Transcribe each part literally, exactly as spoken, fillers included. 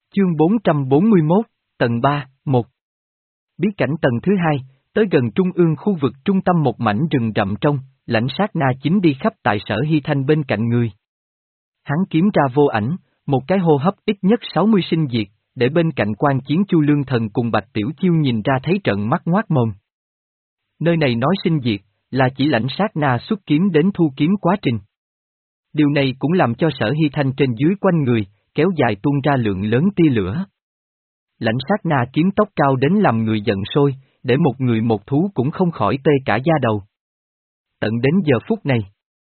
Chương bốn trăm bốn mươi mốt, tầng ba, một. Bí cảnh tầng thứ hai, tới gần trung ương khu vực trung tâm một mảnh rừng rậm trong, lãnh sát na chính đi khắp tại Sở Hy Thanh bên cạnh người. Hắn kiếm ra vô ảnh, một cái hô hấp ít nhất sáu mươi sinh diệt, để bên cạnh quan chiến Chu Lương Thần cùng Bạch Tiểu Chiêu nhìn ra thấy trận mắt ngoác mồm. Nơi này nói sinh diệt, là chỉ lãnh sát na xuất kiếm đến thu kiếm quá trình. Điều này cũng làm cho Sở Hy Thanh trên dưới quanh người, kéo dài tuôn ra lượng lớn tia lửa. Lãnh sát na kiếm tốc cao đến làm người giận sôi, để một người một thú cũng không khỏi tê cả da đầu. Tận đến giờ phút này,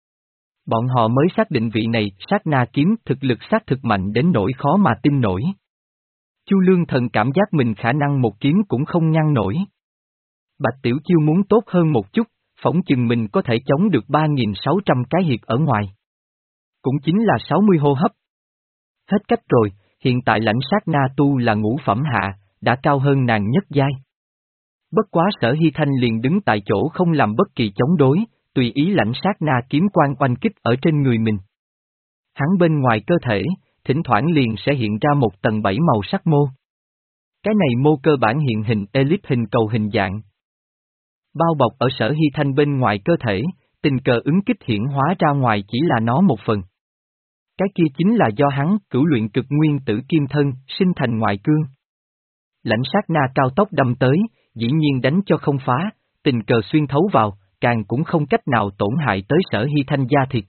bọn họ mới xác định vị này sát na kiếm thực lực xác thực mạnh đến nỗi khó mà tin nổi. Chu Lương Thần cảm giác mình khả năng một kiếm cũng không ngăn nổi. Bạch Tiểu Chiêu muốn tốt hơn một chút, phỏng chừng mình có thể chống được ba nghìn sáu trăm cái hiệp ở ngoài. Cũng chính là sáu mươi hô hấp. Hết cách rồi, hiện tại lãnh sát na tu là ngũ phẩm hạ, đã cao hơn nàng nhất giai. Bất quá Sở Hy Thanh liền đứng tại chỗ không làm bất kỳ chống đối, tùy ý lãnh sát na kiếm quan oanh kích ở trên người mình. Hắn bên ngoài cơ thể, thỉnh thoảng liền sẽ hiện ra một tầng bảy màu sắc mô. Cái này mô cơ bản hiện hình elip hình cầu hình dạng. Bao bọc ở Sở Hy Thanh bên ngoài cơ thể, tình cờ ứng kích hiển hóa ra ngoài chỉ là nó một phần. Cái kia chính là do hắn cửu luyện cực nguyên tử kim thân, sinh thành ngoại cương. Lãnh sát na cao tốc đâm tới, dĩ nhiên đánh cho không phá, tình cờ xuyên thấu vào, càng cũng không cách nào tổn hại tới Sở Hy Thanh da thịt.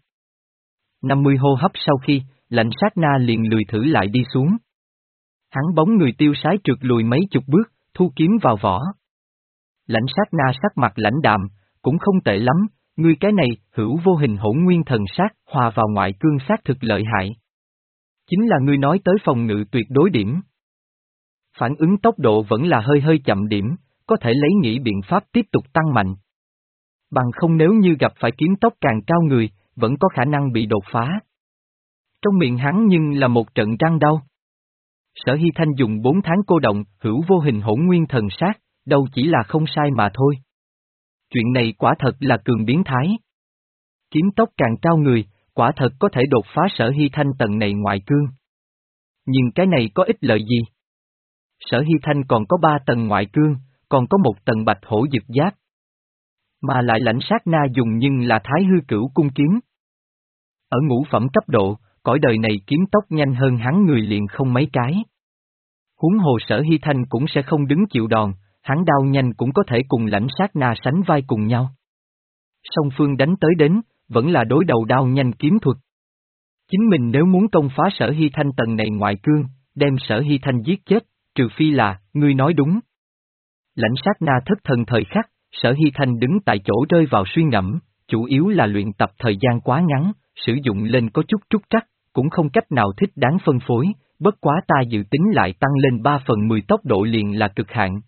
năm mươi hô hấp sau khi, lãnh sát na liền lười thử lại đi xuống. Hắn bóng người tiêu sái trượt lùi mấy chục bước, thu kiếm vào vỏ. Lãnh sát na sắc mặt lãnh đạm, cũng không tệ lắm. Ngươi cái này, hữu vô hình hỗn nguyên thần sát, hòa vào ngoại cương sát thực lợi hại. Chính là ngươi nói tới phòng ngự tuyệt đối điểm. Phản ứng tốc độ vẫn là hơi hơi chậm điểm, có thể lấy nghĩ biện pháp tiếp tục tăng mạnh. Bằng không nếu như gặp phải kiếm tốc càng cao người, vẫn có khả năng bị đột phá. Trong miệng hắn nhưng là một trận răng đau. Sở Hy Thanh dùng bốn tháng cô động, hữu vô hình hỗn nguyên thần sát, đâu chỉ là không sai mà thôi. Chuyện này quả thật là cường biến thái. Kiếm tốc càng cao người, quả thật có thể đột phá Sở Hy Thanh tầng này ngoại cương. Nhưng cái này có ích lợi gì? Sở Hy Thanh còn có ba tầng ngoại cương, còn có một tầng bạch hổ dực giáp. Mà lại lãnh sát na dùng nhưng là thái hư cửu cung kiếm. Ở ngũ phẩm cấp độ, cõi đời này kiếm tốc nhanh hơn hắn người liền không mấy cái. Huống hồ Sở Hy Thanh cũng sẽ không đứng chịu đòn. Hắn đao nhanh cũng có thể cùng lãnh sát na sánh vai cùng nhau. Song phương đánh tới đến, vẫn là đối đầu đao nhanh kiếm thuật. Chính mình nếu muốn công phá Sở Hy Thanh tầng này ngoại cương, đem Sở Hy Thanh giết chết, trừ phi là, ngươi nói đúng. Lãnh sát na thất thần thời khắc, Sở Hy Thanh đứng tại chỗ rơi vào suy ngẫm, chủ yếu là luyện tập thời gian quá ngắn, sử dụng lên có chút trúc trắc, cũng không cách nào thích đáng phân phối, bất quá ta dự tính lại tăng lên ba phần mười tốc độ liền là cực hạn.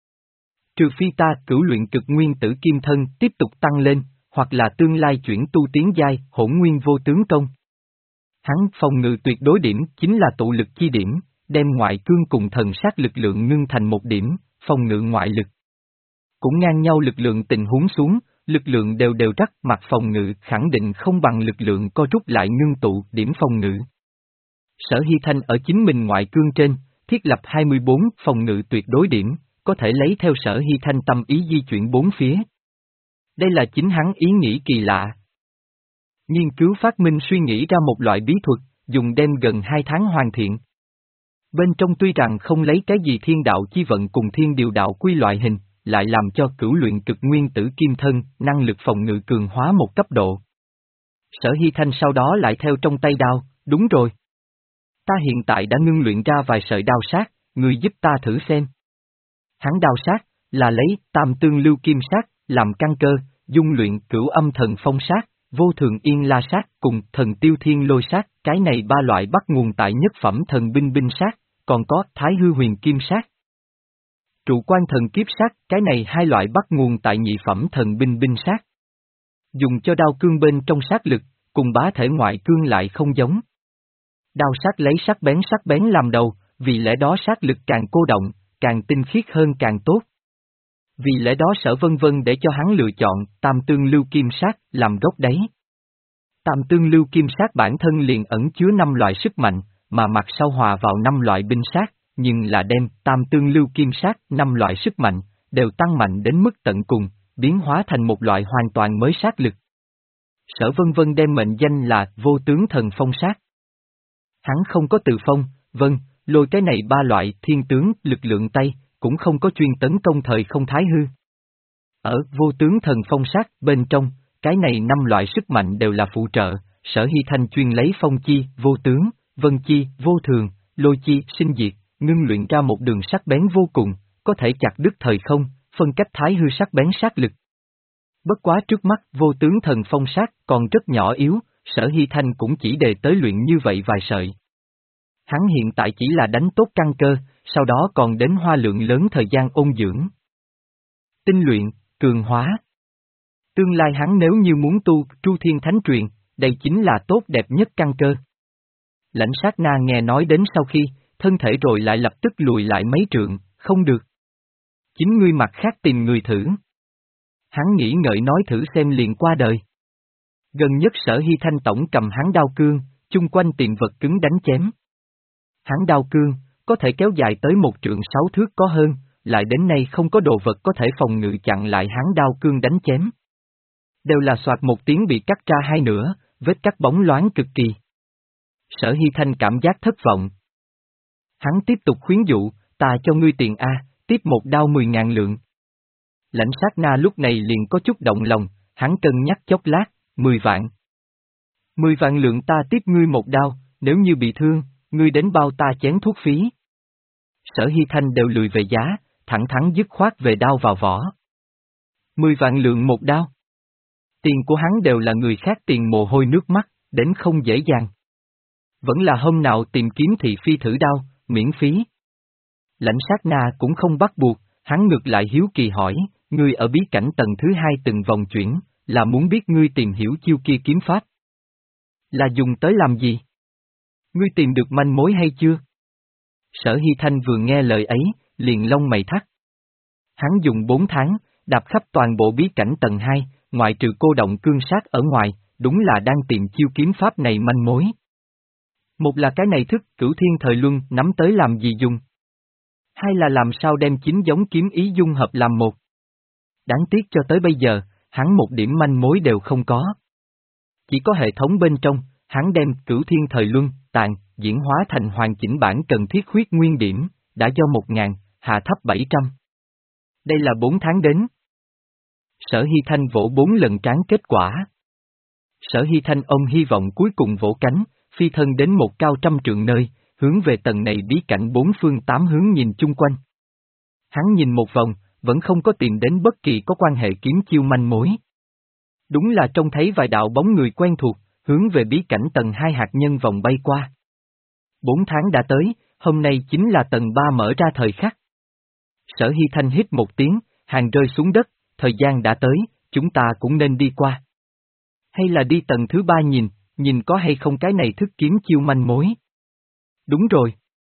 Trừ phi ta cửu luyện cực nguyên tử kim thân tiếp tục tăng lên, hoặc là tương lai chuyển tu tiến giai hỗn nguyên vô tướng công. Hắn phòng ngự tuyệt đối điểm chính là tụ lực chi điểm, đem ngoại cương cùng thần sát lực lượng ngưng thành một điểm, phòng ngự ngoại lực. Cũng ngang nhau lực lượng tình huống xuống, lực lượng đều đều rắc mặt phòng ngự khẳng định không bằng lực lượng co rút lại ngưng tụ điểm phòng ngự. Sở Hy Thanh ở chính mình ngoại cương trên, thiết lập hai mươi bốn phòng ngự tuyệt đối điểm. Có thể lấy theo Sở Hy Thanh tâm ý di chuyển bốn phía. Đây là chính hắn ý nghĩ kỳ lạ. Nghiên cứu phát minh suy nghĩ ra một loại bí thuật, dùng đem gần hai tháng hoàn thiện. Bên trong tuy rằng không lấy cái gì thiên đạo chi vận cùng thiên điều đạo quy loại hình, lại làm cho cửu luyện cực nguyên tử kim thân, năng lực phòng ngự cường hóa một cấp độ. Sở Hy Thanh sau đó lại theo trong tay đao, đúng rồi. Ta hiện tại đã ngưng luyện ra vài sợi đao sát, người giúp ta thử xem. Hắn đao sát, là lấy tam tương lưu kim sát, làm căn cơ, dung luyện cửu âm thần phong sát, vô thường yên la sát cùng thần tiêu thiên lôi sát, cái này ba loại bắt nguồn tại nhất phẩm thần binh binh sát, còn có thái hư huyền kim sát. Trụ quan thần kiếp sát, cái này hai loại bắt nguồn tại nhị phẩm thần binh binh sát. Dùng cho đao cương bên trong sát lực, cùng bá thể ngoại cương lại không giống. Đao sát lấy sắc bén sắc bén làm đầu, vì lẽ đó sát lực càng cô động, càng tinh khiết hơn càng tốt. Vì lẽ đó Sở Vân Vân để cho hắn lựa chọn tam tương lưu kim sát làm gốc đấy. Tam tương lưu kim sát bản thân liền ẩn chứa năm loại sức mạnh, mà mặt sau hòa vào năm loại binh sát, nhưng là đem tam tương lưu kim sát năm loại sức mạnh, đều tăng mạnh đến mức tận cùng, biến hóa thành một loại hoàn toàn mới sát lực. Sở Vân Vân đem mệnh danh là vô tướng thần phong sát. Hắn không có từ phong, vân, lôi cái này ba loại thiên tướng lực lượng Tây, cũng không có chuyên tấn công thời không thái hư. Ở vô tướng thần phong sát bên trong, cái này năm loại sức mạnh đều là phụ trợ, Sở Hy Thanh chuyên lấy phong chi, vô tướng, vân chi, vô thường, lôi chi, sinh diệt, ngưng luyện ra một đường sắc bén vô cùng, có thể chặt đứt thời không, phân cách thái hư sắc bén sát lực. Bất quá trước mắt vô tướng thần phong sát còn rất nhỏ yếu, Sở Hy Thanh cũng chỉ đề tới luyện như vậy vài sợi. Hắn hiện tại chỉ là đánh tốt căn cơ, sau đó còn đến hoa lượng lớn thời gian ôn dưỡng. Tinh luyện, cường hóa. Tương lai hắn nếu như muốn tu Tru Thiên Thánh Truyền, đây chính là tốt đẹp nhất căn cơ. Lãnh Sát Na nghe nói đến sau khi, thân thể rồi lại lập tức lùi lại mấy trượng, không được. Chính ngươi mặt khác tìm người thử. Hắn nghĩ ngợi nói thử xem liền qua đời. Gần nhất Sở Hy Thanh tổng cầm hắn đao cương, chung quanh tìm vật cứng đánh chém. Hắn đao cương, có thể kéo dài tới một trượng sáu thước có hơn, lại đến nay không có đồ vật có thể phòng ngự chặn lại hắn đao cương đánh chém. Đều là soạt một tiếng bị cắt ra hai nửa, vết cắt bóng loáng cực kỳ. Sở Hy Thanh cảm giác thất vọng. Hắn tiếp tục khuyến dụ, ta cho ngươi tiền A, tiếp một đao mười ngàn lượng. Lãnh Sát Na lúc này liền có chút động lòng, hắn cân nhắc chốc lát, mười vạn. Mười vạn lượng ta tiếp ngươi một đao, nếu như bị thương, ngươi đến bao ta chén thuốc phí. Sở Hy Thanh đều lười về giá, thẳng thắn dứt khoát về đao vào vỏ. Mười vạn lượng một đao. Tiền của hắn đều là người khác tiền mồ hôi nước mắt, đến không dễ dàng. Vẫn là hôm nào tìm kiếm thị phi thử đao, miễn phí. Lãnh Sát Na cũng không bắt buộc, hắn ngược lại hiếu kỳ hỏi, ngươi ở bí cảnh tầng thứ hai từng vòng chuyển, là muốn biết ngươi tìm hiểu chiêu kia kiếm pháp. Là dùng tới làm gì? Ngươi tìm được manh mối hay chưa? Sở Hy Thanh vừa nghe lời ấy, liền lông mày thắt. Hắn dùng bốn tháng, đạp khắp toàn bộ bí cảnh tầng hai, ngoại trừ cô động cương sát ở ngoài, đúng là đang tìm chiêu kiếm pháp này manh mối. Một là cái này thức cửu thiên thời luân nắm tới làm gì dùng. Hai là làm sao đem chính giống kiếm ý dung hợp làm một. Đáng tiếc cho tới bây giờ, hắn một điểm manh mối đều không có. Chỉ có hệ thống bên trong, hắn đem cửu thiên thời luân, tàn, diễn hóa thành hoàn chỉnh bản cần thiết huyết nguyên điểm, đã do một ngàn, hạ thấp bảy trăm. Đây là bốn tháng đến. Sở Hy Thanh vỗ bốn lần trán kết quả. Sở Hy Thanh ông hy vọng cuối cùng vỗ cánh, phi thân đến một cao trăm trượng nơi, hướng về tầng này bí cảnh bốn phương tám hướng nhìn chung quanh. Hắn nhìn một vòng, vẫn không có tìm đến bất kỳ có quan hệ kiếm chiêu manh mối. Đúng là trông thấy vài đạo bóng người quen thuộc, hướng về bí cảnh tầng hai hạt nhân vòng bay qua. Bốn tháng đã tới, hôm nay chính là tầng ba mở ra thời khắc. Sở Hy Thanh hít một tiếng, hàng rơi xuống đất, thời gian đã tới, chúng ta cũng nên đi qua. Hay là đi tầng thứ ba nhìn, nhìn có hay không cái này thức kiếm chiêu manh mối. Đúng rồi.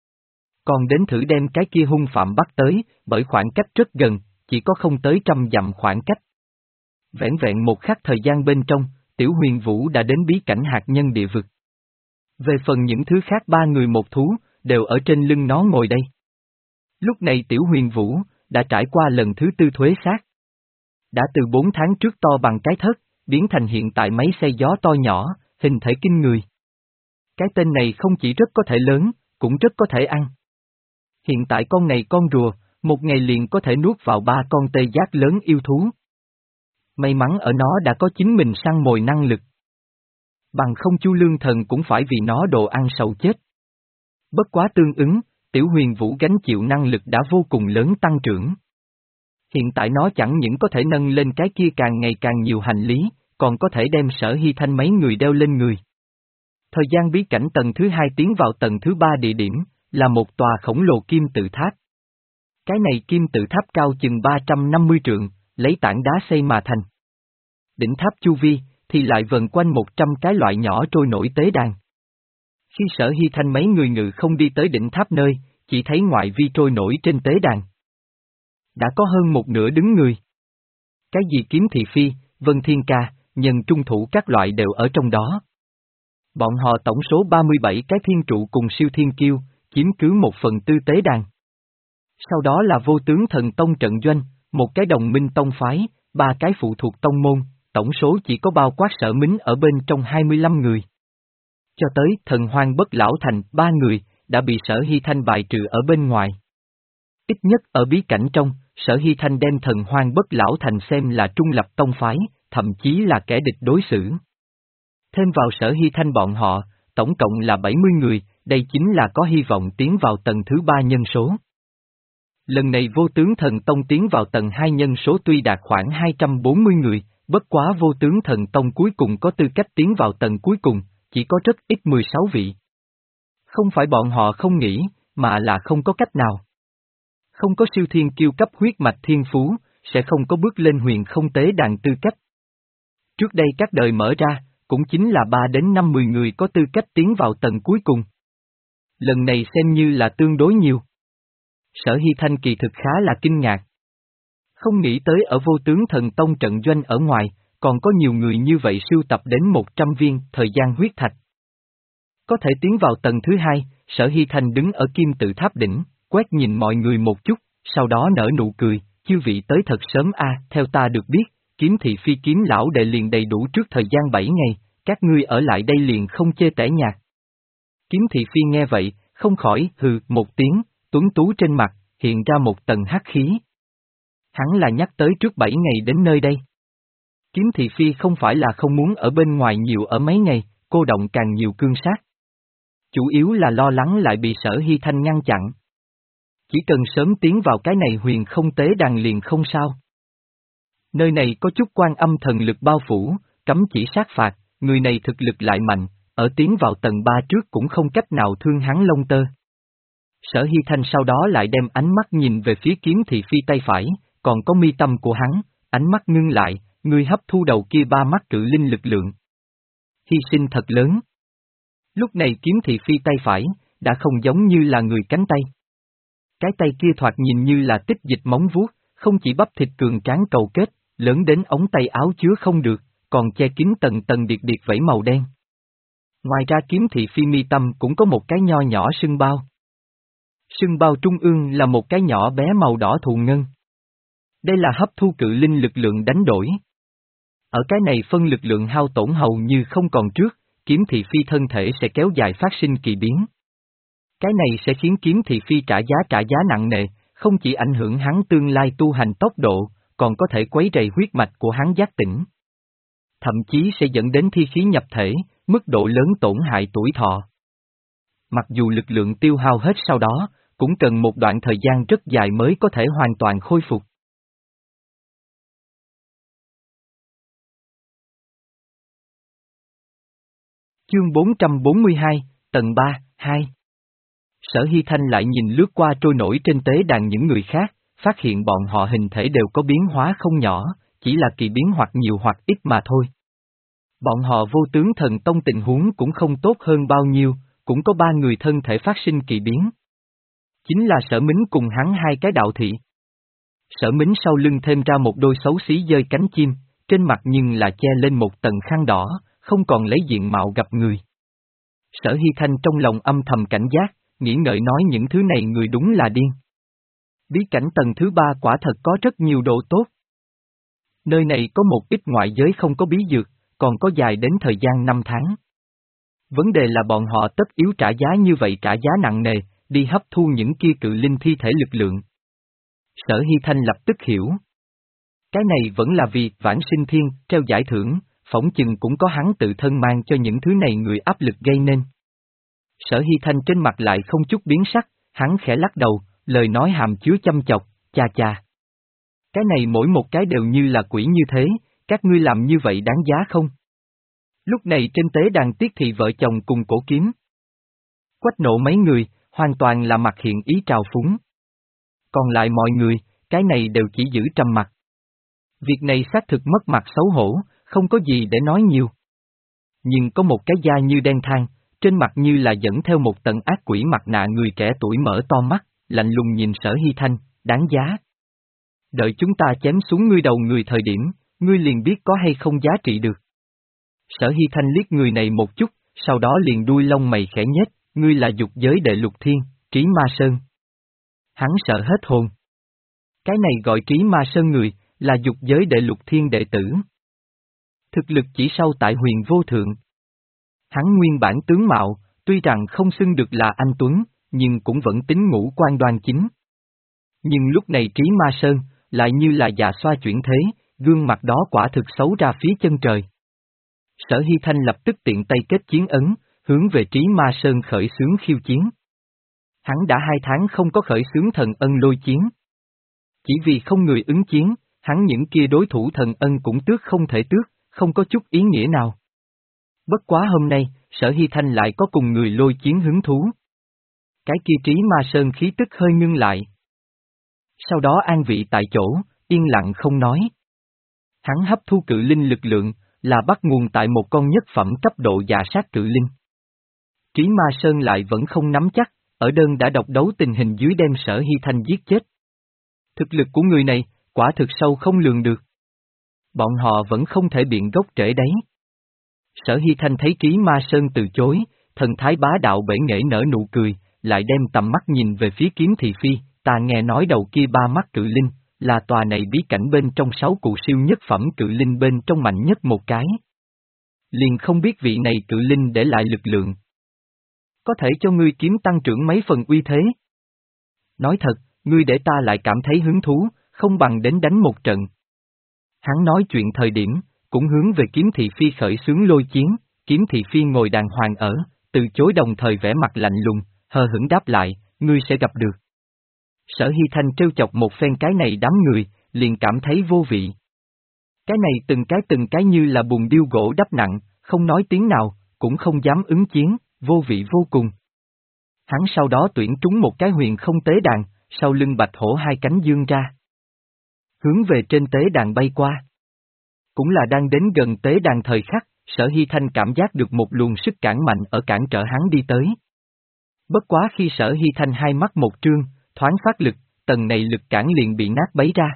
Còn đến thử đem cái kia hung phạm bắt tới, bởi khoảng cách rất gần, chỉ có không tới trăm dặm khoảng cách. Vẻn vẹn một khắc thời gian bên trong, Tiểu Huyền Vũ đã đến bí cảnh hạt nhân địa vực. Về phần những thứ khác ba người một thú, đều ở trên lưng nó ngồi đây. Lúc này Tiểu Huyền Vũ, đã trải qua lần thứ tư thuế sát. Đã từ bốn tháng trước to bằng cái thớt, biến thành hiện tại máy xay gió to nhỏ, hình thể kinh người. Cái tên này không chỉ rất có thể lớn, cũng rất có thể ăn. Hiện tại con này con rùa, một ngày liền có thể nuốt vào ba con tê giác lớn yêu thú. May mắn ở nó đã có chính mình săn mồi năng lực. Bằng không Chu Lương Thần cũng phải vì nó đồ ăn sầu chết. Bất quá tương ứng, Tiểu Huyền Vũ gánh chịu năng lực đã vô cùng lớn tăng trưởng. Hiện tại nó chẳng những có thể nâng lên cái kia càng ngày càng nhiều hành lý, còn có thể đem Sở Hy Thanh mấy người đeo lên người. Thời gian bí cảnh tầng thứ hai tiến vào tầng thứ ba địa điểm, là một tòa khổng lồ kim tự tháp. Cái này kim tự tháp cao chừng ba trăm năm mươi trượng, lấy tảng đá xây mà thành. Đỉnh tháp chu vi, thì lại vần quanh một trăm cái loại nhỏ trôi nổi tế đàn. Khi Sở Hy Thanh mấy người ngự không đi tới đỉnh tháp nơi, chỉ thấy ngoại vi trôi nổi trên tế đàn. Đã có hơn một nửa đứng người. Cái gì kiếm thị phi, Vân Thiên Ca, nhân trung thủ các loại đều ở trong đó. Bọn họ tổng số ba mươi bảy cái thiên trụ cùng siêu thiên kiêu, chiếm cứ một phần tư tế đàn. Sau đó là vô tướng thần tông trận doanh, một cái đồng minh tông phái, ba cái phụ thuộc tông môn, tổng số chỉ có bao quát Sở Mính ở bên trong hai mươi lăm người. Cho tới thần hoang bất lão thành, ba người, đã bị Sở Hy Thanh bài trừ ở bên ngoài. Ít nhất ở bí cảnh trong, Sở Hy Thanh đem thần hoang bất lão thành xem là trung lập tông phái, thậm chí là kẻ địch đối xử. Thêm vào Sở Hy Thanh bọn họ, tổng cộng là bảy mươi người, đây chính là có hy vọng tiến vào tầng thứ ba nhân số. Lần này vô tướng thần tông tiến vào tầng hai nhân số tuy đạt khoảng hai trăm bốn mươi người, bất quá vô tướng thần tông cuối cùng có tư cách tiến vào tầng cuối cùng, chỉ có rất ít mười sáu vị. Không phải bọn họ không nghĩ, mà là không có cách nào. Không có siêu thiên kiêu cấp huyết mạch thiên phú, sẽ không có bước lên huyền không tế đàn tư cách. Trước đây các đời mở ra, cũng chính là ba đến năm mươi người có tư cách tiến vào tầng cuối cùng. Lần này xem như là tương đối nhiều. Sở Hy Thanh kỳ thực khá là kinh ngạc. Không nghĩ tới ở vô tướng thần tông trận doanh ở ngoài, còn có nhiều người như vậy sưu tập đến một trăm viên thời gian huyết thạch. Có thể tiến vào tầng thứ hai, Sở Hy Thanh đứng ở kim tự tháp đỉnh, quét nhìn mọi người một chút, sau đó nở nụ cười, chư vị tới thật sớm a, theo ta được biết, kiếm thị phi kiếm lão đệ liền đầy đủ trước thời gian bảy ngày, các ngươi ở lại đây liền không chê tẻ nhạt. Kiếm thị phi nghe vậy, không khỏi hừ một tiếng, tuấn tú trên mặt, hiện ra một tầng hắc khí. Hắn là nhắc tới trước bảy ngày đến nơi đây. Kiếm thị phi không phải là không muốn ở bên ngoài nhiều ở mấy ngày, cô động càng nhiều cương sát. Chủ yếu là lo lắng lại bị Sở Hy Thanh ngăn chặn. Chỉ cần sớm tiến vào cái này huyền không tế đàn liền không sao. Nơi này có chút quan âm thần lực bao phủ, cấm chỉ sát phạt, người này thực lực lại mạnh, ở tiến vào tầng ba trước cũng không cách nào thương hắn lông tơ. Sở Hy Thanh sau đó lại đem ánh mắt nhìn về phía kiếm thị phi tay phải, còn có mi tâm của hắn, ánh mắt ngưng lại, người hấp thu đầu kia ba mắt cự linh lực lượng. Hy sinh thật lớn. Lúc này kiếm thị phi tay phải, đã không giống như là người cánh tay. Cái tay kia thoạt nhìn như là tích dịch móng vuốt, không chỉ bắp thịt cường tráng cầu kết, lớn đến ống tay áo chứa không được, còn che kín tầng tầng điệt điệt vảy màu đen. Ngoài ra kiếm thị phi mi tâm cũng có một cái nho nhỏ sưng bao. Sưng bao trung ương là một cái nhỏ bé màu đỏ thù ngân. Đây là hấp thu cự linh lực lượng đánh đổi. Ở cái này phân lực lượng hao tổn hầu như không còn trước, kiếm thị phi thân thể sẽ kéo dài phát sinh kỳ biến. Cái này sẽ khiến kiếm thị phi trả giá trả giá nặng nề, không chỉ ảnh hưởng hắn tương lai tu hành tốc độ, còn có thể quấy rầy huyết mạch của hắn giác tỉnh. Thậm chí sẽ dẫn đến thi khí nhập thể, mức độ lớn tổn hại tuổi thọ. Mặc dù lực lượng tiêu hao hết sau đó, cũng cần một đoạn thời gian rất dài mới có thể hoàn toàn khôi phục. Chương bốn trăm bốn mươi hai, tầng ba, hai. Sở Hy Thanh lại nhìn lướt qua trôi nổi trên tế đàn những người khác, phát hiện bọn họ hình thể đều có biến hóa không nhỏ, chỉ là kỳ biến hoặc nhiều hoặc ít mà thôi. Bọn họ vô tướng thần tông tình huống cũng không tốt hơn bao nhiêu, cũng có ba người thân thể phát sinh kỳ biến. Chính là Sở Mính cùng hắn hai cái đạo thị. Sở Mính sau lưng thêm ra một đôi xấu xí dơi cánh chim, trên mặt nhưng là che lên một tầng khăn đỏ, không còn lấy diện mạo gặp người. Sở Hy Thanh trong lòng âm thầm cảnh giác, nghĩ ngợi nói những thứ này người đúng là điên. Bí cảnh tầng thứ ba quả thật có rất nhiều độ tốt. Nơi này có một ít ngoại giới không có bí dược, còn có dài đến thời gian năm tháng. Vấn đề là bọn họ tất yếu trả giá như vậy, trả giá nặng nề, đi hấp thu những kia cự linh thi thể lực lượng. Sở Hy Thanh lập tức hiểu. Cái này vẫn là vì vãng sinh thiên, treo giải thưởng, phỏng chừng cũng có hắn tự thân mang cho những thứ này người áp lực gây nên. Sở Hy Thanh trên mặt lại không chút biến sắc, hắn khẽ lắc đầu, lời nói hàm chứa châm chọc, cha cha. Cái này mỗi một cái đều như là quỷ như thế, các ngươi làm như vậy đáng giá không? Lúc này trên tế đàn Tiết Thị vợ chồng cùng cổ kiếm. Quách nộ mấy người, hoàn toàn là mặt hiện ý trào phúng. Còn lại mọi người, cái này đều chỉ giữ trầm mặt. Việc này xác thực mất mặt xấu hổ, không có gì để nói nhiều. Nhưng có một cái da như đen than, trên mặt như là dẫn theo một tầng ác quỷ mặt nạ người trẻ tuổi mở to mắt, lạnh lùng nhìn Sở Hy Thanh, đáng giá. Đợi chúng ta chém xuống ngươi đầu người thời điểm, ngươi liền biết có hay không giá trị được. Sở Hy Thanh liếc người này một chút, sau đó liền đuôi lông mày khẽ nhếch, ngươi là dục giới đệ lục thiên, Trí Ma Sơn. Hắn sợ hết hồn. Cái này gọi Trí Ma Sơn người, là dục giới đệ lục thiên đệ tử. Thực lực chỉ sau tại Huyền Vô Thượng. Hắn nguyên bản tướng mạo, tuy rằng không xưng được là anh Tuấn, nhưng cũng vẫn tính ngũ quan đoan chính. Nhưng lúc này Trí Ma Sơn, lại như là già xoa chuyển thế, gương mặt đó quả thực xấu ra phía chân trời. Sở Hy Thanh lập tức tiện tay kết chiến ấn, hướng về Trí Ma Sơn khởi xướng khiêu chiến. Hắn đã hai tháng không có khởi xướng thần ân lôi chiến. Chỉ vì không người ứng chiến, hắn những kia đối thủ thần ân cũng tước không thể tước, không có chút ý nghĩa nào. Bất quá hôm nay, Sở Hy Thanh lại có cùng người lôi chiến hứng thú. Cái kia Trí Ma Sơn khí tức hơi ngưng lại. Sau đó an vị tại chỗ, yên lặng không nói. Hắn hấp thu cự linh lực lượng, là bắt nguồn tại một con nhất phẩm cấp độ dạ sát cự linh. Trí Ma Sơn lại vẫn không nắm chắc, ở đơn đã độc đấu tình hình dưới đem Sở Hy Thanh giết chết. Thực lực của người này, quả thực sâu không lường được. Bọn họ vẫn không thể biện gốc trễ đấy. Sở Hy Thanh thấy Trí Ma Sơn từ chối, thần thái bá đạo bể nghệ nở nụ cười, lại đem tầm mắt nhìn về phía Kiếm Thị Phi, ta nghe nói đầu kia ba mắt cự linh, là tòa này bí cảnh bên trong sáu cụ siêu nhất phẩm cự linh bên trong mạnh nhất một cái. Liền không biết vị này cự linh để lại lực lượng. Có thể cho ngươi kiếm tăng trưởng mấy phần uy thế. Nói thật, ngươi để ta lại cảm thấy hứng thú, không bằng đến đánh một trận. Hắn nói chuyện thời điểm, cũng hướng về Kiếm Thị Phi khởi xướng lôi chiến, Kiếm Thị Phi ngồi đàng hoàng ở, từ chối đồng thời vẻ mặt lạnh lùng, hờ hững đáp lại, ngươi sẽ gặp được. Sở Hy Thanh trêu chọc một phen cái này đám người, liền cảm thấy vô vị. Cái này từng cái từng cái như là bùn điêu gỗ đắp nặng, không nói tiếng nào, cũng không dám ứng chiến, vô vị vô cùng. Hắn sau đó tuyển trúng một cái huyền không tế đàn, sau lưng bạch hổ hai cánh dương ra. Hướng về trên tế đàn bay qua. Cũng là đang đến gần tế đàn thời khắc, Sở Hy Thanh cảm giác được một luồng sức cản mạnh ở cản trở hắn đi tới. Bất quá khi Sở Hy Thanh hai mắt một trương, thoáng phát lực, tầng này lực cản liền bị nát bấy ra.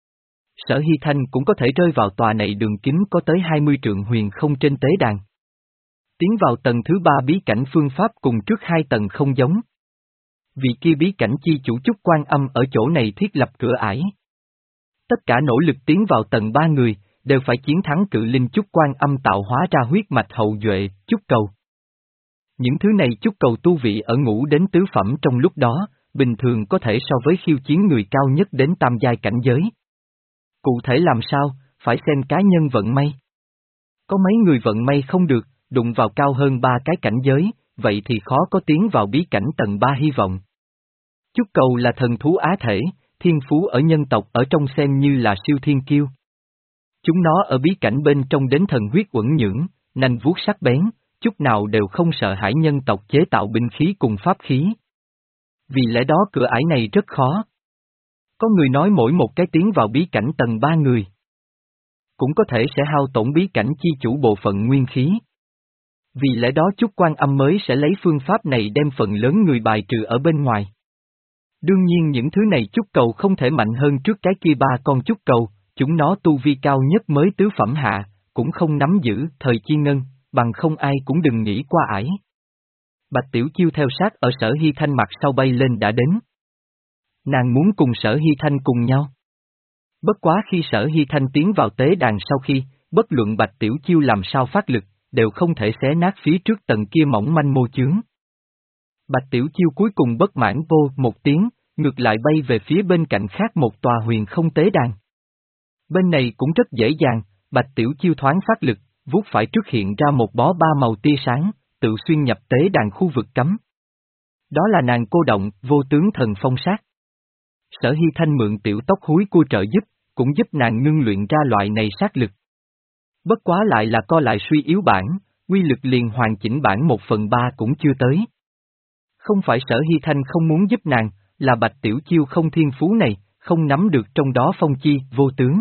Sở Hy Thanh cũng có thể rơi vào tòa này đường kính có tới hai mươi trượng huyền không trên tế đàn. Tiến vào tầng thứ ba bí cảnh phương pháp cùng trước hai tầng không giống. Vì kia bí cảnh chi chủ Chúc Quan Âm ở chỗ này thiết lập cửa ải. Tất cả nỗ lực tiến vào tầng ba người, đều phải chiến thắng cự linh Chúc Quan Âm tạo hóa ra huyết mạch hậu duệ, Chúc Cầu. Những thứ này Chúc Cầu tu vị ở ngũ đến tứ phẩm trong lúc đó, bình thường có thể so với khiêu chiến người cao nhất đến tam giai cảnh giới. Cụ thể làm sao, phải xem cá nhân vận may. Có mấy người vận may không được, đụng vào cao hơn ba cái cảnh giới, vậy thì khó có tiến vào bí cảnh tầng ba hy vọng. Chúc Cầu là thần thú á thể, thiên phú ở nhân tộc ở trong xem như là siêu thiên kiêu. Chúng nó ở bí cảnh bên trong đến thần huyết uẩn nhưỡng, nanh vuốt sắc bén, chút nào đều không sợ hãi nhân tộc chế tạo binh khí cùng pháp khí. Vì lẽ đó cửa ải này rất khó. Có người nói mỗi một cái tiến vào bí cảnh tầng ba người, cũng có thể sẽ hao tổn bí cảnh chi chủ bộ phận nguyên khí. Vì lẽ đó Chúc Quan Âm mới sẽ lấy phương pháp này đem phần lớn người bài trừ ở bên ngoài. Đương nhiên những thứ này Chúc Cầu không thể mạnh hơn trước cái kia ba con Chúc Cầu, chúng nó tu vi cao nhất mới tứ phẩm hạ, cũng không nắm giữ thời chi ngân, bằng không ai cũng đừng nghĩ qua ải. Bạch Tiểu Chiêu theo sát ở Sở Hy Thanh mặt sau bay lên đã đến. Nàng muốn cùng Sở Hy Thanh cùng nhau. Bất quá khi Sở Hy Thanh tiến vào tế đàn sau khi, bất luận Bạch Tiểu Chiêu làm sao phát lực, đều không thể xé nát phía trước tầng kia mỏng manh mô chướng. Bạch Tiểu Chiêu cuối cùng bất mãn vô một tiếng, ngược lại bay về phía bên cạnh khác một tòa huyền không tế đàn. Bên này cũng rất dễ dàng, Bạch Tiểu Chiêu thoáng phát lực, vuốt phải trước hiện ra một bó ba màu tia sáng, tự xuyên nhập tế đàn khu vực cấm. Đó là nàng cô động, vô tướng thần phong sát. Sở Hy Thanh mượn tiểu tóc húi của trợ giúp, cũng giúp nàng ngưng luyện ra loại này sát lực. Bất quá lại là co lại suy yếu bản, quy lực liền hoàn chỉnh bản một phần ba cũng chưa tới. Không phải Sở Hy Thanh không muốn giúp nàng, là Bạch Tiểu Chiêu không thiên phú này, không nắm được trong đó phong chi, vô tướng.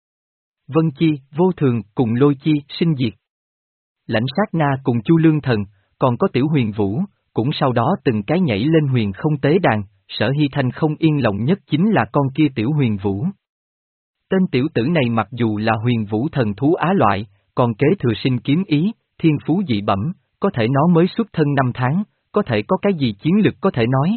Vân chi, vô thường, cùng lôi chi, sinh diệt. Lãnh sát na cùng Chu Lương Thần, còn có Tiểu Huyền Vũ, cũng sau đó từng cái nhảy lên huyền không tế đàn, Sở Hy Thanh không yên lòng nhất chính là con kia Tiểu Huyền Vũ. Tên tiểu tử này mặc dù là huyền vũ thần thú á loại, còn kế thừa sinh kiếm ý, thiên phú dị bẩm, có thể nó mới xuất thân năm tháng, có thể có cái gì chiến lực có thể nói.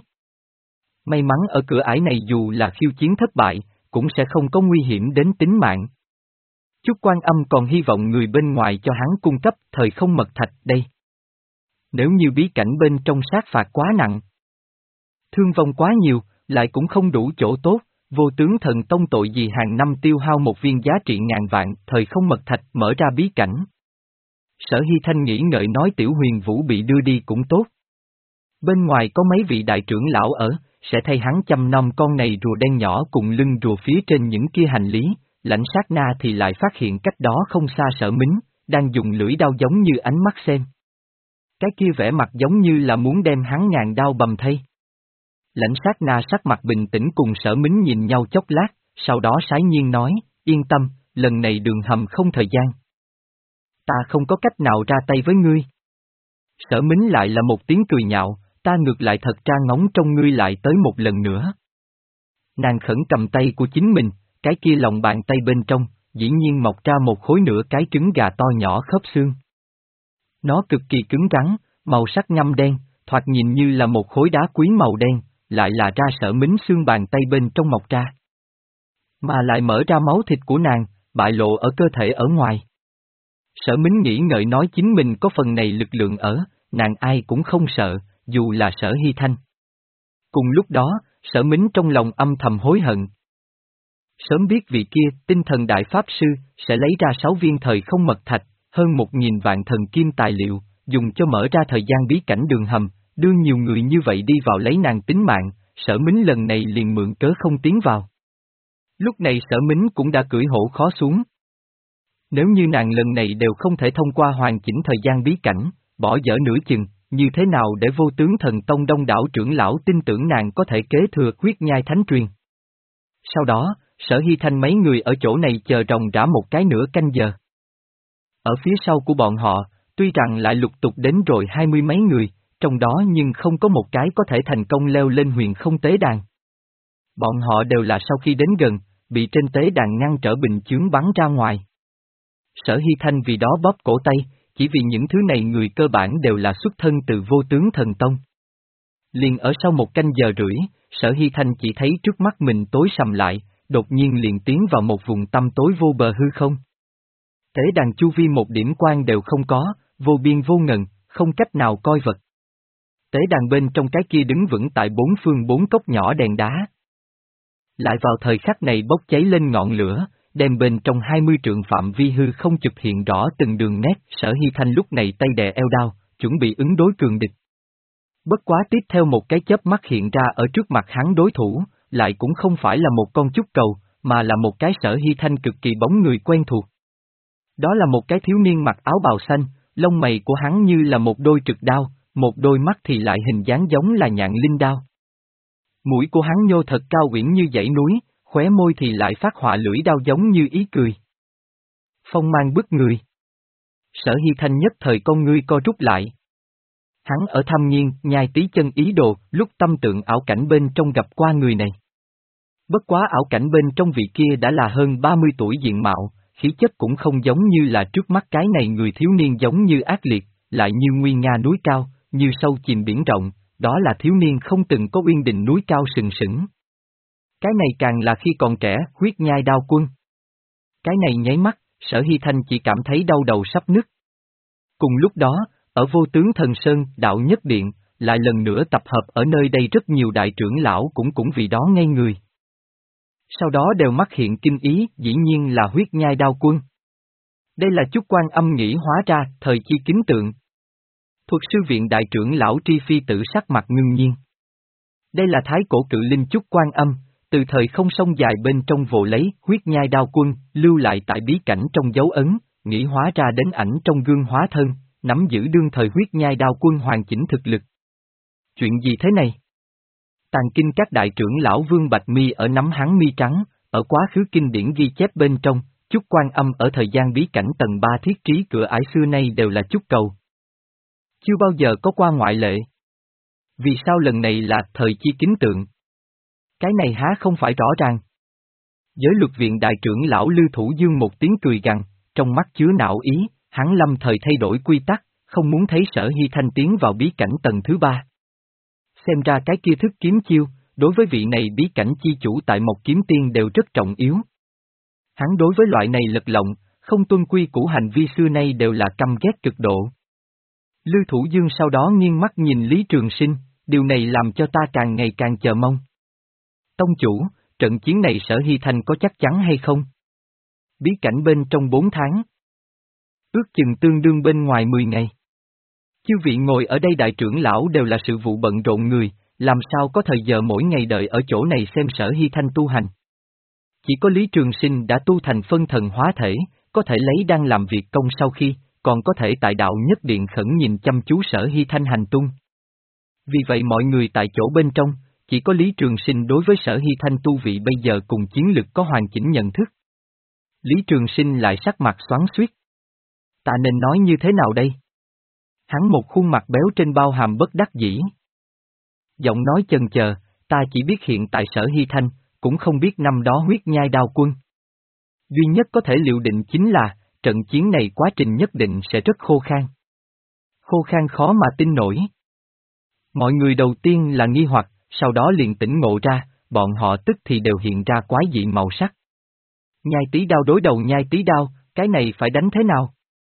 May mắn ở cửa ải này dù là khiêu chiến thất bại, cũng sẽ không có nguy hiểm đến tính mạng. Chúc Quan Âm còn hy vọng người bên ngoài cho hắn cung cấp thời không mật thạch đây. Nếu như bí cảnh bên trong sát phạt quá nặng, thương vong quá nhiều, lại cũng không đủ chỗ tốt, vô tướng thần tông tội gì hàng năm tiêu hao một viên giá trị ngàn vạn thời không mật thạch mở ra bí cảnh. Sở Hy Thanh nghĩ ngợi nói Tiểu Huyền Vũ bị đưa đi cũng tốt. Bên ngoài có mấy vị đại trưởng lão ở, sẽ thay hắn chăm nom con này rùa đen nhỏ cùng lưng rùa phía trên những kia hành lý. Lãnh sát na thì lại phát hiện cách đó không xa Sở Mính, đang dùng lưỡi đao giống như ánh mắt xem. Cái kia vẻ mặt giống như là muốn đem hắn ngàn đao bầm thây. Lãnh sát na sắc mặt bình tĩnh cùng Sở Mính nhìn nhau chốc lát, sau đó sái nhiên nói, yên tâm, lần này đường hầm không thời gian. Ta không có cách nào ra tay với ngươi. Sở Mính lại là một tiếng cười nhạo, ta ngược lại thật ra ngóng trong ngươi lại tới một lần nữa. Nàng khẩn cầm tay của chính mình, cái kia lòng bàn tay bên trong, dĩ nhiên mọc ra một khối nửa cái trứng gà to nhỏ khớp xương. Nó cực kỳ cứng rắn, màu sắc ngăm đen, thoạt nhìn như là một khối đá quý màu đen, lại là ra Sở Mính xương bàn tay bên trong mọc ra. Mà lại mở ra máu thịt của nàng, bại lộ ở cơ thể ở ngoài. Sở Mính nghĩ ngợi nói chính mình có phần này lực lượng ở, nàng ai cũng không sợ, dù là Sở Hy Thanh. Cùng lúc đó, Sở Mính trong lòng âm thầm hối hận. Sớm biết vị kia, tinh thần đại pháp sư, sẽ lấy ra sáu viên thời không mật thạch, hơn một nghìn vạn thần kim tài liệu, dùng cho mở ra thời gian bí cảnh đường hầm, đưa nhiều người như vậy đi vào lấy nàng tính mạng, Sở Mính lần này liền mượn cớ không tiến vào. Lúc này Sở Mính cũng đã cưỡi hổ khó xuống. Nếu như nàng lần này đều không thể thông qua hoàn chỉnh thời gian bí cảnh, bỏ dở nửa chừng, như thế nào để vô tướng thần tông đông đảo trưởng lão tin tưởng nàng có thể kế thừa huyết nhai thánh truyền. Sau đó, Sở Hy Thanh mấy người ở chỗ này chờ ròng rã một cái nửa canh giờ. Ở phía sau của bọn họ, tuy rằng lại lục tục đến rồi hai mươi mấy người, trong đó nhưng không có một cái có thể thành công leo lên huyền không tế đàn. Bọn họ đều là sau khi đến gần, bị trên tế đàn ngăn trở bình chướng bắn ra ngoài. Sở Hy Thanh vì đó bóp cổ tay, chỉ vì những thứ này người cơ bản đều là xuất thân từ vô tướng thần tông. Liền ở sau một canh giờ rưỡi, Sở Hy Thanh chỉ thấy trước mắt mình tối sầm lại, đột nhiên liền tiến vào một vùng tăm tối vô bờ hư không. Tế đàn chu vi một điểm quang đều không có, vô biên vô ngần, không cách nào coi vật. Tế đàn bên trong cái kia đứng vững tại bốn phương bốn cốc nhỏ đèn đá. Lại vào thời khắc này bốc cháy lên ngọn lửa, đem bên trong hai mươi trượng phạm vi hư không chụp hiện rõ từng đường nét. Sở Hy Thanh lúc này tay đè eo đao, chuẩn bị ứng đối cường địch. Bất quá tiếp theo một cái chớp mắt hiện ra ở trước mặt hắn đối thủ, lại cũng không phải là một con trúc cầu, mà là một cái Sở Hy Thanh cực kỳ bóng người quen thuộc. Đó là một cái thiếu niên mặc áo bào xanh, lông mày của hắn như là một đôi trực đao, một đôi mắt thì lại hình dáng giống là nhạn linh đao. Mũi của hắn nhô thật cao uyển như dãy núi, khóe môi thì lại phát họa lưỡi đao giống như ý cười. Phong mang bức người. Sở Hy Thanh nhất thời con ngươi co rút lại. Hắn ở thâm nhiên, nhai tí chân ý đồ, lúc tâm tượng ảo cảnh bên trong gặp qua người này. Bất quá ảo cảnh bên trong vị kia đã là hơn ba mươi tuổi diện mạo, khí chất cũng không giống như là trước mắt cái này người thiếu niên giống như ác liệt, lại như nguy nga núi cao, như sâu chìm biển rộng, đó là thiếu niên không từng có uyên định núi cao sừng sững. Cái này càng là khi còn trẻ, huyết nhai đao quân. Cái này nháy mắt, Sở Hy Thanh chỉ cảm thấy đau đầu sắp nứt. Cùng lúc đó, ở vô tướng thần sơn, đạo nhất điện, lại lần nữa tập hợp ở nơi đây rất nhiều đại trưởng lão cũng cũng vì đó ngây người. Sau đó đều mắc hiện kinh ý, dĩ nhiên là huyết nhai đao quân. Đây là Chúc Quan Âm nghĩ hóa ra, thời chi kính tượng. Thuật sư viện đại trưởng lão Tri Phi Tử sắc mặt ngưng nhiên. Đây là thái cổ cự linh Chúc Quan Âm, từ thời không sông dài bên trong vồ lấy huyết nhai đao quân, lưu lại tại bí cảnh trong dấu ấn, nghĩ hóa ra đến ảnh trong gương hóa thân, nắm giữ đương thời huyết nhai đao quân hoàn chỉnh thực lực. Chuyện gì thế này? Tàn kinh các đại trưởng lão Vương Bạch Mi ở nắm hắn mi trắng, ở quá khứ kinh điển ghi chép bên trong, Chúc Quan Âm ở thời gian bí cảnh tầng ba thiết trí cửa ải xưa nay đều là chúc cầu. Chưa bao giờ có qua ngoại lệ. Vì sao lần này là thời chi kính tượng? Cái này há không phải rõ ràng. Giới luật viện đại trưởng lão Lưu Thủ Dương một tiếng cười gằn, trong mắt chứa não ý, hắn lâm thời thay đổi quy tắc, không muốn thấy Sở Hy Thanh tiến vào bí cảnh tầng thứ ba. Xem ra cái kia thức kiếm chiêu, đối với vị này bí cảnh chi chủ tại Mộc Kiếm Tiên đều rất trọng yếu. Hắn đối với loại này lật lọng, không tuân quy củ hành vi xưa nay đều là căm ghét cực độ. Lưu Thủ Dương sau đó nghiêng mắt nhìn Lý Trường Sinh, điều này làm cho ta càng ngày càng chờ mong. Tông chủ, trận chiến này Sở Hy Thanh có chắc chắn hay không? Bí cảnh bên trong bốn tháng. Ước chừng tương đương bên ngoài mười ngày. Chư vị ngồi ở đây đại trưởng lão đều là sự vụ bận rộn người, làm sao có thời giờ mỗi ngày đợi ở chỗ này xem Sở Hy Thanh tu hành. Chỉ có Lý Trường Sinh đã tu thành phân thần hóa thể, có thể lấy đang làm việc công sau khi, còn có thể tại đạo nhất điện khẩn nhìn chăm chú Sở Hy Thanh hành tung. Vì vậy mọi người tại chỗ bên trong, chỉ có Lý Trường Sinh đối với Sở Hy Thanh tu vị bây giờ cùng chiến lực có hoàn chỉnh nhận thức. Lý Trường Sinh lại sắc mặt xoắn xuýt. Ta nên nói như thế nào đây? Hắn một khuôn mặt béo trên bao hàm bất đắc dĩ. Giọng nói chần chờ, ta chỉ biết hiện tại Sở Hy Thanh, cũng không biết năm đó huyết nhai đao quân. Duy nhất có thể liệu định chính là, trận chiến này quá trình nhất định sẽ rất khô khan. Khô khan khó mà tin nổi. Mọi người đầu tiên là nghi hoặc, sau đó liền tỉnh ngộ ra, bọn họ tức thì đều hiện ra quái dị màu sắc. Nhai tí đao đối đầu nhai tí đao, cái này phải đánh thế nào?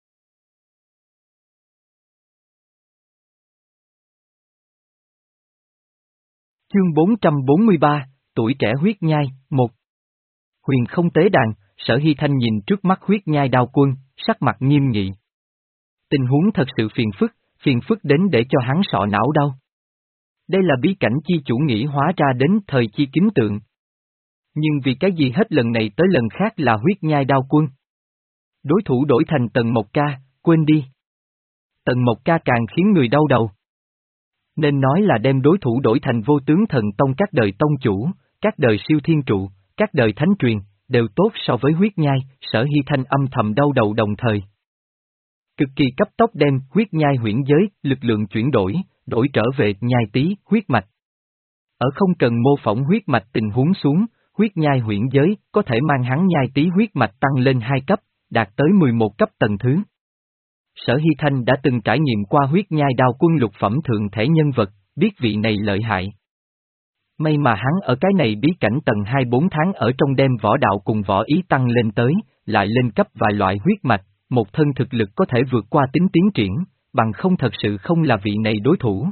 Chương bốn trăm bốn mươi ba, tuổi trẻ huyết nhai, một. Huyền không tế đàn, Sở Hy Thanh nhìn trước mắt huyết nhai đao quân, sắc mặt nghiêm nghị. Tình huống thật sự phiền phức, phiền phức đến để cho hắn sọ não đau. Đây là bí cảnh chi chủ nghĩ hóa ra đến thời chi kính tượng. Nhưng vì cái gì hết lần này tới lần khác là huyết nhai đao quân. Đối thủ đổi thành Tần Mộc Ca, quên đi. Tần Mộc Ca càng khiến người đau đầu. Nên nói là đem đối thủ đổi thành vô tướng thần tông các đời tông chủ, các đời siêu thiên trụ, các đời thánh truyền, đều tốt so với huyết nhai, Sở Hy Thanh âm thầm đau đầu đồng thời. Cực kỳ cấp tốc đem huyết nhai huyễn giới, lực lượng chuyển đổi, đổi trở về nhai tí, huyết mạch. Ở không cần mô phỏng huyết mạch tình huống xuống, huyết nhai huyễn giới có thể mang hắn nhai tí huyết mạch tăng lên hai cấp, đạt tới mười một cấp tầng thứ. Sở Hy Thanh đã từng trải nghiệm qua huyết nhai đao quân lục phẩm thượng thể nhân vật, biết vị này lợi hại. May mà hắn ở cái này bí cảnh tầng hai bốn tháng ở trong đêm võ đạo cùng võ ý tăng lên tới, lại lên cấp vài loại huyết mạch, một thân thực lực có thể vượt qua tính tiến triển, bằng không thật sự không là vị này đối thủ.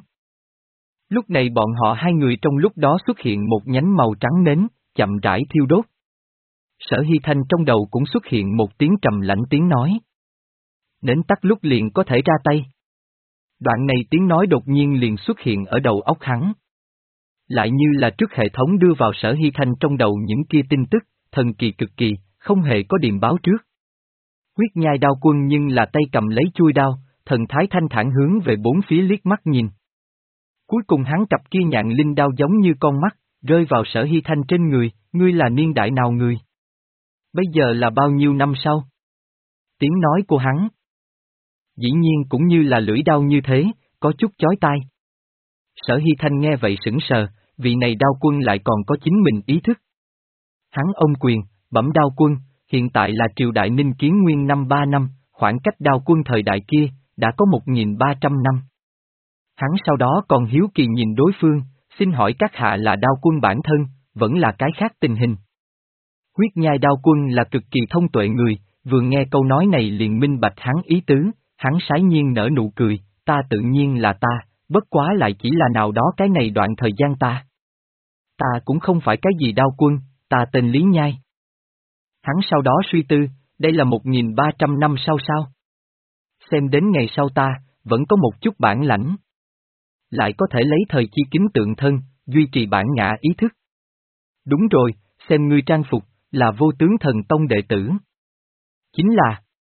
Lúc này bọn họ hai người trong lúc đó xuất hiện một nhánh màu trắng nến, chậm rãi thiêu đốt. Sở Hy Thanh trong đầu cũng xuất hiện một tiếng trầm lãnh tiếng nói. Nến tắt lúc liền có thể ra tay. Đoạn này tiếng nói đột nhiên liền xuất hiện ở đầu óc hắn. Lại như là trước hệ thống đưa vào Sở Hy Thanh trong đầu những kia tin tức, thần kỳ cực kỳ, không hề có điềm báo trước. Huyết nhai đao quân nhưng là tay cầm lấy chuôi đao, thần thái thanh thản hướng về bốn phía liếc mắt nhìn. Cuối cùng hắn cặp kia nhạn linh đao giống như con mắt, rơi vào Sở Hy Thanh trên người, ngươi là niên đại nào người? Bây giờ là bao nhiêu năm sau? Tiếng nói của hắn. Dĩ nhiên cũng như là lưỡi đao như thế, có chút chói tai. Sở Hy Thanh nghe vậy sững sờ, vị này đao quân lại còn có chính mình ý thức. Hắn ôm quyền, bẩm đao quân, hiện tại là triều đại Ninh Kiến Nguyên năm ba năm, khoảng cách đao quân thời đại kia, đã có một nghìn ba trăm năm. Hắn sau đó còn hiếu kỳ nhìn đối phương, xin hỏi các hạ là đao quân bản thân, vẫn là cái khác tình hình. Huyết nhai đao quân là cực kỳ thông tuệ người, vừa nghe câu nói này liền minh bạch hắn ý tứ, hắn sái nhiên nở nụ cười, ta tự nhiên là ta, bất quá lại chỉ là nào đó cái này đoạn thời gian ta. Ta cũng không phải cái gì đao quân, ta tên Lý Nhai. Hắn sau đó suy tư, đây là một nghìn ba trăm năm sau sao? Xem đến ngày sau ta, vẫn có một chút bản lãnh. Lại có thể lấy thời chi kính tượng thân, duy trì bản ngã ý thức. Đúng rồi, xem ngươi trang phục, là vô tướng thần tông đệ tử. Chính là.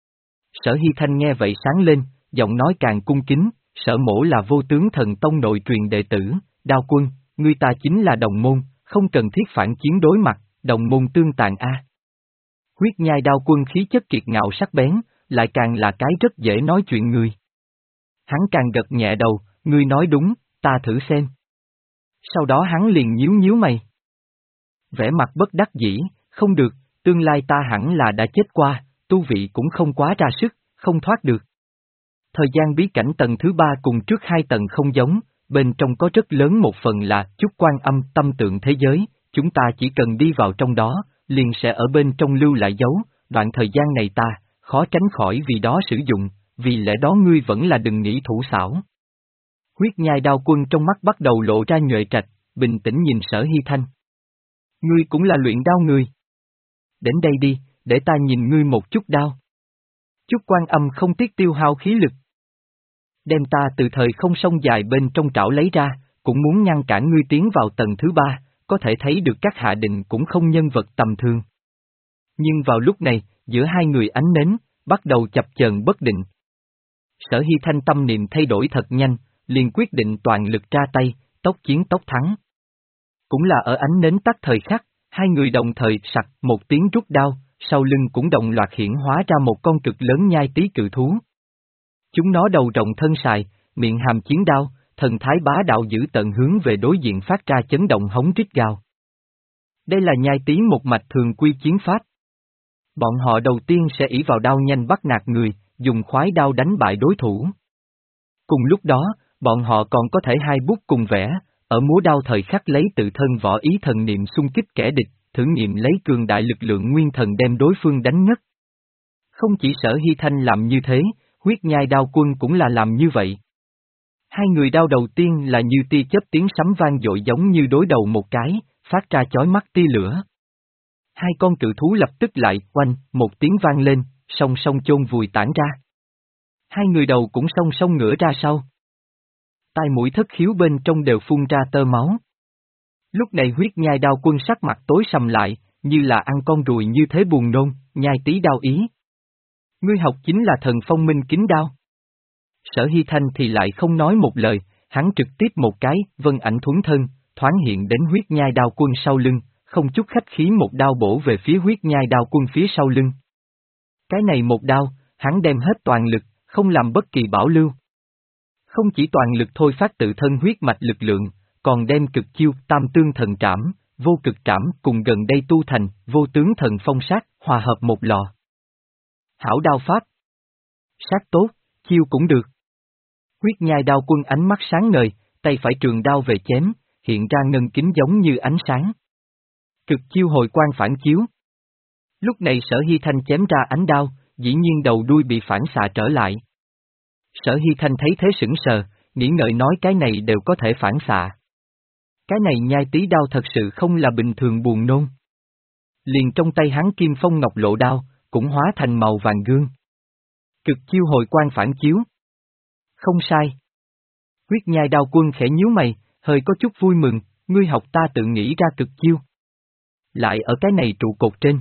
Sở Hy Thanh nghe vậy sáng lên, giọng nói càng cung kính, Sở mỗ là vô tướng thần tông nội truyền đệ tử, đao quân, ngươi ta chính là đồng môn, không cần thiết phản chiến đối mặt, đồng môn tương tàn a. Huyết nhai đao quân khí chất kiệt ngạo sắc bén, lại càng là cái rất dễ nói chuyện người. Hắn càng gật nhẹ đầu, ngươi nói đúng, ta thử xem. Sau đó hắn liền nhíu nhíu mày. Vẻ mặt bất đắc dĩ, không được, tương lai ta hẳn là đã chết qua, tu vị cũng không quá ra sức, không thoát được. Thời gian bí cảnh tầng thứ ba cùng trước hai tầng không giống, bên trong có rất lớn một phần là chúc quan âm tâm tượng thế giới, chúng ta chỉ cần đi vào trong đó, liền sẽ ở bên trong lưu lại dấu, đoạn thời gian này ta, khó tránh khỏi vì đó sử dụng, vì lẽ đó ngươi vẫn là đừng nghĩ thủ xảo. Huyết nhai đao quân trong mắt bắt đầu lộ ra nhuệ trạch, bình tĩnh nhìn Sở Hy Thanh. Ngươi cũng là luyện đao người. Đến đây đi, để ta nhìn ngươi một chút đao. Chúc quan âm không tiếc tiêu hao khí lực. Đem ta từ thời không sông dài bên trong trảo lấy ra, cũng muốn ngăn cản ngươi tiến vào tầng thứ ba, có thể thấy được các hạ định cũng không nhân vật tầm thường. Nhưng vào lúc này, giữa hai người ánh nến, bắt đầu chập chờn bất định. Sở Hy Thanh tâm niệm thay đổi thật nhanh, liền quyết định toàn lực ra tay, tốc chiến tốc thắng. Cũng là ở ánh nến tắt thời khắc, hai người đồng thời sặc một tiếng rút đao, sau lưng cũng đồng loạt hiển hóa ra một con cực lớn nhai tí cự thú. Chúng nó đầu rồng thân sài, miệng hàm chiến đao, thần thái bá đạo dữ tợn hướng về đối diện phát ra chấn động hống rít gào. Đây là nhai tí một mạch thường quy chiến pháp. Bọn họ đầu tiên sẽ ỷ vào đao nhanh bắt nạt người, dùng khoái đao đánh bại đối thủ. Cùng lúc đó, bọn họ còn có thể hai bút cùng vẽ, ở múa đao thời khắc lấy tự thân võ ý thần niệm xung kích kẻ địch, thử nghiệm lấy cường đại lực lượng nguyên thần đem đối phương đánh ngất. Không chỉ Sở Hy Thanh làm như thế, huyết nhai đao quân cũng là làm như vậy. Hai người đao đầu tiên là như tia chớp tiếng sấm vang dội giống như đối đầu một cái, phát ra chói mắt tia lửa. Hai con cự thú lập tức lại oanh, một tiếng vang lên, song song chôn vùi tản ra. Hai người đầu cũng song song ngửa ra sau. Tai mũi thất khiếu bên trong đều phun ra tơ máu. Lúc này huyết nhai đao quân sắc mặt tối sầm lại, như là ăn con ruồi như thế buồn nôn, nhai tí đao ý. Ngươi học chính là thần phong minh kính đao. Sở Hy Thanh thì lại không nói một lời, hắn trực tiếp một cái, vân ảnh thuấn thân, thoáng hiện đến huyết nhai đao quân sau lưng, không chút khách khí một đao bổ về phía huyết nhai đao quân phía sau lưng. Cái này một đao, hắn đem hết toàn lực, không làm bất kỳ bảo lưu. Không chỉ toàn lực thôi phát tự thân huyết mạch lực lượng, còn đem cực chiêu tam tương thần trảm, vô cực trảm cùng gần đây tu thành, vô tướng thần phong sát, hòa hợp một lò. Hảo đao pháp. Sát tốt, chiêu cũng được. Huyết nhai đao quân ánh mắt sáng ngời, tay phải trường đao về chém, hiện ra ngân kính giống như ánh sáng. Cực chiêu hồi quang phản chiếu. Lúc này Sở Hy Thanh chém ra ánh đao, dĩ nhiên đầu đuôi bị phản xạ trở lại. Sở Hy Thanh thấy thế sững sờ, nghĩ ngợi nói cái này đều có thể phản xạ. Cái này nhai tí đao thật sự không là bình thường buồn nôn. Liền trong tay hắn kim phong ngọc lộ đao, cũng hóa thành màu vàng gương. Cực chiêu hồi quang phản chiếu. Không sai. Huyết nhai đao quân khẽ nhíu mày, hơi có chút vui mừng, ngươi học ta tự nghĩ ra cực chiêu. Lại ở cái này trụ cột trên.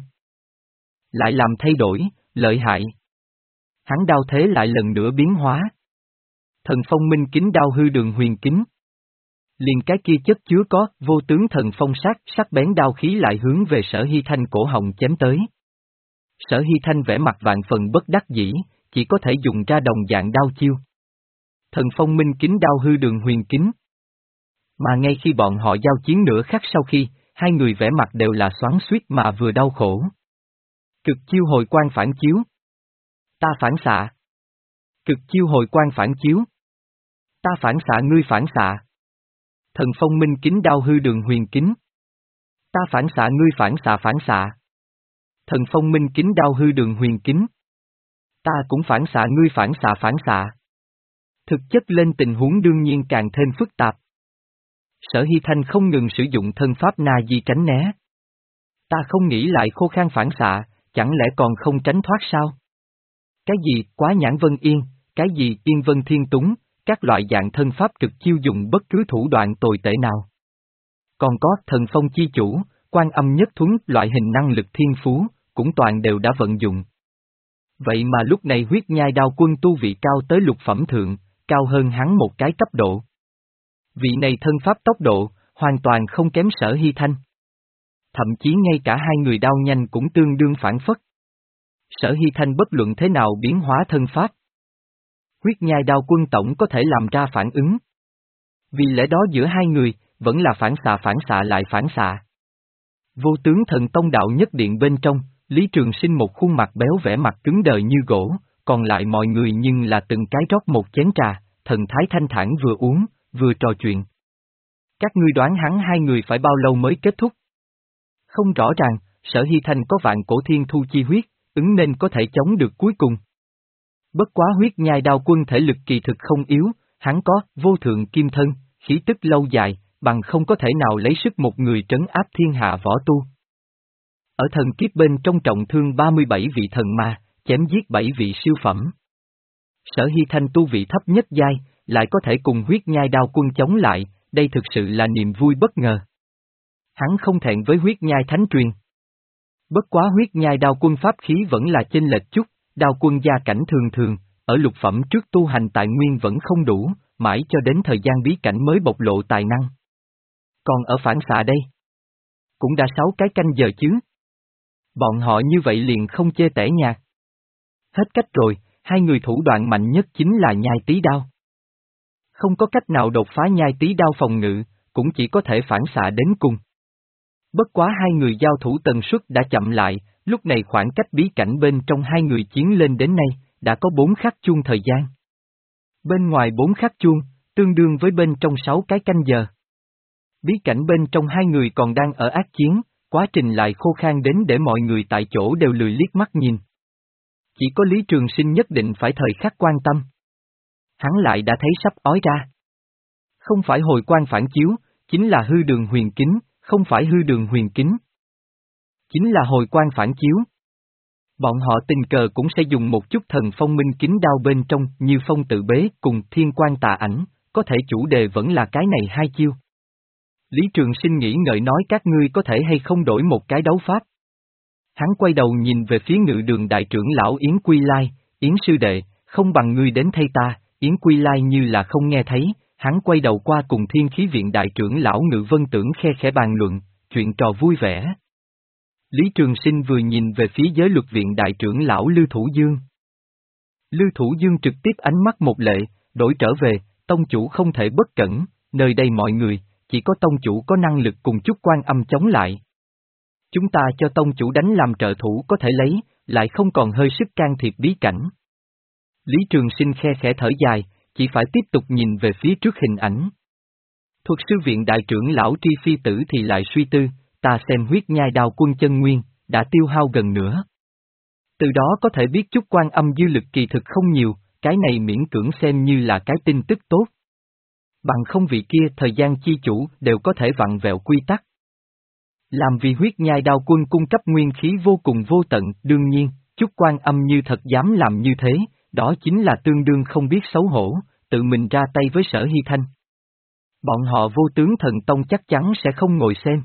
Lại làm thay đổi, lợi hại. Hắn đao thế lại lần nữa biến hóa. Thần phong minh kính đao hư đường huyền kính. Liền cái kia chất chứa có, vô tướng thần phong sát, sắc bén đao khí lại hướng về Sở Hy Thanh cổ họng chém tới. Sở Hy Thanh vẻ mặt vạn phần bất đắc dĩ, chỉ có thể dùng ra đồng dạng đao chiêu. Thần phong minh kính đao hư đường huyền kính. Mà ngay khi bọn họ giao chiến nửa khắc sau khi, hai người vẻ mặt đều là xoắn xuýt mà vừa đau khổ. Cực chiêu hồi quang phản chiếu. Ta phản xạ. Cực chiêu hồi quang phản chiếu. Ta phản xạ ngươi phản xạ. Thần phong minh kính đao hư đường huyền kính. Ta phản xạ ngươi phản xạ phản xạ. Thần phong minh kính đao hư đường huyền kính. Ta cũng phản xạ ngươi phản xạ phản xạ. Thực chất lên tình huống đương nhiên càng thêm phức tạp. Sở Hy Thanh không ngừng sử dụng thân pháp na di tránh né. Ta không nghĩ lại khô khan phản xạ, chẳng lẽ còn không tránh thoát sao? Cái gì quá nhãn vân yên, cái gì yên vân thiên túng, các loại dạng thân pháp cực chiêu dùng bất cứ thủ đoạn tồi tệ nào. Còn có thần phong chi chủ, quan âm nhất thuấn loại hình năng lực thiên phú, cũng toàn đều đã vận dụng. Vậy mà lúc này huyết nhai đao quân tu vị cao tới lục phẩm thượng, cao hơn hắn một cái cấp độ. Vị này thân pháp tốc độ, hoàn toàn không kém Sở Hy Thanh. Thậm chí ngay cả hai người đao nhanh cũng tương đương phản phất. Sở Hy Thanh bất luận thế nào biến hóa thân pháp. Huyết nhai đao quân tổng có thể làm ra phản ứng. Vì lẽ đó giữa hai người, vẫn là phản xạ phản xạ lại phản xạ. Vô tướng thần tông đạo nhất điện bên trong, Lý Trường Sinh một khuôn mặt béo vẻ mặt cứng đờ như gỗ, còn lại mọi người nhưng là từng cái rót một chén trà, thần thái thanh thản vừa uống, vừa trò chuyện. Các ngươi đoán hắn hai người phải bao lâu mới kết thúc? Không rõ ràng, Sở Hy Thanh có vạn cổ thiên thu chi huyết, ứng nên có thể chống được cuối cùng. Bất quá huyết nhai đao quân thể lực kỳ thực không yếu, hắn có vô thượng kim thân, khí tức lâu dài, bằng không có thể nào lấy sức một người trấn áp thiên hạ võ tu. Ở thần kiếp bên trong trọng thương ba mươi bảy vị thần ma, chém giết bảy vị siêu phẩm. Sở Hy Thanh tu vị thấp nhất giai, lại có thể cùng huyết nhai đao quân chống lại, đây thực sự là niềm vui bất ngờ. Hắn không thẹn với huyết nhai thánh truyền. Bất quá huyết nhai đao quân pháp khí vẫn là chênh lệch chút, đao quân gia cảnh thường thường, ở lục phẩm trước tu hành tài nguyên vẫn không đủ, mãi cho đến thời gian bí cảnh mới bộc lộ tài năng. Còn ở phản xạ đây? Cũng đã sáu cái canh giờ chứ. Bọn họ như vậy liền không chê tẻ nhạt. Hết cách rồi, hai người thủ đoạn mạnh nhất chính là nhai tí đao. Không có cách nào đột phá nhai tí đao phòng ngự, cũng chỉ có thể phản xạ đến cùng. Bất quá hai người giao thủ tần suất đã chậm lại, lúc này khoảng cách bí cảnh bên trong hai người chiến lên đến nay, đã có bốn khắc chuông thời gian. Bên ngoài bốn khắc chuông, tương đương với bên trong sáu cái canh giờ. Bí cảnh bên trong hai người còn đang ở ác chiến, quá trình lại khô khan đến để mọi người tại chỗ đều lười liếc mắt nhìn. Chỉ có Lý Trường Sinh nhất định phải thời khắc quan tâm. Hắn lại đã thấy sắp ói ra. Không phải hồi quang phản chiếu, chính là hư đường huyền kính, không phải hư đường huyền kính. Chính là hồi quang phản chiếu. Bọn họ tình cờ cũng sẽ dùng một chút thần phong minh kính đao bên trong như phong tự bế cùng thiên quan tà ảnh, có thể chủ đề vẫn là cái này hai chiêu. Lý Trường Sinh nghĩ ngợi nói các ngươi có thể hay không đổi một cái đấu pháp. Hắn quay đầu nhìn về phía ngự đường đại trưởng lão Yến Quy Lai, Yến sư đệ, không bằng ngươi đến thay ta, Yến Quy Lai như là không nghe thấy, hắn quay đầu qua cùng thiên khí viện đại trưởng lão Ngự Vân Tưởng khe khẽ bàn luận, chuyện trò vui vẻ. Lý Trường Sinh vừa nhìn về phía giới luật viện đại trưởng lão Lưu Thủ Dương. Lưu Thủ Dương trực tiếp ánh mắt một lệ, đổi trở về, tông chủ không thể bất cẩn, nơi đây mọi người, chỉ có tông chủ có năng lực cùng chút quan âm chống lại. Chúng ta cho tông chủ đánh làm trợ thủ có thể lấy, lại không còn hơi sức can thiệp bí cảnh. Lý Trường Sinh khe khẽ thở dài, chỉ phải tiếp tục nhìn về phía trước hình ảnh. Thuật sư viện đại trưởng lão Tri Phi Tử thì lại suy tư, ta xem huyết nhai đao quân chân nguyên, đã tiêu hao gần nữa. Từ đó có thể biết chút quan âm dư lực kỳ thực không nhiều, cái này miễn cưỡng xem như là cái tin tức tốt. Bằng không vị kia thời gian chi chủ đều có thể vặn vẹo quy tắc. Làm vì huyết nhai đao quân cung cấp nguyên khí vô cùng vô tận, đương nhiên, chút quan âm như thật dám làm như thế, đó chính là tương đương không biết xấu hổ, tự mình ra tay với Sở Hy Thanh. Bọn họ vô tướng thần tông chắc chắn sẽ không ngồi xem.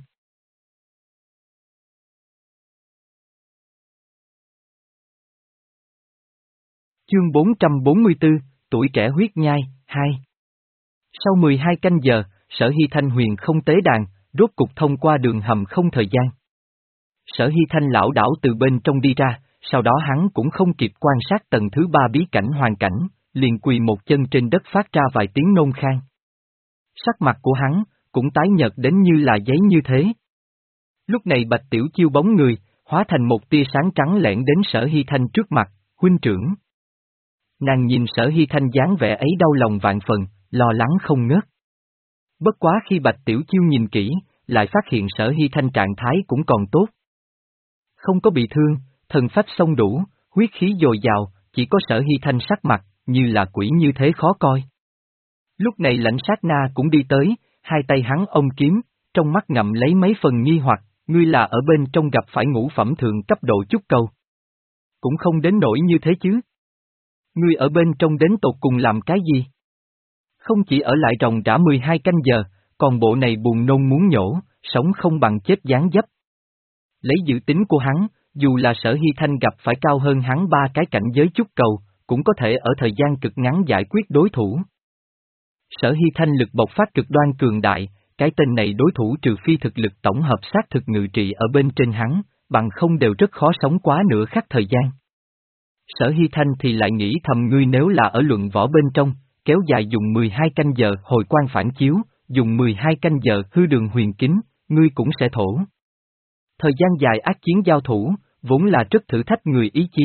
Chương bốn trăm bốn mươi tư, tuổi trẻ huyết nhai, hai. Sau mười hai canh giờ, Sở Hy Thanh huyền không tế đàn, rốt cục thông qua đường hầm không thời gian. Sở Hy Thanh lão đảo từ bên trong đi ra, sau đó hắn cũng không kịp quan sát tầng thứ ba bí cảnh hoàn cảnh, liền quỳ một chân trên đất phát ra vài tiếng nôn khan. Sắc mặt của hắn, cũng tái nhợt đến như là giấy như thế. Lúc này Bạch Tiểu Chiêu bóng người, hóa thành một tia sáng trắng lẻn đến Sở Hy Thanh trước mặt, huynh trưởng. Nàng nhìn Sở Hy Thanh dáng vẻ ấy đau lòng vạn phần, lo lắng không ngớt. Bất quá khi Bạch Tiểu Chiêu nhìn kỹ, lại phát hiện Sở Hy Thanh trạng thái cũng còn tốt. Không có bị thương, thần phách song đủ, huyết khí dồi dào, chỉ có Sở Hy Thanh sắc mặt, như là quỷ như thế khó coi. Lúc này Lãnh Sát Na cũng đi tới, hai tay hắn ôm kiếm, trong mắt ngậm lấy mấy phần nghi hoặc, ngươi là ở bên trong gặp phải ngũ phẩm thượng cấp độ chút cầu. Cũng không đến nỗi như thế chứ. Ngươi ở bên trong đến tột cùng làm cái gì? Không chỉ ở lại ròng rã mười hai canh giờ, còn bộ này buồn nôn muốn nhổ, sống không bằng chết dáng dấp. Lấy dự tính của hắn, dù là Sở Hy Thanh gặp phải cao hơn hắn ba cái cảnh giới chút cầu, cũng có thể ở thời gian cực ngắn giải quyết đối thủ. Sở Hy Thanh lực bộc phát cực đoan cường đại, cái tên này đối thủ trừ phi thực lực tổng hợp sát thực ngự trị ở bên trên hắn, bằng không đều rất khó sống quá nửa khắc thời gian. Sở Hy Thanh thì lại nghĩ thầm ngươi nếu là ở luận võ bên trong, kéo dài dùng mười hai canh giờ hồi quang phản chiếu, dùng mười hai canh giờ hư đường huyền kính, ngươi cũng sẽ thổ. Thời gian dài ác chiến giao thủ, vốn là rất thử thách người ý chí,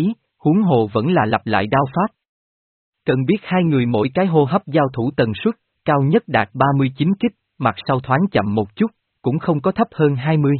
huống hồ vẫn là lặp lại đao pháp. Cần biết hai người mỗi cái hô hấp giao thủ tần suất, cao nhất đạt ba mươi chín kích, mặt sau thoáng chậm một chút, cũng không có thấp hơn hai mươi.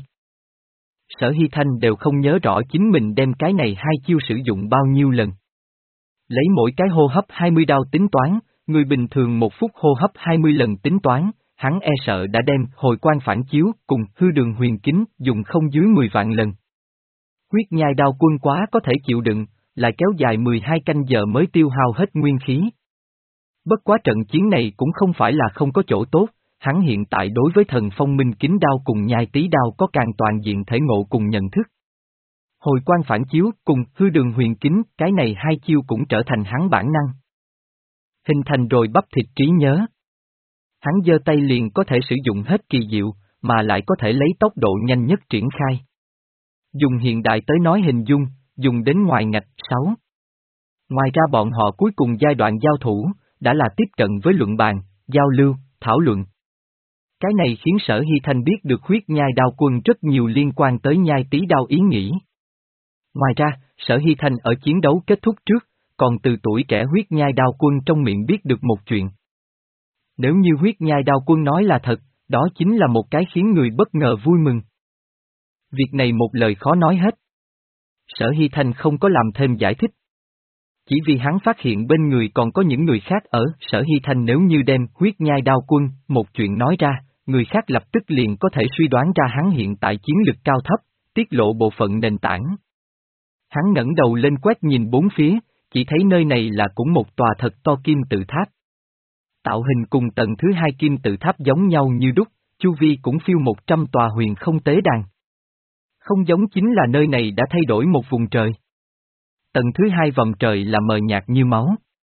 Sở Hy Thanh đều không nhớ rõ chính mình đem cái này hai chiêu sử dụng bao nhiêu lần. Lấy mỗi cái hô hấp hai mươi đao tính toán, người bình thường một phút hô hấp hai mươi lần tính toán, hắn e sợ đã đem hồi quang phản chiếu cùng hư đường huyền kính dùng không dưới mười vạn lần. Huyết nhai đao quân quá có thể chịu đựng, lại kéo dài mười hai canh giờ mới tiêu hao hết nguyên khí. Bất quá trận chiến này cũng không phải là không có chỗ tốt, hắn hiện tại đối với thần phong minh kính đao cùng nhai tí đao có càng toàn diện thể ngộ cùng nhận thức. Hồi quang phản chiếu cùng hư đường huyền kính, cái này hai chiêu cũng trở thành hắn bản năng. Hình thành rồi bắp thịt trí nhớ. Hắn giơ tay liền có thể sử dụng hết kỳ diệu, mà lại có thể lấy tốc độ nhanh nhất triển khai. Dùng hiện đại tới nói hình dung, dùng đến ngoài ngạch sáu. Ngoài ra bọn họ cuối cùng giai đoạn giao thủ, đã là tiếp cận với luận bàn, giao lưu, thảo luận. Cái này khiến Sở Hy Thanh biết được huyết nhai đao quân rất nhiều liên quan tới nhai tí đao ý nghĩ. Ngoài ra, Sở Hy Thanh ở chiến đấu kết thúc trước, còn từ tuổi trẻ huyết nhai đao quân trong miệng biết được một chuyện. Nếu như huyết nhai đao quân nói là thật, đó chính là một cái khiến người bất ngờ vui mừng. Việc này một lời khó nói hết. Sở Hy Thanh không có làm thêm giải thích. Chỉ vì hắn phát hiện bên người còn có những người khác ở Sở Hy Thanh, nếu như đem huyết nhai đao quân một chuyện nói ra, người khác lập tức liền có thể suy đoán ra hắn hiện tại chiến lực cao thấp, tiết lộ bộ phận nền tảng. Hắn ngẩng đầu lên quét nhìn bốn phía, chỉ thấy nơi này là cũng một tòa thật to kim tự tháp. Tạo hình cùng tầng thứ hai kim tự tháp giống nhau như đúc, chu vi cũng phiêu một trăm tòa huyền không tế đàn. Không giống chính là nơi này đã thay đổi một vùng trời. Tầng thứ hai vòng trời là mờ nhạt như máu.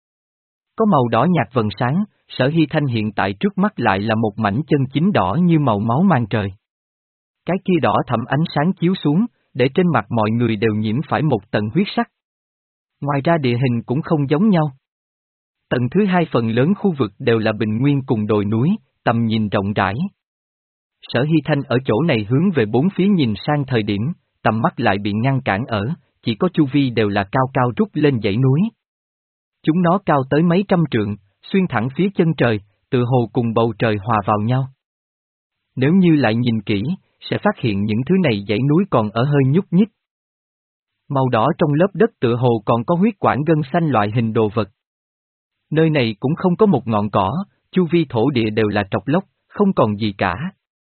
Có màu đỏ nhạt vầng sáng, Sở Hy Thanh hiện tại trước mắt lại là một mảnh chân chính đỏ như màu máu mang trời. Cái kia đỏ thẫm ánh sáng chiếu xuống, để trên mặt mọi người đều nhiễm phải một tầng huyết sắc. Ngoài ra địa hình cũng không giống nhau. Tầng thứ hai phần lớn khu vực đều là bình nguyên cùng đồi núi, tầm nhìn rộng rãi. Sở Hy Thanh ở chỗ này hướng về bốn phía nhìn sang thời điểm, tầm mắt lại bị ngăn cản ở, chỉ có chu vi đều là cao cao rút lên dãy núi. Chúng nó cao tới mấy trăm trượng, xuyên thẳng phía chân trời, tự hồ cùng bầu trời hòa vào nhau. Nếu như lại nhìn kỹ, sẽ phát hiện những thứ này dãy núi còn ở hơi nhúc nhích. Màu đỏ trong lớp đất tự hồ còn có huyết quản gân xanh loại hình đồ vật. Nơi này cũng không có một ngọn cỏ, chu vi thổ địa đều là trọc lốc, không còn gì cả.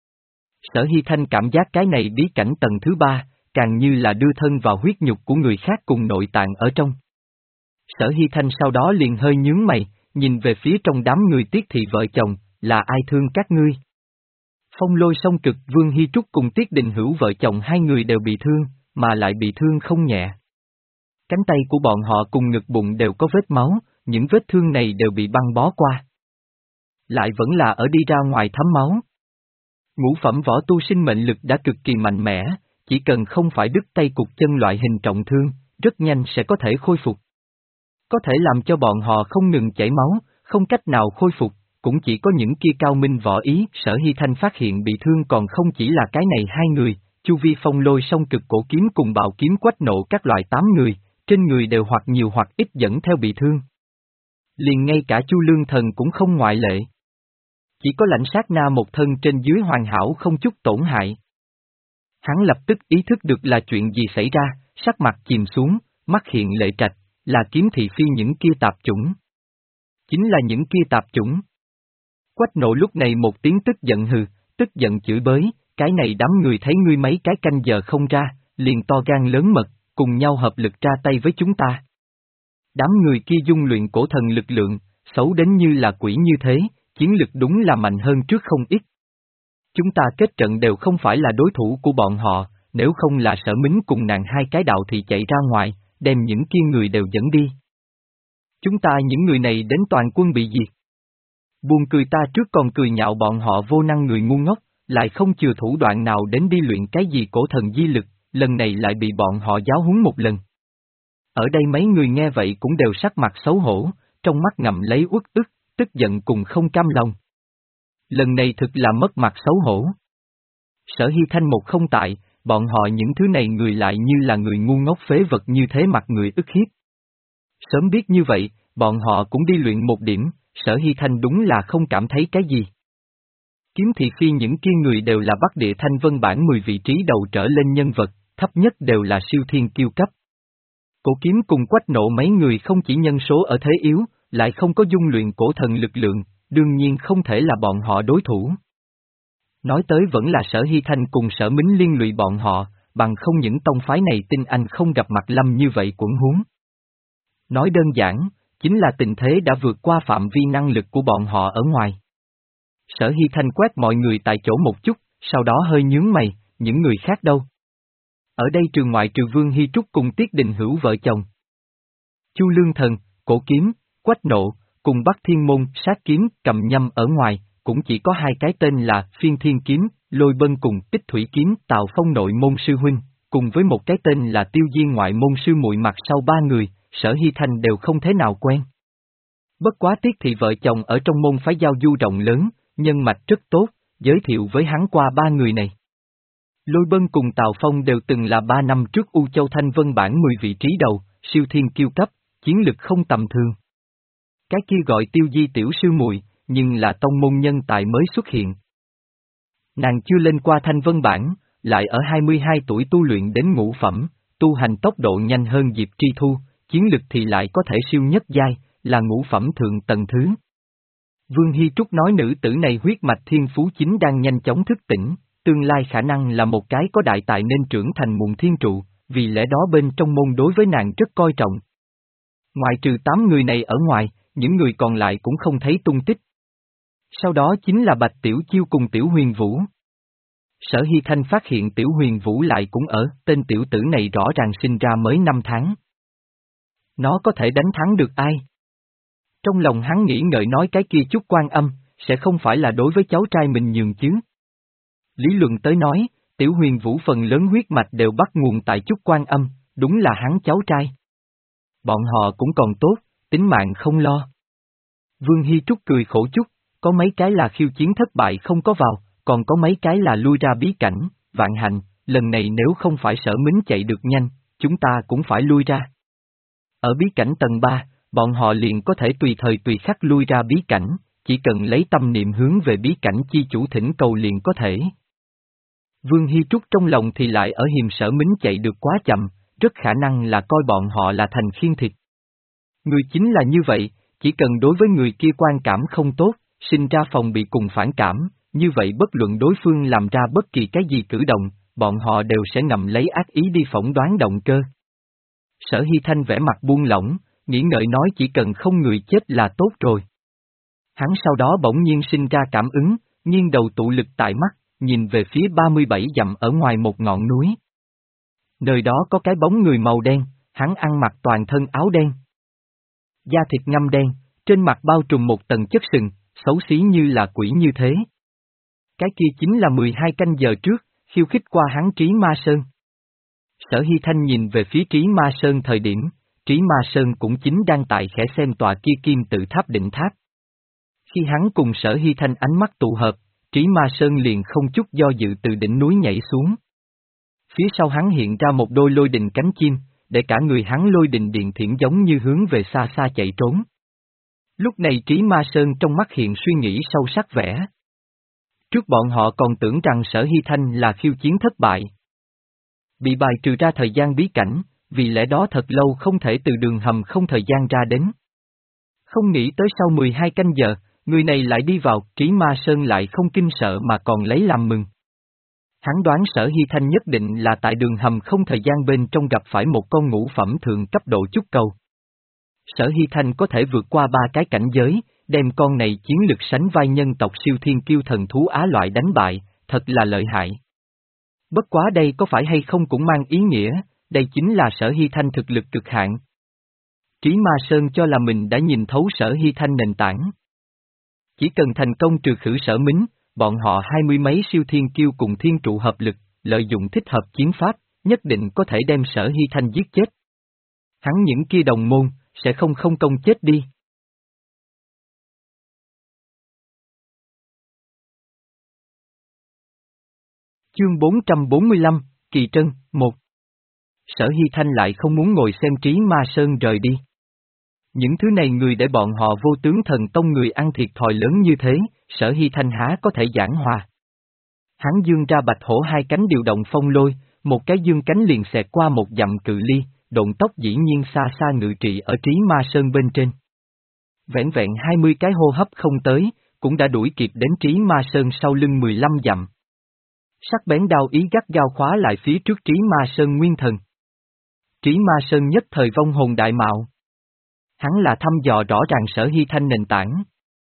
Sở Hy Thanh cảm giác cái này bí cảnh tầng thứ ba, càng như là đưa thân vào huyết nhục của người khác cùng nội tạng ở trong. Sở Hy Thanh sau đó liền hơi nhướng mày, nhìn về phía trong đám người Tiết Thị vợ chồng, là ai thương các ngươi? Phong Lôi Song Cực Vương Hy Trúc cùng Tiết Đình Hữu vợ chồng hai người đều bị thương, mà lại bị thương không nhẹ. Cánh tay của bọn họ cùng ngực bụng đều có vết máu, những vết thương này đều bị băng bó qua. Lại vẫn là ở đi ra ngoài thấm máu. Ngũ phẩm võ tu sinh mệnh lực đã cực kỳ mạnh mẽ, chỉ cần không phải đứt tay cụt chân loại hình trọng thương, rất nhanh sẽ có thể khôi phục. Có thể làm cho bọn họ không ngừng chảy máu, không cách nào khôi phục, cũng chỉ có những kia cao minh võ ý. Sở Hy Thanh phát hiện bị thương còn không chỉ là cái này hai người, chu vi Phong Lôi Song Cực cổ kiếm cùng bạo kiếm quách nộ các loại tám người, trên người đều hoặc nhiều hoặc ít dẫn theo bị thương. Liền ngay cả Chu Lương Thần cũng không ngoại lệ. Chỉ có Lãnh Sát Na một thân trên dưới hoàn hảo không chút tổn hại. Hắn lập tức ý thức được là chuyện gì xảy ra, sắc mặt chìm xuống, mắt hiện lệ trạch, là kiếm thị phi những kia tạp chủng. Chính là những kia tạp chủng. Quách nộ lúc này một tiếng tức giận hừ, tức giận chửi bới, cái này đám người thấy ngươi mấy cái canh giờ không ra, liền to gan lớn mật, cùng nhau hợp lực ra tay với chúng ta. Đám người kia dung luyện cổ thần lực lượng, xấu đến như là quỷ như thế, chiến lực đúng là mạnh hơn trước không ít. Chúng ta kết trận đều không phải là đối thủ của bọn họ, nếu không là Sở Mính cùng nàng hai cái đạo thì chạy ra ngoài, đem những kia người đều dẫn đi. Chúng ta những người này đến toàn quân bị diệt. Buồn cười, ta trước còn cười nhạo bọn họ vô năng người ngu ngốc, lại không chừa thủ đoạn nào đến đi luyện cái gì cổ thần di lực, lần này lại bị bọn họ giáo huấn một lần. Ở đây mấy người nghe vậy cũng đều sắc mặt xấu hổ, trong mắt ngậm lấy uất ức, tức giận cùng không cam lòng. Lần này thực là mất mặt xấu hổ. Sở Hy Thanh một không tại, bọn họ những thứ này người lại như là người ngu ngốc phế vật như thế mặt người ức hiếp, Sớm biết như vậy, bọn họ cũng đi luyện một điểm, Sở Hy Thanh đúng là không cảm thấy cái gì. Kiếm thị phi những kia người đều là Bắc Địa Thanh Vân bảng mười vị trí đầu trở lên nhân vật, thấp nhất đều là siêu thiên kiêu cấp. Cổ kiếm cùng Quách Nộ mấy người không chỉ nhân số ở thế yếu, lại không có dung luyện cổ thần lực lượng, đương nhiên không thể là bọn họ đối thủ. Nói tới vẫn là Sở Hy Thanh cùng Sở Mính liên lụy bọn họ, bằng không những tông phái này tin anh không gặp mặt Lâm như vậy quẩn huống. Nói đơn giản, chính là tình thế đã vượt qua phạm vi năng lực của bọn họ ở ngoài. Sở Hy Thanh quét mọi người tại chỗ một chút, sau đó hơi nhướng mày, những người khác đâu? Ở đây trường ngoại trừ Vương Hy Trúc cùng Tiết Đình Hữu vợ chồng. Chu Lương Thần, Cổ Kiếm, Quách Nộ, cùng Bắc Thiên Môn, Sát Kiếm, Cầm Nhâm ở ngoài, cũng chỉ có hai cái tên là Phiên Thiên Kiếm, Lôi Bân cùng Tích Thủy Kiếm Tào Phong nội môn sư huynh, cùng với một cái tên là Tiêu Diên ngoại môn sư muội mặt sau ba người, Sở Hy Thanh đều không thế nào quen. Bất quá Tiết thị vợ chồng ở trong môn phái giao du rộng lớn, nhân mạch rất tốt, giới thiệu với hắn qua ba người này. Lôi Bân cùng Tào Phong đều từng là ba năm trước U Châu Thanh Vân bảng mười vị trí đầu, siêu thiên kiêu cấp, chiến lực không tầm thường. Cái kia gọi Tiêu Di tiểu sư muội, nhưng là tông môn nhân tài mới xuất hiện. Nàng chưa lên qua Thanh Vân bảng, lại ở hai mươi hai tuổi tu luyện đến ngũ phẩm, tu hành tốc độ nhanh hơn Diệp Tri Thu, chiến lực thì lại có thể siêu nhất giai, là ngũ phẩm thượng tầng thứ. Vương Hy Trúc nói nữ tử này huyết mạch thiên phú chính đang nhanh chóng thức tỉnh, tương lai khả năng là một cái có đại tài nên trưởng thành muộn thiên trụ, vì lẽ đó bên trong môn đối với nàng rất coi trọng. Ngoài trừ tám người này ở ngoài, những người còn lại cũng không thấy tung tích. Sau đó chính là Bạch Tiểu Chiêu cùng Tiểu Huyền Vũ. Sở Hy Thanh phát hiện Tiểu Huyền Vũ lại cũng ở, tên tiểu tử này rõ ràng sinh ra mới năm tháng. Nó có thể đánh thắng được ai? Trong lòng hắn nghĩ ngợi nói cái kia chút Quan Âm, sẽ không phải là đối với cháu trai mình nhường chứ. Lý luận tới nói, Tiểu Huyền Vũ phần lớn huyết mạch đều bắt nguồn tại chút Quan Âm, đúng là hắn cháu trai. Bọn họ cũng còn tốt, tính mạng không lo. Vương Hy Trúc cười khổ chút, có mấy cái là khiêu chiến thất bại không có vào, còn có mấy cái là lui ra bí cảnh, vạn hạnh, lần này nếu không phải Sở Mính chạy được nhanh, chúng ta cũng phải lui ra. Ở bí cảnh tầng ba, bọn họ liền có thể tùy thời tùy khắc lui ra bí cảnh, chỉ cần lấy tâm niệm hướng về bí cảnh chi chủ thỉnh cầu liền có thể. Vương Hy Trúc trong lòng thì lại ở hiềm Sở Mính chạy được quá chậm, rất khả năng là coi bọn họ là thành khiên thịt. Người chính là như vậy, chỉ cần đối với người kia quan cảm không tốt, sinh ra phòng bị cùng phản cảm, như vậy bất luận đối phương làm ra bất kỳ cái gì cử động, bọn họ đều sẽ ngầm lấy ác ý đi phỏng đoán động cơ. Sở Hy Thanh vẻ mặt buông lỏng, nghĩ ngợi nói chỉ cần không người chết là tốt rồi. Hắn sau đó bỗng nhiên sinh ra cảm ứng, nghiêng đầu tụ lực tại mắt, nhìn về phía ba mươi bảy dặm ở ngoài một ngọn núi. Nơi đó có cái bóng người màu đen, hắn ăn mặc toàn thân áo đen. Da thịt ngăm đen, trên mặt bao trùm một tầng chất sừng, xấu xí như là quỷ như thế. Cái kia chính là mười hai canh giờ trước, khiêu khích qua hắn Trí Ma Sơn. Sở Hy Thanh nhìn về phía Trí Ma Sơn thời điểm, Trí Ma Sơn cũng chính đang tại khẽ xem tòa kia kim tự tháp định tháp. Khi hắn cùng Sở Hy Thanh ánh mắt tụ hợp, Trí Ma Sơn liền không chút do dự từ đỉnh núi nhảy xuống. Phía sau hắn hiện ra một đôi lôi đình cánh chim, để cả người hắn lôi đình điện thiểm giống như hướng về xa xa chạy trốn. Lúc này Trí Ma Sơn trong mắt hiện suy nghĩ sâu sắc vẻ. Trước bọn họ còn tưởng rằng Sở Hy Thanh là khiêu chiến thất bại. Bị bài trừ ra thời gian bí cảnh, vì lẽ đó thật lâu không thể từ đường hầm không thời gian ra đến. Không nghĩ tới sau mười hai canh giờ, người này lại đi vào, Trí Ma Sơn lại không kinh sợ mà còn lấy làm mừng. Hắn đoán Sở Hy Thanh nhất định là tại đường hầm không thời gian bên trong gặp phải một con ngũ phẩm thượng cấp độ trúc cầu. Sở Hy Thanh có thể vượt qua ba cái cảnh giới, đem con này chiến lực sánh vai nhân tộc siêu thiên kiêu thần thú Á loại đánh bại, thật là lợi hại. Bất quá đây có phải hay không cũng mang ý nghĩa, đây chính là Sở Hy Thanh thực lực cực hạn. Trí Ma Sơn cho là mình đã nhìn thấu Sở Hy Thanh nền tảng. Chỉ cần thành công trừ khử Sở Mính, bọn họ hai mươi mấy siêu thiên kiêu cùng thiên trụ hợp lực, lợi dụng thích hợp chiến pháp, nhất định có thể đem Sở Hy Thanh giết chết. Hắn những kia đồng môn, sẽ không không công chết đi. Chương bốn trăm bốn mươi lăm, Kỳ Trân, một. Sở Hy Thanh lại không muốn ngồi xem Trí Ma Sơn rời đi. Những thứ này người để bọn họ vô tướng thần tông người ăn thiệt thòi lớn như thế, Sở Hy Thanh há có thể giảng hòa. Hắn dương ra bạch hổ hai cánh điều động phong lôi, một cái dương cánh liền xẹt qua một dặm cự ly, độn tốc dĩ nhiên xa xa ngự trị ở Trí Ma Sơn bên trên. Vẹn vẹn hai mươi cái hô hấp không tới, cũng đã đuổi kịp đến Trí Ma Sơn sau lưng mười lăm dặm. Sắc bén đao ý gắt gao khóa lại phía trước Trí Ma Sơn nguyên thần. Trí Ma Sơn nhất thời vong hồn đại mạo. Hắn là thăm dò rõ ràng Sở Hy Thanh nền tảng.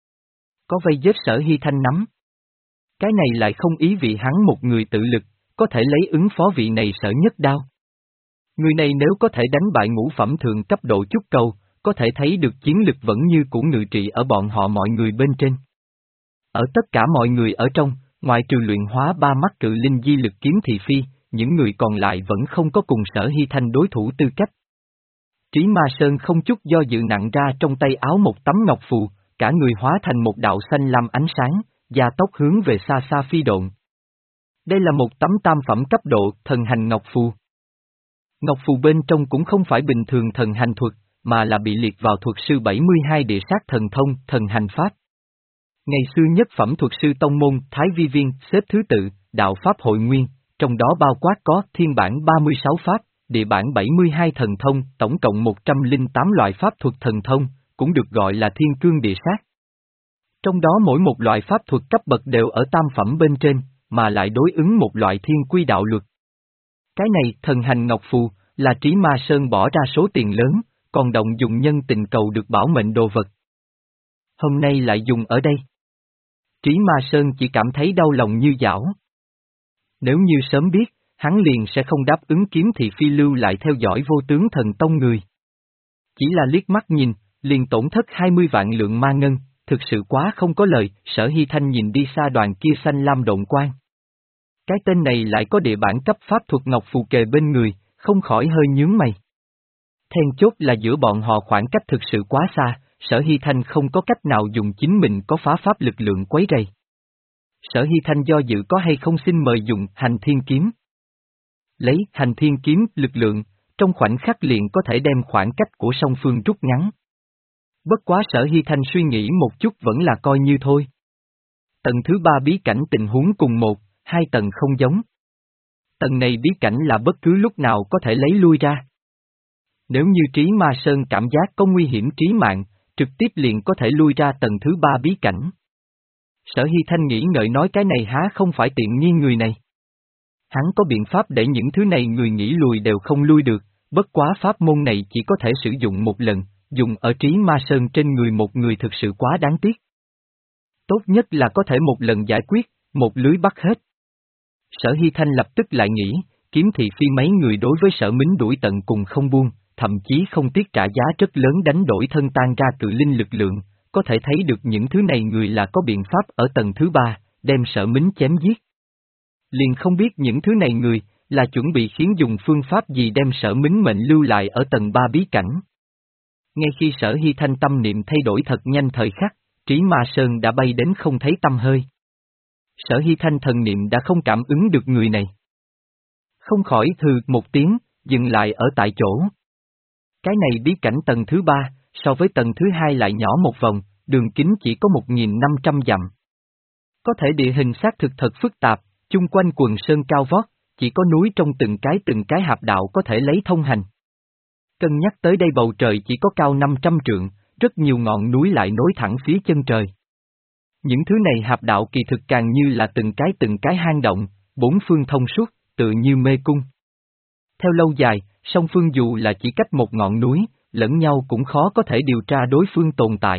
Có vây giết Sở Hy Thanh nắm. Cái này lại không ý vị hắn một người tự lực, có thể lấy ứng phó vị này Sở Nhất Đao. Người này nếu có thể đánh bại ngũ phẩm thượng cấp độ chút cầu, có thể thấy được chiến lực vẫn như của ngự trị ở bọn họ mọi người bên trên. Ở tất cả mọi người ở trong, ngoại trừ luyện hóa ba mắt cự linh di lực kiếm thị phi, những người còn lại vẫn không có cùng Sở Hy Thanh đối thủ tư cách. Trí Ma Sơn không chút do dự nặng ra trong tay áo một tấm ngọc phù, cả người hóa thành một đạo xanh lam ánh sáng, gia tốc hướng về xa xa phi độn. Đây là một tấm tam phẩm cấp độ thần hành ngọc phù. Ngọc phù bên trong cũng không phải bình thường thần hành thuật, mà là bị liệt vào thuật sư bảy mươi hai địa sát thần thông, thần hành pháp. Ngày xưa nhất phẩm thuật sư tông môn Thái Vi Viên xếp thứ tự, đạo pháp hội nguyên, trong đó bao quát có thiên bản ba mươi sáu pháp, địa bản bảy mươi hai thần thông, tổng cộng một trăm lẻ tám loại pháp thuật thần thông, cũng được gọi là thiên cương địa sát. Trong đó mỗi một loại pháp thuật cấp bậc đều ở tam phẩm bên trên, mà lại đối ứng một loại thiên quy đạo luật. Cái này, thần hành ngọc phù, là Trí Ma Sơn bỏ ra số tiền lớn, còn động dùng nhân tình cầu được bảo mệnh đồ vật. Hôm nay lại dùng ở đây. Trí Ma Sơn chỉ cảm thấy đau lòng như dảo. Nếu như sớm biết, hắn liền sẽ không đáp ứng kiếm thị phi lưu lại theo dõi vô tướng thần tông người. Chỉ là liếc mắt nhìn, liền tổn thất hai mươi vạn lượng ma ngân, thực sự quá không có lời. Sở Hy Thanh nhìn đi xa đoàn kia xanh lam độn quang. Cái tên này lại có địa bản cấp pháp thuật ngọc phù kề bên người, không khỏi hơi nhướng mày. Then chốt là giữa bọn họ khoảng cách thực sự quá xa, Sở Hy Thanh không có cách nào dùng chính mình có phá pháp lực lượng quấy rầy. Sở Hy Thanh do dự có hay không xin mời dùng hành thiên kiếm. Lấy hành thiên kiếm lực lượng, trong khoảnh khắc liền có thể đem khoảng cách của song phương rút ngắn. Bất quá Sở Hy Thanh suy nghĩ một chút vẫn là coi như thôi. Tầng thứ ba bí cảnh tình huống cùng một, hai tầng không giống. Tầng này bí cảnh là bất cứ lúc nào có thể lấy lui ra. Nếu như Trí Ma Sơn cảm giác có nguy hiểm trí mạng, trực tiếp liền có thể lui ra tầng thứ ba bí cảnh. Sở Hy Thanh nghĩ ngợi nói cái này há không phải tiện nghi người này. Hắn có biện pháp để những thứ này người nghĩ lùi đều không lui được, bất quá pháp môn này chỉ có thể sử dụng một lần, dùng ở Trí Ma Sơn trên người một người thực sự quá đáng tiếc. Tốt nhất là có thể một lần giải quyết, một lưới bắt hết. Sở Hy Thanh lập tức lại nghĩ, kiếm thị phi mấy người đối với Sở Mính đuổi tận cùng không buông, thậm chí không tiếc trả giá rất lớn đánh đổi thân tan ra cự linh lực lượng, có thể thấy được những thứ này người là có biện pháp ở tầng thứ ba, đem Sở Mính chém giết. Liền không biết những thứ này người, là chuẩn bị khiến dùng phương pháp gì đem Sở Mính mệnh lưu lại ở tầng ba bí cảnh. Ngay khi Sở Hy Thanh tâm niệm thay đổi thật nhanh thời khắc, Trí Ma Sơn đã bay đến không thấy tăm hơi. Sở Hy Thanh thần niệm đã không cảm ứng được người này. Không khỏi hừ một tiếng, dừng lại ở tại chỗ. Cái này bí cảnh tầng thứ ba, so với tầng thứ hai lại nhỏ một vòng, đường kính chỉ có một nghìn năm trăm dặm. Có thể địa hình xác thực thật phức tạp, chung quanh quần sơn cao vót, chỉ có núi trong từng cái từng cái hạp đạo có thể lấy thông hành. Cân nhắc tới đây bầu trời chỉ có cao năm trăm trượng, rất nhiều ngọn núi lại nối thẳng phía chân trời. Những thứ này hạp đạo kỳ thực càng như là từng cái từng cái hang động, bốn phương thông suốt, tựa như mê cung. Theo lâu dài, song phương dù là chỉ cách một ngọn núi, lẫn nhau cũng khó có thể điều tra đối phương tồn tại.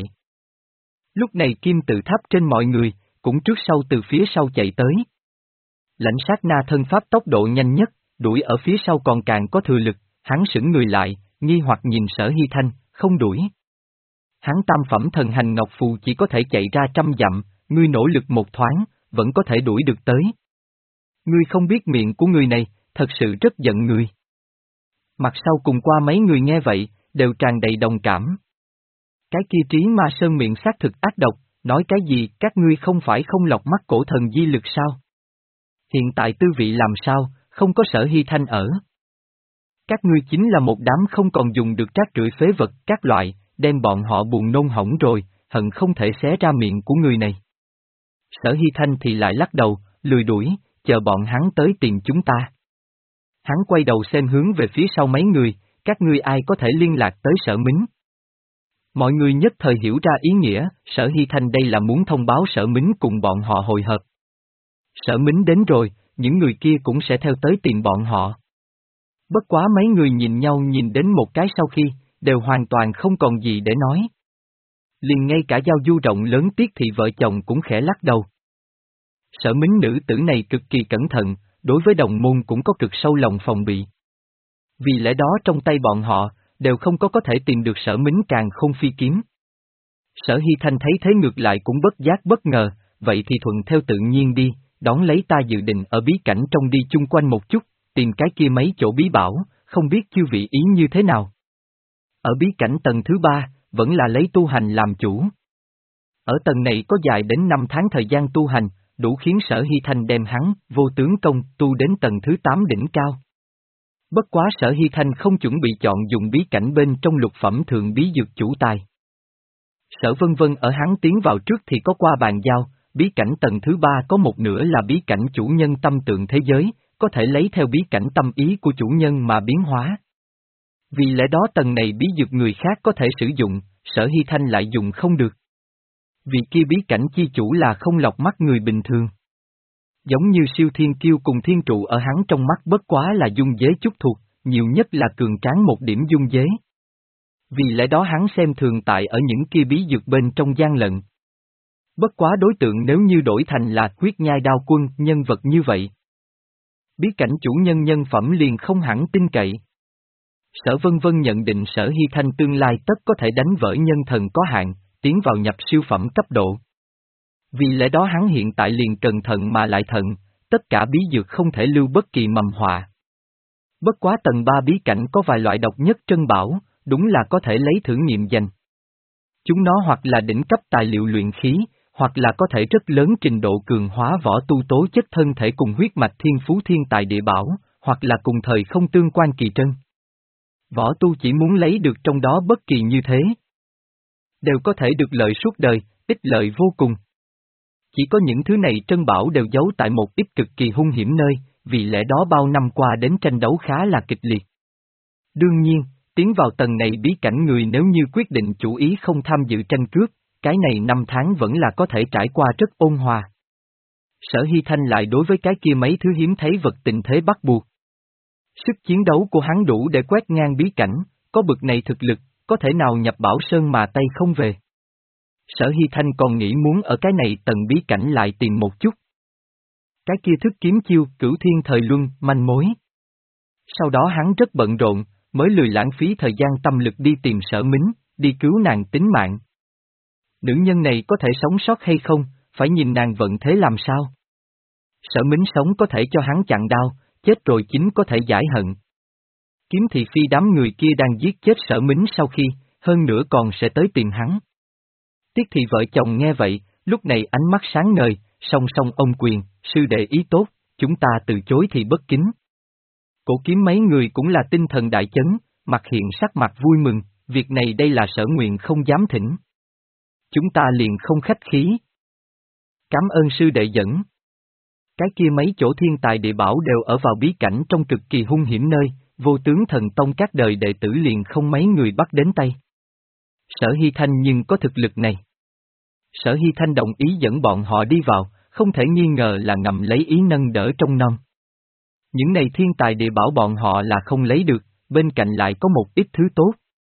Lúc này kim tự tháp trên mọi người, cũng trước sau từ phía sau chạy tới. Lãnh sát na thân pháp tốc độ nhanh nhất, đuổi ở phía sau còn càng có thừa lực, hắn sững người lại, nghi hoặc nhìn Sở Hy Thanh, không đuổi. Hắn tam phẩm thần hành ngọc phù chỉ có thể chạy ra trăm dặm, ngươi nỗ lực một thoáng, vẫn có thể đuổi được tới. Ngươi không biết miệng của người này, thật sự rất giận người. Mặt sau cùng qua mấy người nghe vậy, đều tràn đầy đồng cảm. Cái kia Trí Ma Sơn miệng xác thực ác độc, nói cái gì các ngươi không phải không lọc mắt cổ thần di lực sao? Hiện tại tư vị làm sao, không có Sở Hy Thanh ở. Các ngươi chính là một đám không còn dùng được trát rưởi phế vật các loại, đem bọn họ buồn nôn hỏng rồi, hận không thể xé ra miệng của người này. Sở Hy Thanh thì lại lắc đầu, lười đuổi, chờ bọn hắn tới tìm chúng ta. Hắn quay đầu xem hướng về phía sau mấy người, các ngươi ai có thể liên lạc tới Sở Mính. Mọi người nhất thời hiểu ra ý nghĩa, Sở Hy Thanh đây là muốn thông báo Sở Mính cùng bọn họ hội hợp. Sở Mính đến rồi, những người kia cũng sẽ theo tới tìm bọn họ. Bất quá mấy người nhìn nhau nhìn đến một cái sau khi, đều hoàn toàn không còn gì để nói. Liền ngay cả Giao Du rộng lớn Tiết Thị vợ chồng cũng khẽ lắc đầu. Sở Mính nữ tử này cực kỳ cẩn thận, đối với đồng môn cũng có cực sâu lòng phòng bị. Vì lẽ đó trong tay bọn họ, đều không có có thể tìm được Sở Mính càng không phi kiếm. Sở Hy Thanh thấy thế ngược lại cũng bất giác bất ngờ, vậy thì thuận theo tự nhiên đi, đón lấy ta dự định ở bí cảnh trong đi chung quanh một chút, tìm cái kia mấy chỗ bí bảo, không biết chư vị ý như thế nào. Ở bí cảnh tầng thứ ba, vẫn là lấy tu hành làm chủ. Ở tầng này có dài đến năm tháng thời gian tu hành, đủ khiến Sở Hy Thanh đem hắn, vô tướng công, tu đến tầng thứ tám đỉnh cao. Bất quá Sở Hy Thanh không chuẩn bị chọn dùng bí cảnh bên trong lục phẩm thượng bí dược chủ tài. Sở Vân Vân ở hắn tiến vào trước thì có qua bàn giao, bí cảnh tầng thứ ba có một nửa là bí cảnh chủ nhân tâm tượng thế giới, có thể lấy theo bí cảnh tâm ý của chủ nhân mà biến hóa. Vì lẽ đó tầng này bí dược người khác có thể sử dụng, Sở Hy Thanh lại dùng không được. Vì kia bí cảnh chi chủ là không lọc mắt người bình thường. Giống như siêu thiên kiêu cùng thiên trụ ở hắn trong mắt bất quá là dung giới chút thuộc, nhiều nhất là cường tráng một điểm dung giới. Vì lẽ đó hắn xem thường tại ở những kia bí dược bên trong gian lận. Bất quá đối tượng nếu như đổi thành là huyết nhai đao quân nhân vật như vậy. Bí cảnh chủ nhân nhân phẩm liền không hẳn tin cậy. Sở Vân Vân nhận định Sở Hy Thanh tương lai tất có thể đánh vỡ nhân thần có hạn, tiến vào nhập siêu phẩm cấp độ. Vì lẽ đó hắn hiện tại liền cần thận mà lại thận, tất cả bí dược không thể lưu bất kỳ mầm họa. Bất quá tầng ba bí cảnh có vài loại độc nhất trân bảo, đúng là có thể lấy thử nghiệm dành. Chúng nó hoặc là đỉnh cấp tài liệu luyện khí, hoặc là có thể rất lớn trình độ cường hóa võ tu tố chất thân thể cùng huyết mạch thiên phú thiên tài địa bảo, hoặc là cùng thời không tương quan kỳ trân. Võ tu chỉ muốn lấy được trong đó bất kỳ như thế, đều có thể được lợi suốt đời, ích lợi vô cùng. Chỉ có những thứ này trân bảo đều giấu tại một ít cực kỳ hung hiểm nơi, vì lẽ đó bao năm qua đến tranh đấu khá là kịch liệt. Đương nhiên, tiến vào tầng này bí cảnh người nếu như quyết định chủ ý không tham dự tranh cướp, cái này năm tháng vẫn là có thể trải qua rất ôn hòa. Sở Hy Thanh lại đối với cái kia mấy thứ hiếm thấy vật tình thế bắt buộc. Sức chiến đấu của hắn đủ để quét ngang bí cảnh, có bực này thực lực, có thể nào nhập Bảo Sơn mà tay không về. Sở Hy Thanh còn nghĩ muốn ở cái này tầng bí cảnh lại tìm một chút. Cái kia thức kiếm chiêu, cửu thiên thời luân, manh mối. Sau đó hắn rất bận rộn, mới lười lãng phí thời gian tâm lực đi tìm Sở Mính, đi cứu nàng tính mạng. Nữ nhân này có thể sống sót hay không, phải nhìn nàng vận thế làm sao. Sở Mính sống có thể cho hắn chặn đao, chết rồi chính có thể giải hận. Kiếm thị phi đám người kia đang giết chết Sở Mính sau khi, hơn nữa còn sẽ tới tìm hắn. Tiết thị vợ chồng nghe vậy, lúc này ánh mắt sáng ngời, song song ông quyền, sư đệ ý tốt, chúng ta từ chối thì bất kính. Cổ kiếm mấy người cũng là tinh thần đại chấn, mặt hiện sắc mặt vui mừng, việc này đây là Sở Nguyện không dám thỉnh. Chúng ta liền không khách khí. Cảm ơn sư đệ dẫn. Cái kia mấy chỗ thiên tài địa bảo đều ở vào bí cảnh trong cực kỳ hung hiểm nơi, vô tướng thần tông các đời đệ tử liền không mấy người bắt đến tay. Sở Hy Thanh nhưng có thực lực này. Sở Hy Thanh đồng ý dẫn bọn họ đi vào, không thể nghi ngờ là ngầm lấy ý nâng đỡ trong non. Những này thiên tài địa bảo bọn họ là không lấy được, bên cạnh lại có một ít thứ tốt.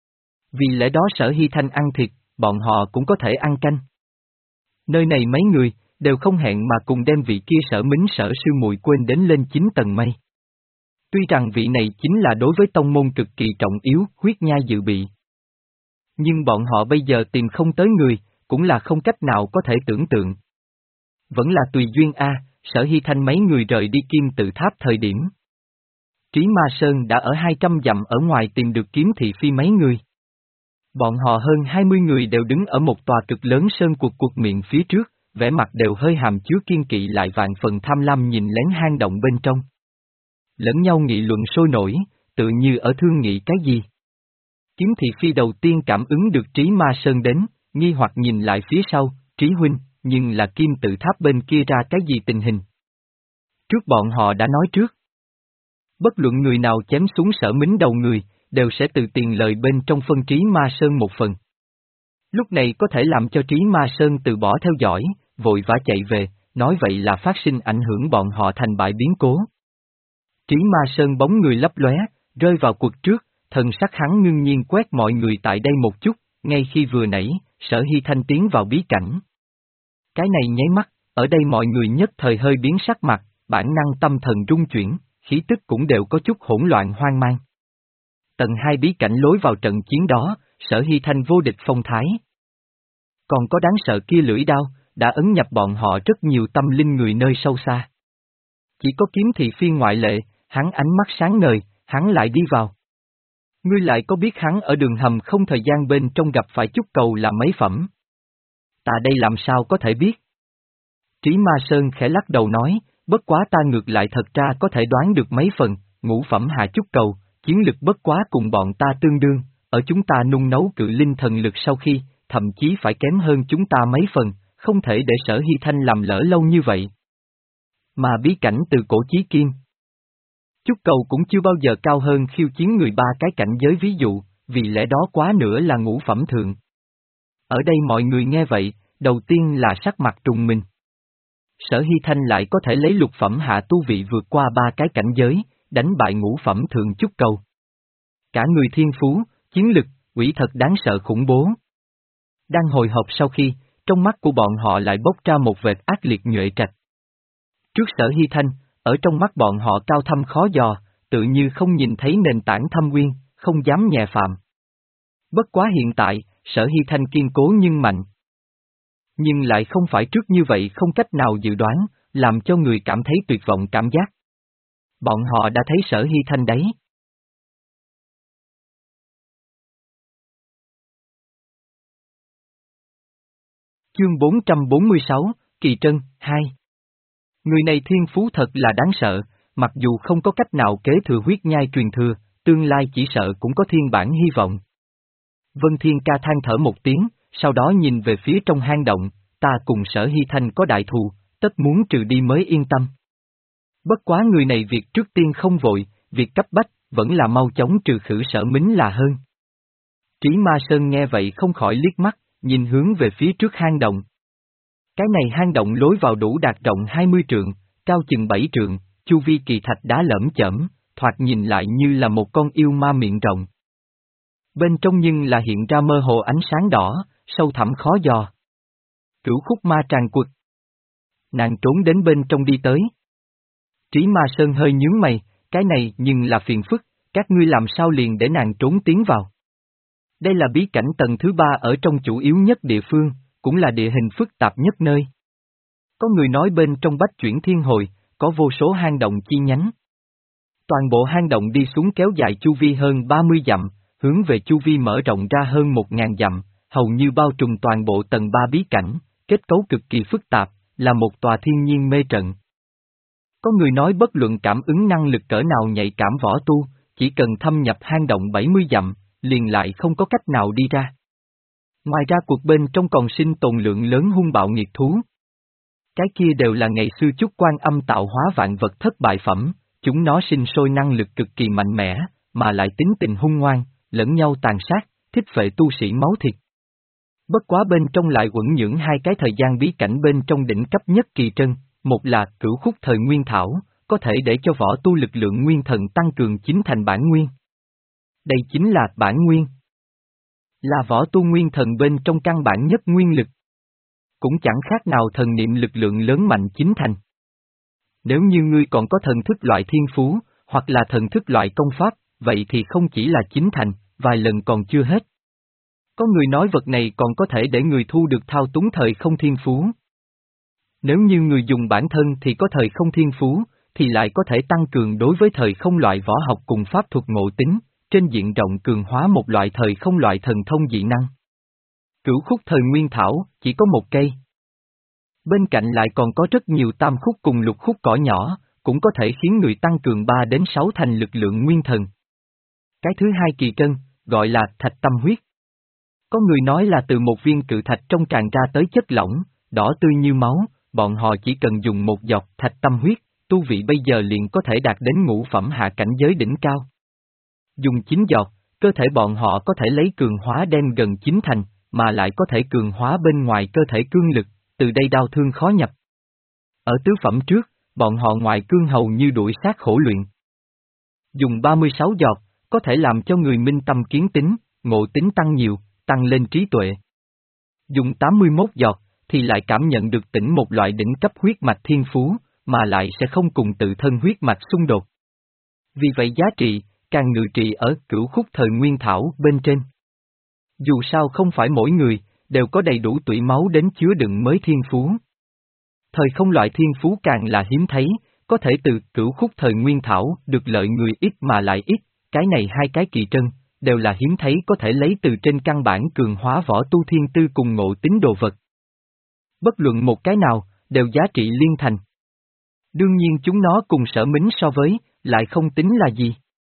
Vì lẽ đó Sở Hy Thanh ăn thịt, bọn họ cũng có thể ăn canh. Nơi này mấy người, đều không hẹn mà cùng đem vị kia Sở Mính Sở sư muội quên đến lên chín tầng mây. Tuy rằng vị này chính là đối với tông môn cực kỳ trọng yếu, huyết nhai dự bị. Nhưng bọn họ bây giờ tìm không tới người, cũng là không cách nào có thể tưởng tượng. Vẫn là tùy duyên a, Sở Hy Thanh mấy người rời đi Kim Tự Tháp thời điểm. Trí Ma Sơn đã ở hai trăm dặm ở ngoài tìm được kiếm thị phi mấy người. Bọn họ hơn hai mươi người đều đứng ở một tòa cực lớn sơn cuộc cuộc miệng phía trước, vẻ mặt đều hơi hàm chứa kiên kỵ lại vạn phần tham lam nhìn lén hang động bên trong. Lẫn nhau nghị luận sôi nổi, tự như ở thương nghị cái gì. Kiếm thị phi đầu tiên cảm ứng được Trí Ma Sơn đến, nghi hoặc nhìn lại phía sau, Trí huynh, nhưng là kim tự tháp bên kia ra cái gì tình hình? Trước bọn họ đã nói trước. Bất luận người nào chém xuống Sở Mính đầu người, đều sẽ từ tiền lời bên trong phân Trí Ma Sơn một phần. Lúc này có thể làm cho Trí Ma Sơn từ bỏ theo dõi, vội vã chạy về, nói vậy là phát sinh ảnh hưởng bọn họ thành bại biến cố. Trí Ma Sơn bóng người lấp lóe, rơi vào cuộc trước, thần sắc hắn ngưng nhiên quét mọi người tại đây một chút, ngay khi vừa nãy, Sở Hy Thanh tiến vào bí cảnh. Cái này nháy mắt, ở đây mọi người nhất thời hơi biến sắc mặt, bản năng tâm thần rung chuyển, khí tức cũng đều có chút hỗn loạn hoang mang. Tầng hai bí cảnh lối vào trận chiến đó, Sở Hy Thanh vô địch phong thái. Còn có đáng sợ kia lưỡi đao, đã ấn nhập bọn họ rất nhiều tâm linh người nơi sâu xa. Chỉ có Kiếm thị phi ngoại lệ, hắn ánh mắt sáng ngời, hắn lại đi vào. Ngươi lại có biết hắn ở đường hầm không thời gian bên trong gặp phải chút cầu là mấy phẩm? Ta đây làm sao có thể biết? Trí Ma Sơn khẽ lắc đầu nói, bất quá ta ngược lại thật ra có thể đoán được mấy phần, ngũ phẩm hạ chút cầu, chiến lực bất quá cùng bọn ta tương đương, ở chúng ta nung nấu cự linh thần lực sau khi, thậm chí phải kém hơn chúng ta mấy phần, không thể để Sở Hy Thanh làm lỡ lâu như vậy. Mà bí cảnh từ cổ chí kim. Chút cầu cũng chưa bao giờ cao hơn khiêu chiến người ba cái cảnh giới ví dụ, vì lẽ đó quá nữa là ngũ phẩm thượng. Ở đây mọi người nghe vậy, đầu tiên là sắc mặt trùng mình. Sở Hy Thanh lại có thể lấy lục phẩm hạ tu vị vượt qua ba cái cảnh giới, đánh bại ngũ phẩm thượng chút cầu. Cả người thiên phú, chiến lực, quỷ thật đáng sợ khủng bố. Đang hồi hộp sau khi, trong mắt của bọn họ lại bốc ra một vệt ác liệt nhuệ trạch. Trước Sở Hy Thanh, ở trong mắt bọn họ cao thâm khó dò, tự như không nhìn thấy nền tảng thâm uyên, không dám nhẹ phạm. Bất quá hiện tại, Sở Hy Thanh kiên cố nhưng mạnh. Nhưng lại không phải trước như vậy không cách nào dự đoán, làm cho người cảm thấy tuyệt vọng cảm giác. Bọn họ đã thấy Sở Hy Thanh đấy. Chương bốn trăm bốn mươi sáu, Kỳ Trân, hai. Người này thiên phú thật là đáng sợ, mặc dù không có cách nào kế thừa huyết nhai truyền thừa, tương lai chỉ sợ cũng có thiên bản hy vọng. Vân Thiên Ca than thở một tiếng, sau đó nhìn về phía trong hang động, ta cùng Sở Hy Thanh có đại thù, tất muốn trừ đi mới yên tâm. Bất quá người này việc trước tiên không vội, việc cấp bách, vẫn là mau chóng trừ khử Sở Mính là hơn. Trí Ma Sơn nghe vậy không khỏi liếc mắt, nhìn hướng về phía trước hang động. Cái này hang động lối vào đủ đạt rộng hai mươi trượng, cao chừng bảy trượng, chu vi kỳ thạch đá lởm chởm, thoạt nhìn lại như là một con yêu ma miệng rộng. Bên trong nhưng là hiện ra mơ hồ ánh sáng đỏ, sâu thẳm khó dò. Cửu khúc ma tràn quật. Nàng trốn đến bên trong đi tới. Trí Ma Sơn hơi nhướng mày, cái này nhưng là phiền phức, các ngươi làm sao liền để nàng trốn tiến vào. Đây là bí cảnh tầng thứ ba ở trong chủ yếu nhất địa phương, cũng là địa hình phức tạp nhất nơi. Có người nói bên trong Bách Chuyển Thiên Hồi, có vô số hang động chi nhánh. Toàn bộ hang động đi xuống kéo dài chu vi hơn ba mươi dặm, hướng về chu vi mở rộng ra hơn một ngàn dặm, hầu như bao trùm toàn bộ tầng ba bí cảnh, kết cấu cực kỳ phức tạp, là một tòa thiên nhiên mê trận. Có người nói bất luận cảm ứng năng lực cỡ nào nhạy cảm võ tu, chỉ cần thâm nhập hang động bảy mươi dặm, liền lại không có cách nào đi ra. Ngoài ra cuộc bên trong còn sinh tồn lượng lớn hung bạo nghiệt thú. Cái kia đều là ngày xưa chúc Quan Âm tạo hóa vạn vật thất bại phẩm, chúng nó sinh sôi năng lực cực kỳ mạnh mẽ, mà lại tính tình hung ngoan, lẫn nhau tàn sát, thích phệ tu sĩ máu thịt. Bất quá bên trong lại quẩn nhưỡng hai cái thời gian bí cảnh bên trong đỉnh cấp nhất kỳ trân, một là cửu khúc thời nguyên thảo, có thể để cho võ tu lực lượng nguyên thần tăng cường chính thành bản nguyên. Đây chính là bản nguyên. Là võ tu nguyên thần bên trong căn bản nhất nguyên lực. Cũng chẳng khác nào thần niệm lực lượng lớn mạnh chính thành. Nếu như ngươi còn có thần thức loại thiên phú, hoặc là thần thức loại công pháp, vậy thì không chỉ là chính thành, vài lần còn chưa hết. Có người nói vật này còn có thể để người thu được thao túng thời không thiên phú. Nếu như người dùng bản thân thì có thời không thiên phú, thì lại có thể tăng cường đối với thời không loại võ học cùng pháp thuật ngộ tính, trên diện rộng cường hóa một loại thời không loại thần thông dị năng. Cửu khúc thời nguyên thảo, chỉ có một cây. Bên cạnh lại còn có rất nhiều tam khúc cùng lục khúc cỏ nhỏ, cũng có thể khiến người tăng cường ba đến sáu thành lực lượng nguyên thần. Cái thứ hai kỳ trân, gọi là thạch tâm huyết. Có người nói là từ một viên cự thạch trong tràn ra tới chất lỏng, đỏ tươi như máu, bọn họ chỉ cần dùng một giọt thạch tâm huyết, tu vị bây giờ liền có thể đạt đến ngũ phẩm hạ cảnh giới đỉnh cao. Dùng chín giọt, cơ thể bọn họ có thể lấy cường hóa đem gần chín thành, mà lại có thể cường hóa bên ngoài cơ thể cương lực, từ đây đau thương khó nhập. Ở tứ phẩm trước, bọn họ ngoại cương hầu như đuổi sát khổ luyện. Dùng ba mươi sáu giọt, có thể làm cho người minh tâm kiến tính, ngộ tính tăng nhiều, tăng lên trí tuệ. Dùng tám mươi mốt giọt, thì lại cảm nhận được tỉnh một loại đỉnh cấp huyết mạch thiên phú, mà lại sẽ không cùng tự thân huyết mạch xung đột. Vì vậy giá trị, càng ngự trị ở cửu khúc thời nguyên thảo bên trên. Dù sao không phải mỗi người, đều có đầy đủ tủy máu đến chứa đựng mới thiên phú. Thời không loại thiên phú càng là hiếm thấy, có thể từ cửu khúc thời nguyên thảo được lợi người ít mà lại ít, cái này hai cái kỳ trân, đều là hiếm thấy có thể lấy từ trên căn bản cường hóa võ tu thiên tư cùng ngộ tính đồ vật. Bất luận một cái nào, đều giá trị liên thành. Đương nhiên chúng nó cùng Sở Mính so với, lại không tính là gì.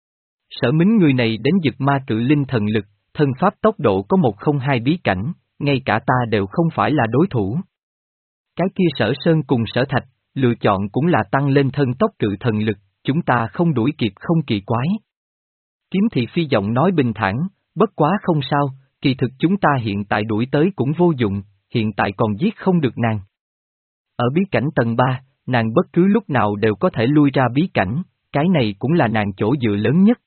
Sở Mính người này đến Dực Ma Cự Linh thần lực, thân pháp tốc độ có một không hai bí cảnh, ngay cả ta đều không phải là đối thủ. Cái kia Sở Sơn cùng Sở Thạch, lựa chọn cũng là tăng lên thân tốc cự thần lực, chúng ta không đuổi kịp không kỳ quái. Kiếm Thị Phi giọng nói bình thản, bất quá không sao, kỳ thực chúng ta hiện tại đuổi tới cũng vô dụng, hiện tại còn giết không được nàng. Ở bí cảnh tầng ba, nàng bất cứ lúc nào đều có thể lui ra bí cảnh, cái này cũng là nàng chỗ dựa lớn nhất.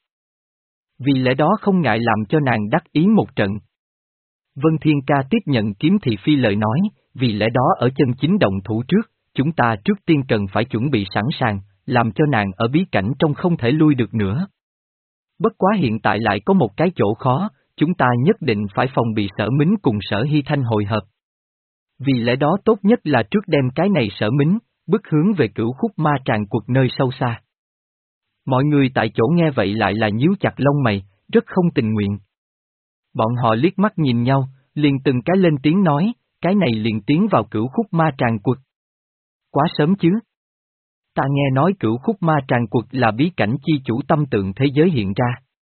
Vì lẽ đó không ngại làm cho nàng đắc ý một trận. Vân Thiên Ca tiếp nhận Kiếm Thị Phi lời nói, vì lẽ đó ở chân chính động thủ trước, chúng ta trước tiên cần phải chuẩn bị sẵn sàng, làm cho nàng ở bí cảnh trong không thể lui được nữa. Bất quá hiện tại lại có một cái chỗ khó, chúng ta nhất định phải phòng bị Sở Mính cùng Sở Hy Thanh hội hợp. Vì lẽ đó tốt nhất là trước đem cái này Sở Mính, bước hướng về cửu khúc ma tràng cuộc nơi sâu xa. Mọi người tại chỗ nghe vậy lại là nhíu chặt lông mày, rất không tình nguyện. Bọn họ liếc mắt nhìn nhau, liền từng cái lên tiếng nói, cái này liền tiến vào cửu khúc ma tràng cuộc. Quá sớm chứ. Ta nghe nói cửu khúc ma tràng cuộc là bí cảnh chi chủ tâm tượng thế giới hiện ra.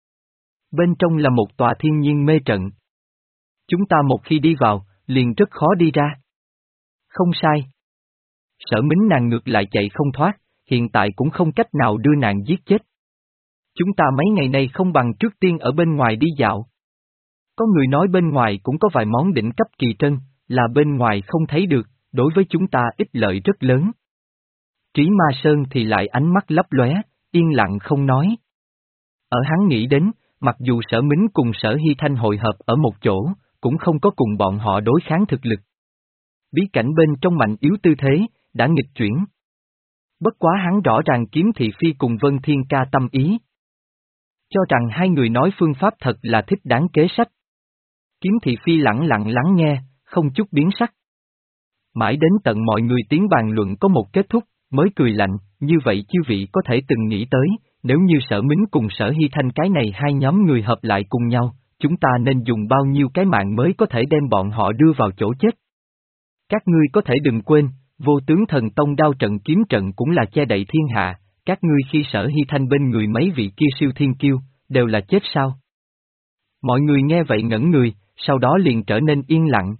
Bên trong là một tòa thiên nhiên mê trận. Chúng ta một khi đi vào, liền rất khó đi ra. Không sai. Sở Mính nàng ngược lại chạy không thoát, hiện tại cũng không cách nào đưa nàng giết chết. Chúng ta mấy ngày nay không bằng trước tiên ở bên ngoài đi dạo. Có người nói bên ngoài cũng có vài món đỉnh cấp kỳ trân, là bên ngoài không thấy được, đối với chúng ta ích lợi rất lớn. Trí Ma Sơn thì lại ánh mắt lấp lóe, yên lặng không nói. Ở hắn nghĩ đến, mặc dù Sở Mính cùng Sở Hy Thanh hội hợp ở một chỗ, cũng không có cùng bọn họ đối kháng thực lực. Bí cảnh bên trong mạnh yếu tư thế, đã nghịch chuyển. Bất quá hắn rõ ràng Kiếm Thị Phi cùng Vân Thiên Ca tâm ý. Cho rằng hai người nói phương pháp thật là thích đáng kế sách. Kiếm Thị Phi lặng lặng lắng nghe, không chút biến sắc. Mãi đến tận mọi người tiếng bàn luận có một kết thúc, mới cười lạnh, như vậy chư vị có thể từng nghĩ tới, nếu như Sở Mính cùng Sở Hy Thanh cái này hai nhóm người hợp lại cùng nhau, chúng ta nên dùng bao nhiêu cái mạng mới có thể đem bọn họ đưa vào chỗ chết. Các ngươi có thể đừng quên, Vô Tướng Thần Tông đao trận kiếm trận cũng là che đậy thiên hạ, các ngươi khi Sở Hy Thanh bên người mấy vị kia siêu thiên kiêu, đều là chết sao? Mọi người nghe vậy ngẩn người, sau đó liền trở nên yên lặng.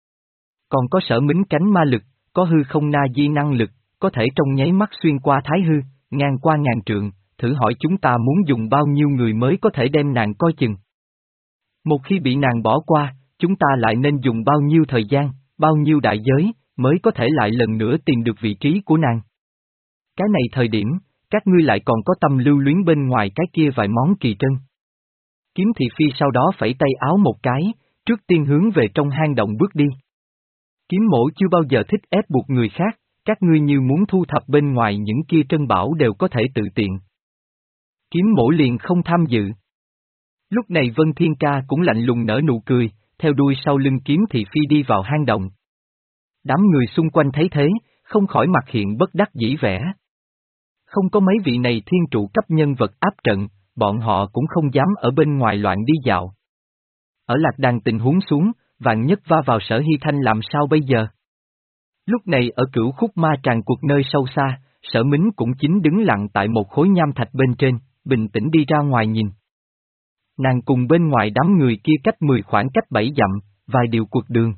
Còn có Sở Mính cánh ma lực, có hư không na di năng lực, có thể trong nháy mắt xuyên qua thái hư, ngang qua ngàn trượng, thử hỏi chúng ta muốn dùng bao nhiêu người mới có thể đem nàng coi chừng. Một khi bị nàng bỏ qua, chúng ta lại nên dùng bao nhiêu thời gian, bao nhiêu đại giới, mới có thể lại lần nữa tìm được vị trí của nàng. Cái này thời điểm, các ngươi lại còn có tâm lưu luyến bên ngoài cái kia vài món kỳ trân. Kiếm Thị Phi sau đó phẩy tay áo một cái, trước tiên hướng về trong hang động bước đi. Kiếm Mỗ chưa bao giờ thích ép buộc người khác, các ngươi như muốn thu thập bên ngoài những kia trân bảo đều có thể tự tiện. Kiếm Mỗ liền không tham dự. Lúc này Vân Thiên Ca cũng lạnh lùng nở nụ cười, theo đuôi sau lưng Kiếm Thị Phi đi vào hang động. Đám người xung quanh thấy thế, không khỏi mặt hiện bất đắc dĩ vẻ. Không có mấy vị này thiên trụ cấp nhân vật áp trận, bọn họ cũng không dám ở bên ngoài loạn đi dạo. Ở lạc đàn tình huống xuống, vạn nhất va vào Sở Hy Thanh làm sao bây giờ? Lúc này ở cửu khúc ma tràng cuộc nơi sâu xa, Sở Mính cũng chính đứng lặng tại một khối nham thạch bên trên, bình tĩnh đi ra ngoài nhìn. Nàng cùng bên ngoài đám người kia cách mười khoảng cách bảy dặm, vài điều cuộc đường.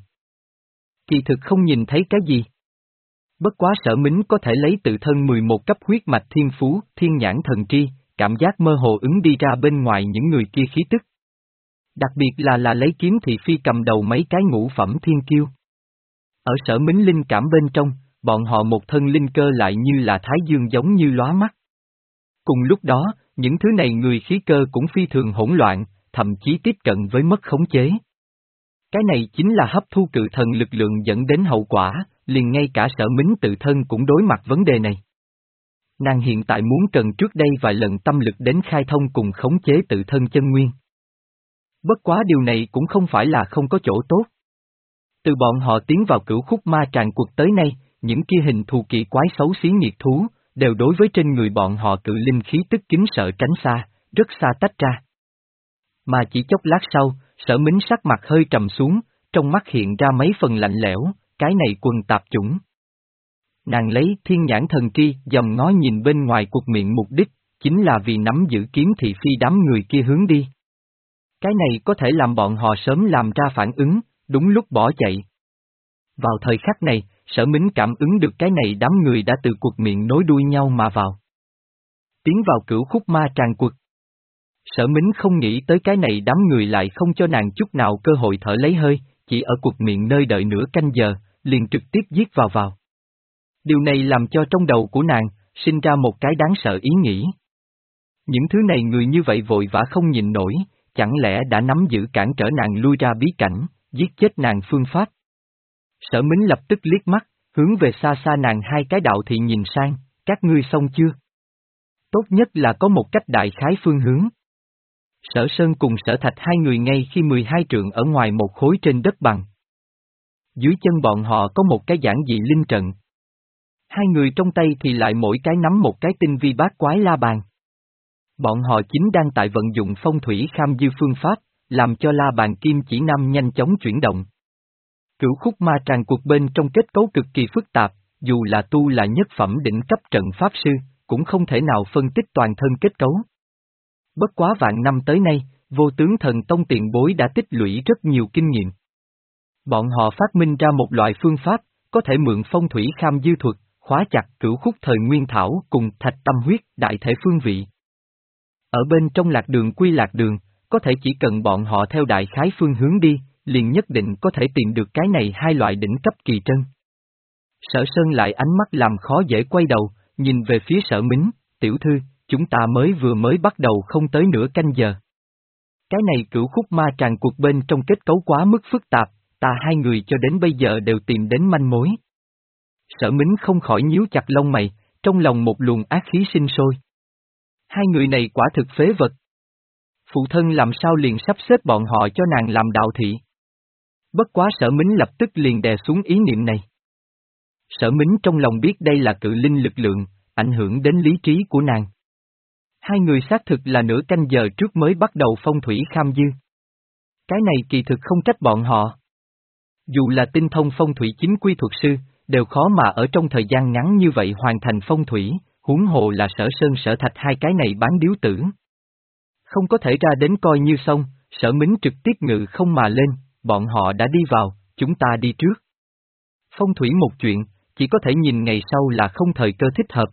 Kỳ thực không nhìn thấy cái gì. Bất quá Sở Mính có thể lấy tự thân mười một cấp huyết mạch thiên phú, thiên nhãn thần tri, cảm giác mơ hồ ứng đi ra bên ngoài những người kia khí tức. Đặc biệt là là lấy kiếm thị phi cầm đầu mấy cái ngũ phẩm thiên kiêu. Ở Sở Mính linh cảm bên trong, bọn họ một thân linh cơ lại như là thái dương giống như lóa mắt. Cùng lúc đó, những thứ này người khí cơ cũng phi thường hỗn loạn, thậm chí tiếp cận với mất khống chế. Cái này chính là hấp thu cự thần lực lượng dẫn đến hậu quả, liền ngay cả Sở Mính tự thân cũng đối mặt vấn đề này. Nàng hiện tại muốn cần trước đây vài lần tâm lực đến khai thông cùng khống chế tự thân chân nguyên. Bất quá điều này cũng không phải là không có chỗ tốt. Từ bọn họ tiến vào cửu khúc ma tràng cuộc tới nay, những kia hình thù kỳ quái xấu xí nghiệt thú, đều đối với trên người bọn họ cự linh khí tức kính sợ tránh xa, rất xa tách ra. Mà chỉ chốc lát sau, Sở Mính sắc mặt hơi trầm xuống, trong mắt hiện ra mấy phần lạnh lẽo, cái này quần tạp chủng. Nàng lấy thiên nhãn thần tri, dòm ngó nhìn bên ngoài cuộc miệng mục đích, chính là vì nắm giữ kiếm thị phi đám người kia hướng đi. Cái này có thể làm bọn họ sớm làm ra phản ứng, đúng lúc bỏ chạy. Vào thời khắc này, Sở Mính cảm ứng được cái này đám người đã từ cuộc miệng nối đuôi nhau mà vào. Tiến vào cửu khúc ma tràng cuộc. Sở Mính không nghĩ tới cái này đám người lại không cho nàng chút nào cơ hội thở lấy hơi, chỉ ở cuộc miệng nơi đợi nửa canh giờ, liền trực tiếp giết vào vào. Điều này làm cho trong đầu của nàng, sinh ra một cái đáng sợ ý nghĩ. Những thứ này người như vậy vội vã không nhìn nổi, chẳng lẽ đã nắm giữ cản trở nàng lui ra bí cảnh, giết chết nàng phương pháp. Sở Mính lập tức liếc mắt, hướng về xa xa nàng hai cái đạo thị nhìn sang, các ngươi xong chưa? Tốt nhất là có một cách đại khái phương hướng. Sở Sơn cùng Sở Thạch hai người ngay khi mười hai trượng ở ngoài một khối trên đất bằng. Dưới chân bọn họ có một cái giản dị linh trận. Hai người trong tay thì lại mỗi cái nắm một cái tinh vi bát quái la bàn. Bọn họ chính đang tại vận dụng phong thủy kham dư phương pháp, làm cho la bàn kim chỉ nam nhanh chóng chuyển động. Cửu khúc ma tràng cuộc bên trong kết cấu cực kỳ phức tạp, dù là tu là nhất phẩm đỉnh cấp trận pháp sư, cũng không thể nào phân tích toàn thân kết cấu. Bất quá vạn năm tới nay, vô tướng thần tông tiền bối đã tích lũy rất nhiều kinh nghiệm. Bọn họ phát minh ra một loại phương pháp, có thể mượn phong thủy kham dư thuật, khóa chặt cửu khúc thời nguyên thảo cùng thạch tâm huyết đại thể phương vị. Ở bên trong lạc đường quy lạc đường, có thể chỉ cần bọn họ theo đại khái phương hướng đi, liền nhất định có thể tìm được cái này hai loại đỉnh cấp kỳ trân. Sở Sơn lại ánh mắt làm khó dễ quay đầu, nhìn về phía Sở Mính, tiểu thư, chúng ta mới vừa mới bắt đầu không tới nửa canh giờ. Cái này cửu khúc ma tràng cuộc bên trong kết cấu quá mức phức tạp, ta hai người cho đến bây giờ đều tìm đến manh mối. Sở Mính không khỏi nhíu chặt lông mày, trong lòng một luồng ác khí sinh sôi. Hai người này quả thực phế vật. Phụ thân làm sao liền sắp xếp bọn họ cho nàng làm đạo thị. Bất quá Sở Mính lập tức liền đè xuống ý niệm này. Sở Mính trong lòng biết đây là cự linh lực lượng, ảnh hưởng đến lý trí của nàng. Hai người xác thực là nửa canh giờ trước mới bắt đầu phong thủy kham dư. Cái này kỳ thực không trách bọn họ. Dù là tinh thông phong thủy chính quy thuật sư, đều khó mà ở trong thời gian ngắn như vậy hoàn thành phong thủy, huống hồ là Sở Sơn Sở Thạch hai cái này bán điếu tử. Không có thể ra đến coi như xong, Sở Mính trực tiếp ngự không mà lên, bọn họ đã đi vào, chúng ta đi trước. Phong thủy một chuyện, chỉ có thể nhìn ngày sau là không thời cơ thích hợp.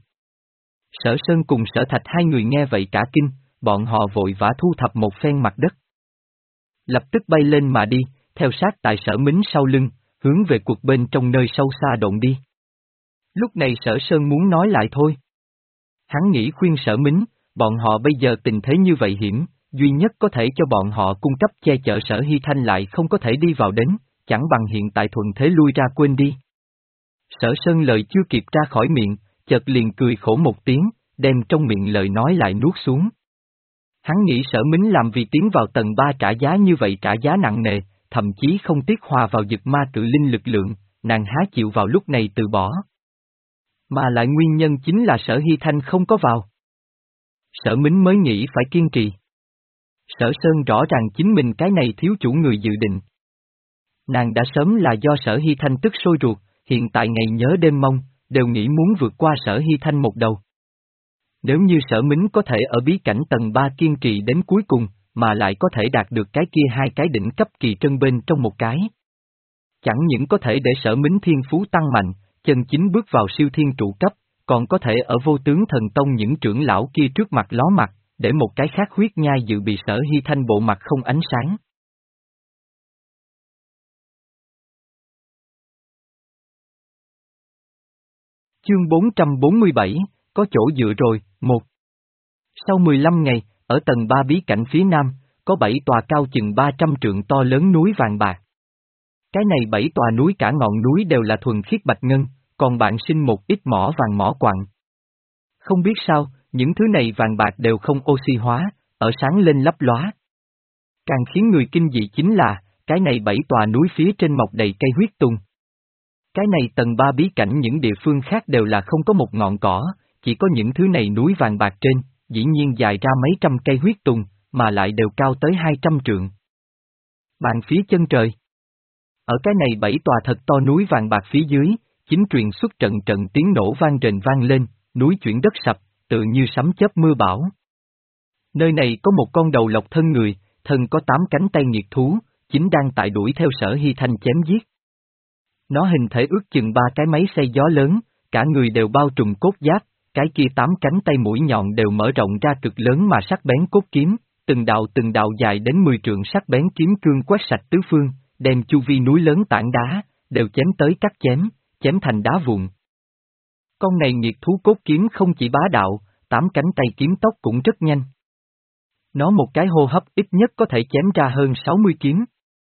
Sở Sơn cùng Sở Thạch hai người nghe vậy cả kinh, bọn họ vội vã thu thập một phen mặt đất. Lập tức bay lên mà đi, theo sát tại Sở Mính sau lưng, hướng về cuộc bên trong nơi sâu xa độn đi. Lúc này Sở Sơn muốn nói lại thôi. Hắn nghĩ khuyên Sở Mính, bọn họ bây giờ tình thế như vậy hiểm, duy nhất có thể cho bọn họ cung cấp che chở Sở Hy Thanh lại không có thể đi vào đến, chẳng bằng hiện tại thuận thế lui ra quên đi. Sở Sơn lời chưa kịp ra khỏi miệng, chợt liền cười khổ một tiếng, đem trong miệng lời nói lại nuốt xuống. Hắn nghĩ Sở Mính làm vì tiến vào tầng ba trả giá như vậy trả giá nặng nề, thậm chí không tiếc hòa vào dực ma cự linh lực lượng, nàng há chịu vào lúc này từ bỏ. Mà lại nguyên nhân chính là Sở Hy Thanh không có vào. Sở Mính mới nghĩ phải kiên trì. Sở Sơn rõ ràng chính mình cái này thiếu chủ người dự định. Nàng đã sớm là do Sở Hy Thanh tức sôi ruột, hiện tại ngày nhớ đêm mong, đều nghĩ muốn vượt qua Sở Hy Thanh một đầu. Nếu như Sở Mính có thể ở bí cảnh tầng ba kiên trì đến cuối cùng, mà lại có thể đạt được cái kia hai cái đỉnh cấp kỳ trân bên trong một cái. Chẳng những có thể để Sở Mính thiên phú tăng mạnh, chân chính bước vào siêu thiên trụ cấp, còn có thể ở vô tướng thần tông những trưởng lão kia trước mặt ló mặt, để một cái khác huyết nhai dự bị Sở Hy Thanh bộ mặt không ánh sáng. Chương bốn trăm bốn mươi bảy, có chỗ dựa rồi, một. Sau mười lăm ngày, ở tầng ba bí cảnh phía nam, có bảy tòa cao chừng ba trăm trượng to lớn núi vàng bạc. Cái này bảy tòa núi cả ngọn núi đều là thuần khiết bạch ngân, còn bạn sinh một ít mỏ vàng mỏ quặng. Không biết sao, những thứ này vàng bạc đều không oxy hóa, ở sáng lên lấp lóa. Càng khiến người kinh dị chính là, cái này bảy tòa núi phía trên mọc đầy cây huyết tùng. Cái này tầng ba bí cảnh những địa phương khác đều là không có một ngọn cỏ, chỉ có những thứ này núi vàng bạc trên, dĩ nhiên dài ra mấy trăm cây huyết tùng, mà lại đều cao tới hai trăm trượng. Bàn phía chân trời. Ở cái này bảy tòa thật to núi vàng bạc phía dưới, chính truyền xuất trận trận tiếng nổ vang rền vang lên, núi chuyển đất sập, tự như sấm chớp mưa bão. Nơi này có một con đầu lộc thân người, thân có tám cánh tay nghiệt thú, chính đang tại đuổi theo Sở Hy Thanh chém giết. Nó hình thể ước chừng ba cái máy xay gió lớn, cả người đều bao trùm cốt giáp, cái kia tám cánh tay mũi nhọn đều mở rộng ra cực lớn mà sắc bén cốt kiếm, từng đạo từng đạo dài đến mười trượng sắc bén kiếm cương quét sạch tứ phương, đem chu vi núi lớn tảng đá, đều chém tới cắt chém, chém thành đá vụn. Con này nghiệt thú cốt kiếm không chỉ bá đạo, tám cánh tay kiếm tốc cũng rất nhanh. Nó một cái hô hấp ít nhất có thể chém ra hơn sáu mươi kiếm.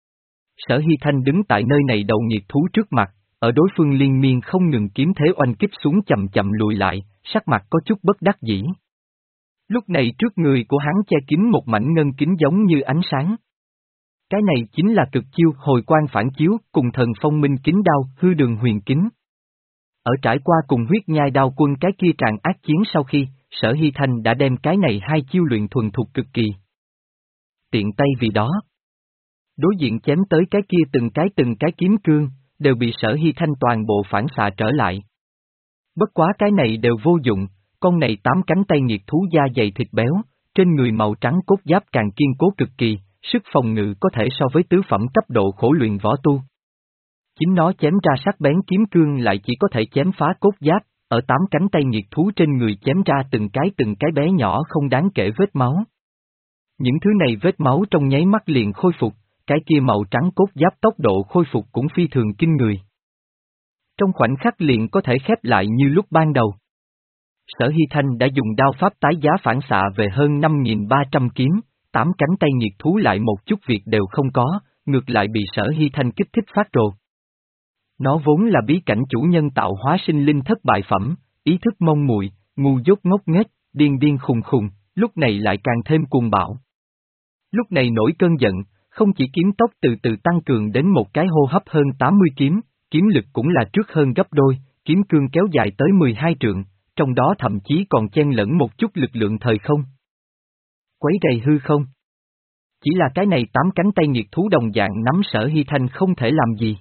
Sở Hy Thanh đứng tại nơi này đầu nghiệt thú trước mặt, ở đối phương liên miên không ngừng kiếm thế oanh kích xuống chậm chậm lùi lại, sắc mặt có chút bất đắc dĩ. Lúc này trước người của hắn che kín một mảnh ngân kính giống như ánh sáng. Cái này chính là cực chiêu hồi quang phản chiếu cùng thần phong minh kính đao hư đường huyền kính. Ở trải qua cùng huyết nhai đao quân cái kia tràn ác chiến sau khi, Sở Hy Thanh đã đem cái này hai chiêu luyện thuần thục cực kỳ. Tiện tay vì đó. Đối diện chém tới cái kia từng cái từng cái kiếm cương, đều bị Sở Hy Thanh toàn bộ phản xạ trở lại. Bất quá cái này đều vô dụng, con này tám cánh tay nghiệt thú da dày thịt béo, trên người màu trắng cốt giáp càng kiên cố cực kỳ, sức phòng ngự có thể so với tứ phẩm cấp độ khổ luyện võ tu. Chính nó chém ra sắc bén kiếm cương lại chỉ có thể chém phá cốt giáp, ở tám cánh tay nghiệt thú trên người chém ra từng cái từng cái bé nhỏ không đáng kể vết máu. Những thứ này vết máu trong nháy mắt liền khôi phục, cái kia màu trắng cốt giáp tốc độ khôi phục cũng phi thường kinh người. Trong khoảnh khắc liền có thể khép lại như lúc ban đầu. Sở Hy Thanh đã dùng đao pháp tái giá phản xạ về hơn năm nghìn ba trăm kiếm, tám cánh tay nghiệt thú lại một chút việc đều không có, ngược lại bị Sở Hy Thanh kích thích phát rồ. Nó vốn là bí cảnh chủ nhân tạo hóa sinh linh thất bại phẩm, ý thức mông muội, ngu dốt ngốc nghếch, điên điên khùng khùng, lúc này lại càng thêm cuồng bạo. Lúc này nổi cơn giận, không chỉ kiếm tốc từ từ tăng cường đến một cái hô hấp hơn tám mươi kiếm, kiếm lực cũng là trước hơn gấp đôi, kiếm cương kéo dài tới mười hai trượng, trong đó thậm chí còn chen lẫn một chút lực lượng thời không. Quấy rầy hư không? Chỉ là cái này tám cánh tay nghiệt thú đồng dạng nắm Sở Hy Thanh không thể làm gì.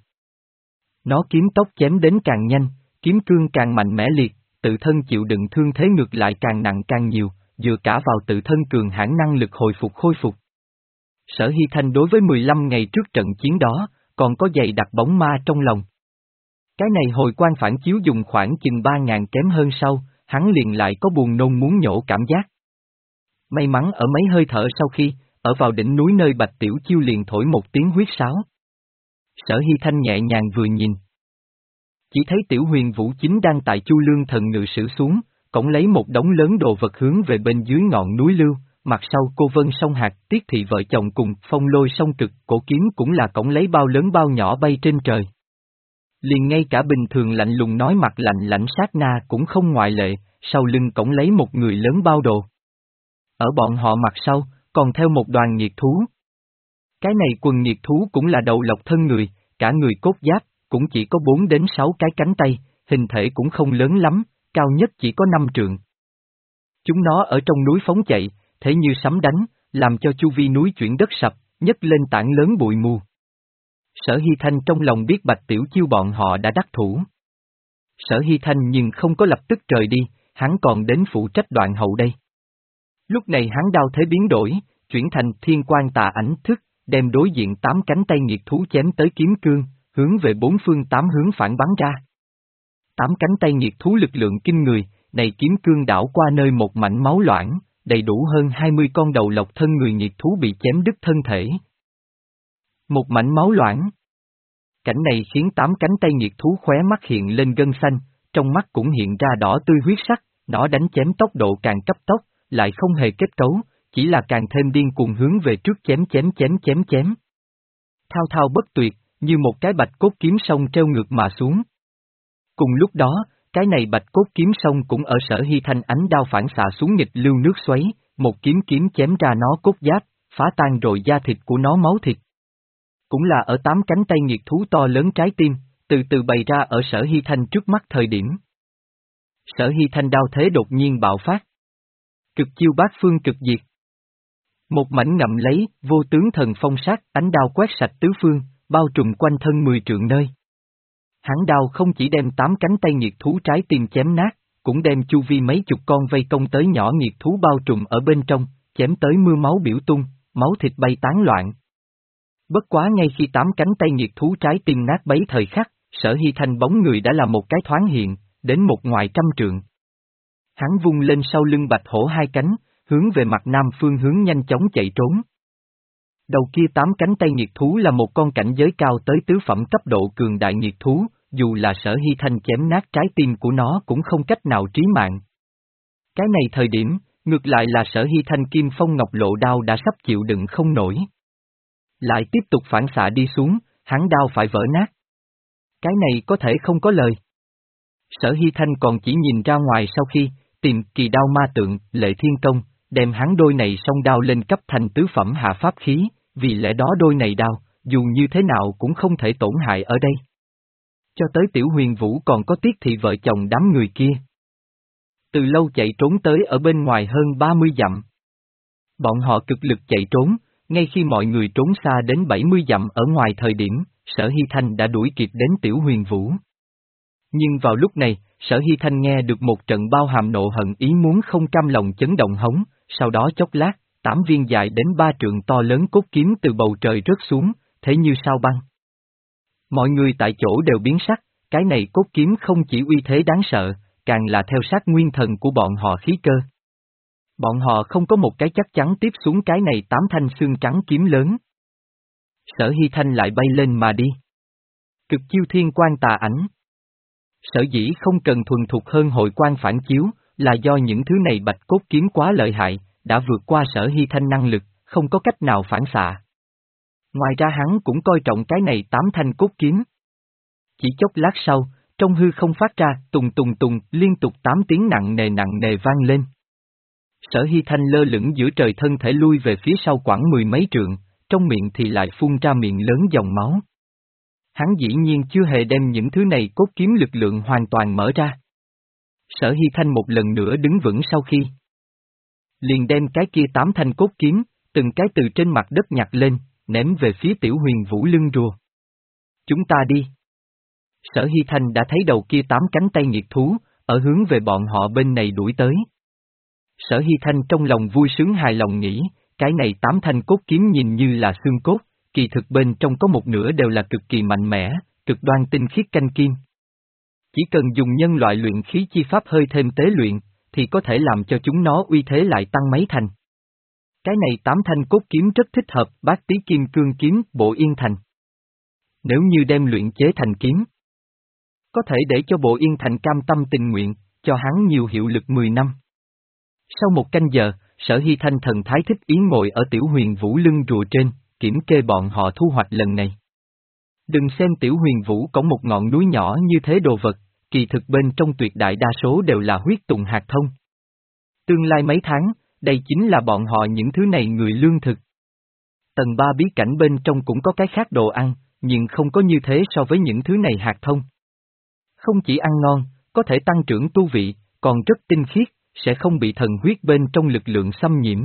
Nó kiếm tốc chém đến càng nhanh, kiếm cương càng mạnh mẽ liệt, tự thân chịu đựng thương thế ngược lại càng nặng càng nhiều, dựa cả vào tự thân cường hãn năng lực hồi phục khôi phục. Sở Hy Thanh đối với mười lăm ngày trước trận chiến đó, còn có dày đặt bóng ma trong lòng. Cái này hồi quan phản chiếu dùng khoảng chừng ba ngàn kém hơn sau, hắn liền lại có buồn nôn muốn nhổ cảm giác. May mắn ở mấy hơi thở sau khi, ở vào đỉnh núi nơi Bạch Tiểu Chiêu liền thổi một tiếng huyết sáo. Sở Hy Thanh nhẹ nhàng vừa nhìn. Chỉ thấy Tiểu Huyền Vũ chính đang tại Chu Lương thần ngự sử xuống, cõng lấy một đống lớn đồ vật hướng về bên dưới ngọn núi lưu, mặt sau cô Vân Song Hạc, Tiết Thị vợ chồng cùng Phong Lôi Song Cực, cổ kiếm cũng là cõng lấy bao lớn bao nhỏ bay trên trời. Liền ngay cả bình thường lạnh lùng nói mặt lạnh lãnh sát na cũng không ngoại lệ, sau lưng cõng lấy một người lớn bao đồ. Ở bọn họ mặt sau, còn theo một đoàn nghiệt thú. Cái này quần nghiệt thú cũng là đầu lộc thân người, cả người cốt giáp, cũng chỉ có bốn đến sáu cái cánh tay, hình thể cũng không lớn lắm, cao nhất chỉ có năm trượng. Chúng nó ở trong núi phóng chạy, thế như sấm đánh, làm cho chu vi núi chuyển đất sập, nhấc lên tảng lớn bụi mù. Sở Hy Thanh trong lòng biết Bạch Tiểu Chiêu bọn họ đã đắc thủ. Sở Hy Thanh nhưng không có lập tức rời đi, hắn còn đến phụ trách đoạn hậu đây. Lúc này hắn đao thế biến đổi, chuyển thành thiên quan tà ảnh thức, đem đối diện tám cánh tay nghiệt thú chém tới kiếm cương, hướng về bốn phương tám hướng phản bắn ra. Tám cánh tay nghiệt thú lực lượng kinh người, này kiếm cương đảo qua nơi một mảnh máu loãng, đầy đủ hơn hai mươi con đầu lộc thân người nghiệt thú bị chém đứt thân thể. Một mảnh máu loãng. Cảnh này khiến tám cánh tay nghiệt thú khóe mắt hiện lên gân xanh, trong mắt cũng hiện ra đỏ tươi huyết sắc, nó đánh chém tốc độ càng cấp tốc, lại không hề kết cấu, chỉ là càng thêm điên cuồng hướng về trước chém chém chém chém chém. Thao thao bất tuyệt, như một cái bạch cốt kiếm sông treo ngược mà xuống. Cùng lúc đó, cái này bạch cốt kiếm sông cũng ở Sở Hy Thanh ánh đao phản xạ xuống nghịch lưu nước xoáy, một kiếm kiếm chém ra nó cốt giáp, phá tan rồi da thịt của nó máu thịt. Cũng là ở tám cánh tay nghiệt thú to lớn trái tim, từ từ bày ra ở Sở Hy Thanh trước mắt thời điểm. Sở Hy Thanh đao thế đột nhiên bạo phát. Cực chiêu bát phương cực diệt. Một mảnh ngậm lấy, vô tướng thần phong sát, ánh đao quét sạch tứ phương, bao trùm quanh thân mười trượng nơi. Hắn đao không chỉ đem tám cánh tay nghiệt thú trái tim chém nát, cũng đem chu vi mấy chục con vây công tới nhỏ nghiệt thú bao trùm ở bên trong, chém tới mưa máu biểu tung, máu thịt bay tán loạn. Bất quá ngay khi tám cánh tay nghiệt thú trái tim nát bấy thời khắc, Sở Hy Thanh bóng người đã là một cái thoáng hiện, đến một ngoài trăm trượng. Hắn vung lên sau lưng bạch hổ hai cánh, hướng về mặt nam phương hướng nhanh chóng chạy trốn. Đầu kia tám cánh tay nghiệt thú là một con cảnh giới cao tới tứ phẩm cấp độ cường đại nghiệt thú, dù là Sở Hy Thanh chém nát trái tim của nó cũng không cách nào trí mạng. Cái này thời điểm, ngược lại là Sở Hy Thanh kim phong ngọc lộ đao đã sắp chịu đựng không nổi. Lại tiếp tục phản xạ đi xuống, hắn đao phải vỡ nát. Cái này có thể không có lời. Sở Hy Thanh còn chỉ nhìn ra ngoài sau khi, tìm kỳ đao ma tượng, lệ thiên công, đem hắn đôi này song đao lên cấp thành tứ phẩm hạ pháp khí, vì lẽ đó đôi này đao, dù như thế nào cũng không thể tổn hại ở đây. Cho tới Tiểu Huyền Vũ còn có Tiết Thị vợ chồng đám người kia. Từ lâu chạy trốn tới ở bên ngoài hơn ba mươi dặm. Bọn họ cực lực chạy trốn, ngay khi mọi người trốn xa đến bảy mươi dặm ở ngoài thời điểm, Sở Hy Thanh đã đuổi kịp đến Tiểu Huyền Vũ. Nhưng vào lúc này, Sở Hy Thanh nghe được một trận bao hàm nộ hận ý muốn không cam lòng chấn động hống, sau đó chốc lát, tám viên dài đến ba trượng to lớn cốt kiếm từ bầu trời rớt xuống, thế như sao băng. Mọi người tại chỗ đều biến sắc, cái này cốt kiếm không chỉ uy thế đáng sợ, càng là theo sát nguyên thần của bọn họ khí cơ. Bọn họ không có một cái chắc chắn tiếp xuống cái này tám thanh xương trắng kiếm lớn. Sở Hy Thanh lại bay lên mà đi. Cực chiêu thiên quan tà ảnh. Sở dĩ không cần thuần thục hơn hội quan phản chiếu, là do những thứ này bạch cốt kiếm quá lợi hại, đã vượt qua Sở Hy Thanh năng lực, không có cách nào phản xạ. Ngoài ra hắn cũng coi trọng cái này tám thanh cốt kiếm. Chỉ chốc lát sau, trong hư không phát ra tùng tùng tùng liên tục tám tiếng nặng nề nặng nề vang lên. Sở Hy Thanh lơ lửng giữa trời thân thể lui về phía sau khoảng mười mấy trượng, trong miệng thì lại phun ra miệng lớn dòng máu. Hắn dĩ nhiên chưa hề đem những thứ này cốt kiếm lực lượng hoàn toàn mở ra. Sở Hy Thanh một lần nữa đứng vững sau khi liền đem cái kia tám thanh cốt kiếm, từng cái từ trên mặt đất nhặt lên, ném về phía Tiểu Huyền Vũ lưng rùa. Chúng ta đi. Sở Hy Thanh đã thấy đầu kia tám cánh tay nghiệt thú, ở hướng về bọn họ bên này đuổi tới. Sở Hy Thanh trong lòng vui sướng hài lòng nghĩ, cái này tám thanh cốt kiếm nhìn như là xương cốt, kỳ thực bên trong có một nửa đều là cực kỳ mạnh mẽ, cực đoan tinh khiết canh kim. Chỉ cần dùng nhân loại luyện khí chi pháp hơi thêm tế luyện, thì có thể làm cho chúng nó uy thế lại tăng mấy thành. Cái này tám thanh cốt kiếm rất thích hợp Bát Tí Kim Cương kiếm Bộ Yên Thành. Nếu như đem luyện chế thành kiếm, có thể để cho Bộ Yên Thành cam tâm tình nguyện, cho hắn nhiều hiệu lực mười năm. Sau một canh giờ, Sở Hy Thanh thần thái thích ý ngồi ở Tiểu Huyền Vũ lưng rùa trên, kiểm kê bọn họ thu hoạch lần này. Đừng xem Tiểu Huyền Vũ có một ngọn núi nhỏ như thế đồ vật, kỳ thực bên trong tuyệt đại đa số đều là huyết tùng hạt thông. Tương lai mấy tháng, đây chính là bọn họ những thứ này người lương thực. Tầng ba bí cảnh bên trong cũng có cái khác đồ ăn, nhưng không có như thế so với những thứ này hạt thông. Không chỉ ăn ngon, có thể tăng trưởng tu vị, còn rất tinh khiết, sẽ không bị thần huyết bên trong lực lượng xâm nhiễm.